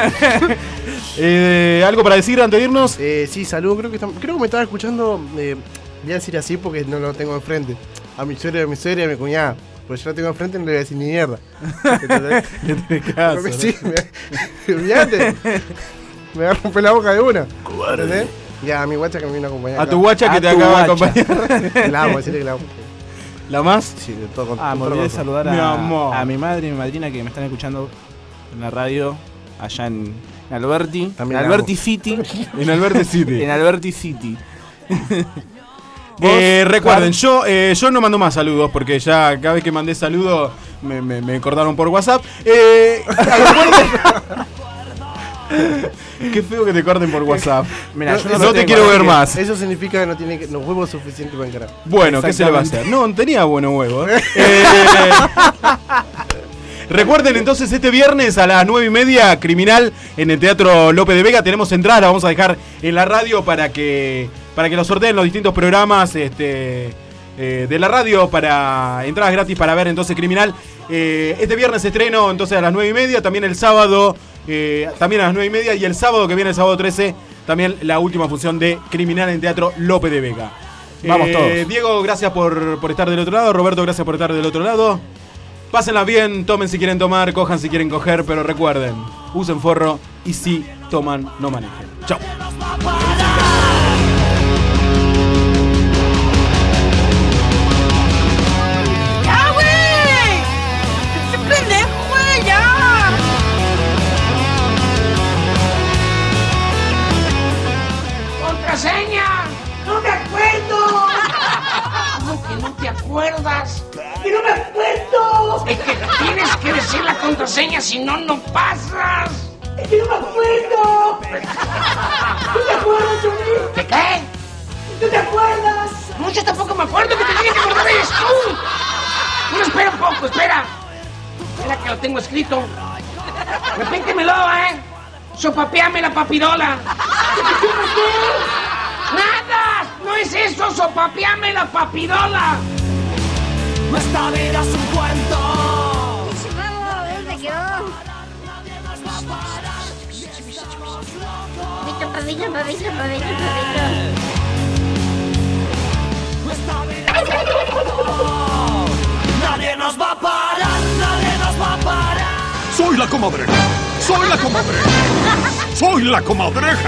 Eh, ¿Algo para decir antes de irnos? Eh, sí, saludo. Creo que, tam- creo que me estaba escuchando. Eh, voy a decir así porque no lo tengo enfrente. A mi suegra, a mi suegra y a mi cuñada. Pues yo lo tengo enfrente y no le voy a decir ni mierda. ¿Entendés? Le tenés caso, Porque ¿no? sí, me, olvidate. Me va a romper la boca de una. ¿Entendés? Ya, a mi guacha que me vino a acompañar. A acá. tu guacha que A te tu acaba de guacha. acompañar. La amo, decirle que la amo. ¿La más? Sí, de todo con Ah, con me todo olvidé de con- saludar Mi a, amor. a mi madre y mi madrina que me están escuchando en la radio allá en Alberti. También en la Alberti amo. City. En Alberti City. En Alberti City. Eh, ¿Vos, recuerden, Juan? yo, eh, yo no mando más saludos porque ya cada vez que mandé saludos me, me, me cortaron por WhatsApp. Eh, recuerden- Qué feo que te corten por WhatsApp. Mira, yo no, no te tengo, quiero ver que más. Eso significa que no tiene que, los huevos suficientes para encarar. Bueno, ¿qué se le va a hacer? No, tenía buenos huevos. Eh, recuerden entonces este viernes a las nueve y media, Criminal en el Teatro López de Vega. Tenemos entradas, la vamos a dejar en la radio para que para que lo sorteen los distintos programas este, eh, de la radio para entradas gratis para ver entonces Criminal. Eh, este viernes estreno entonces a las nueve y media, también el sábado, eh, también a las nueve y media y el sábado que viene, el sábado trece, también la última función de Criminal en Teatro López de Vega. Vamos Eh, todos. Diego, gracias por, por estar del otro lado. Roberto, gracias por estar del otro lado. Pásenla bien, tomen si quieren tomar, cojan si quieren coger, pero recuerden, usen forro y si toman, no manejen. Chao. ¡Ya, güey! ¡Qué pendejo, güey! ¡Ya! ¡Contraseña! ¡No me acuerdo! ¿Cómo que no te acuerdas? ¡Que no me acuerdo! Es que tienes que decir la contraseña, si no, no pasas. ¡Es que no me acuerdo! ¿No te acuerdas, Johnny? ¿De qué? ¿No te acuerdas? No, yo tampoco me acuerdo, que te tiene que acordar eres tú. Bueno, espera un poco, espera. Espera que lo tengo escrito. Repítemelo, ¿eh? Sopapeame la papirola. ¡Nada! ¡No es eso! ¡Sopapeame la papirola! Nuestra vida es un cuento. ¿Dónde quedó? Padrito, padrito, padrito, padrito, padrito. Nadie nos va a parar, nadie nos va a parar. Soy la comadreja, soy la comadreja, soy la comadreja.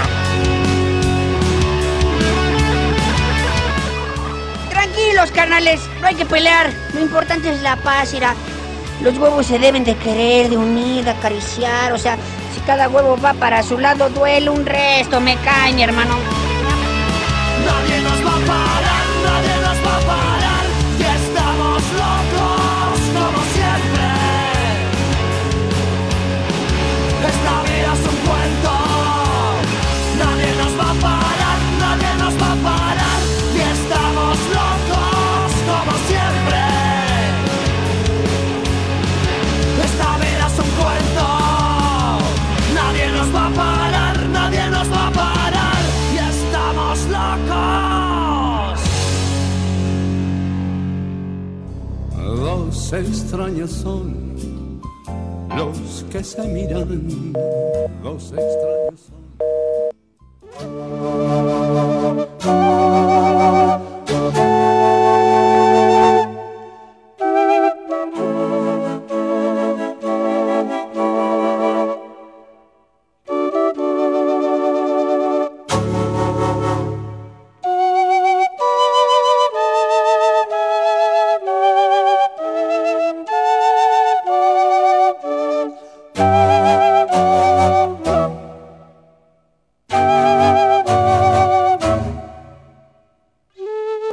Tranquilos, carnales, no hay que pelear. Lo importante es la paz, irá. Los huevos se deben de querer, de unir, de acariciar. O sea, si cada huevo va para su lado, duele un resto. Me cae, mi hermano. Nadie nos va a parar, nadie nos va a parar. Y estamos locos como siempre. Esta vida es un cuento. Nadie nos va a parar, nadie nos va a parar. Y estamos locos como siempre. Esta vida es un cuento. Nadie nos va a parar, nadie nos va a parar. Y estamos locos. Dos extraños son los que se miran, dos extraños.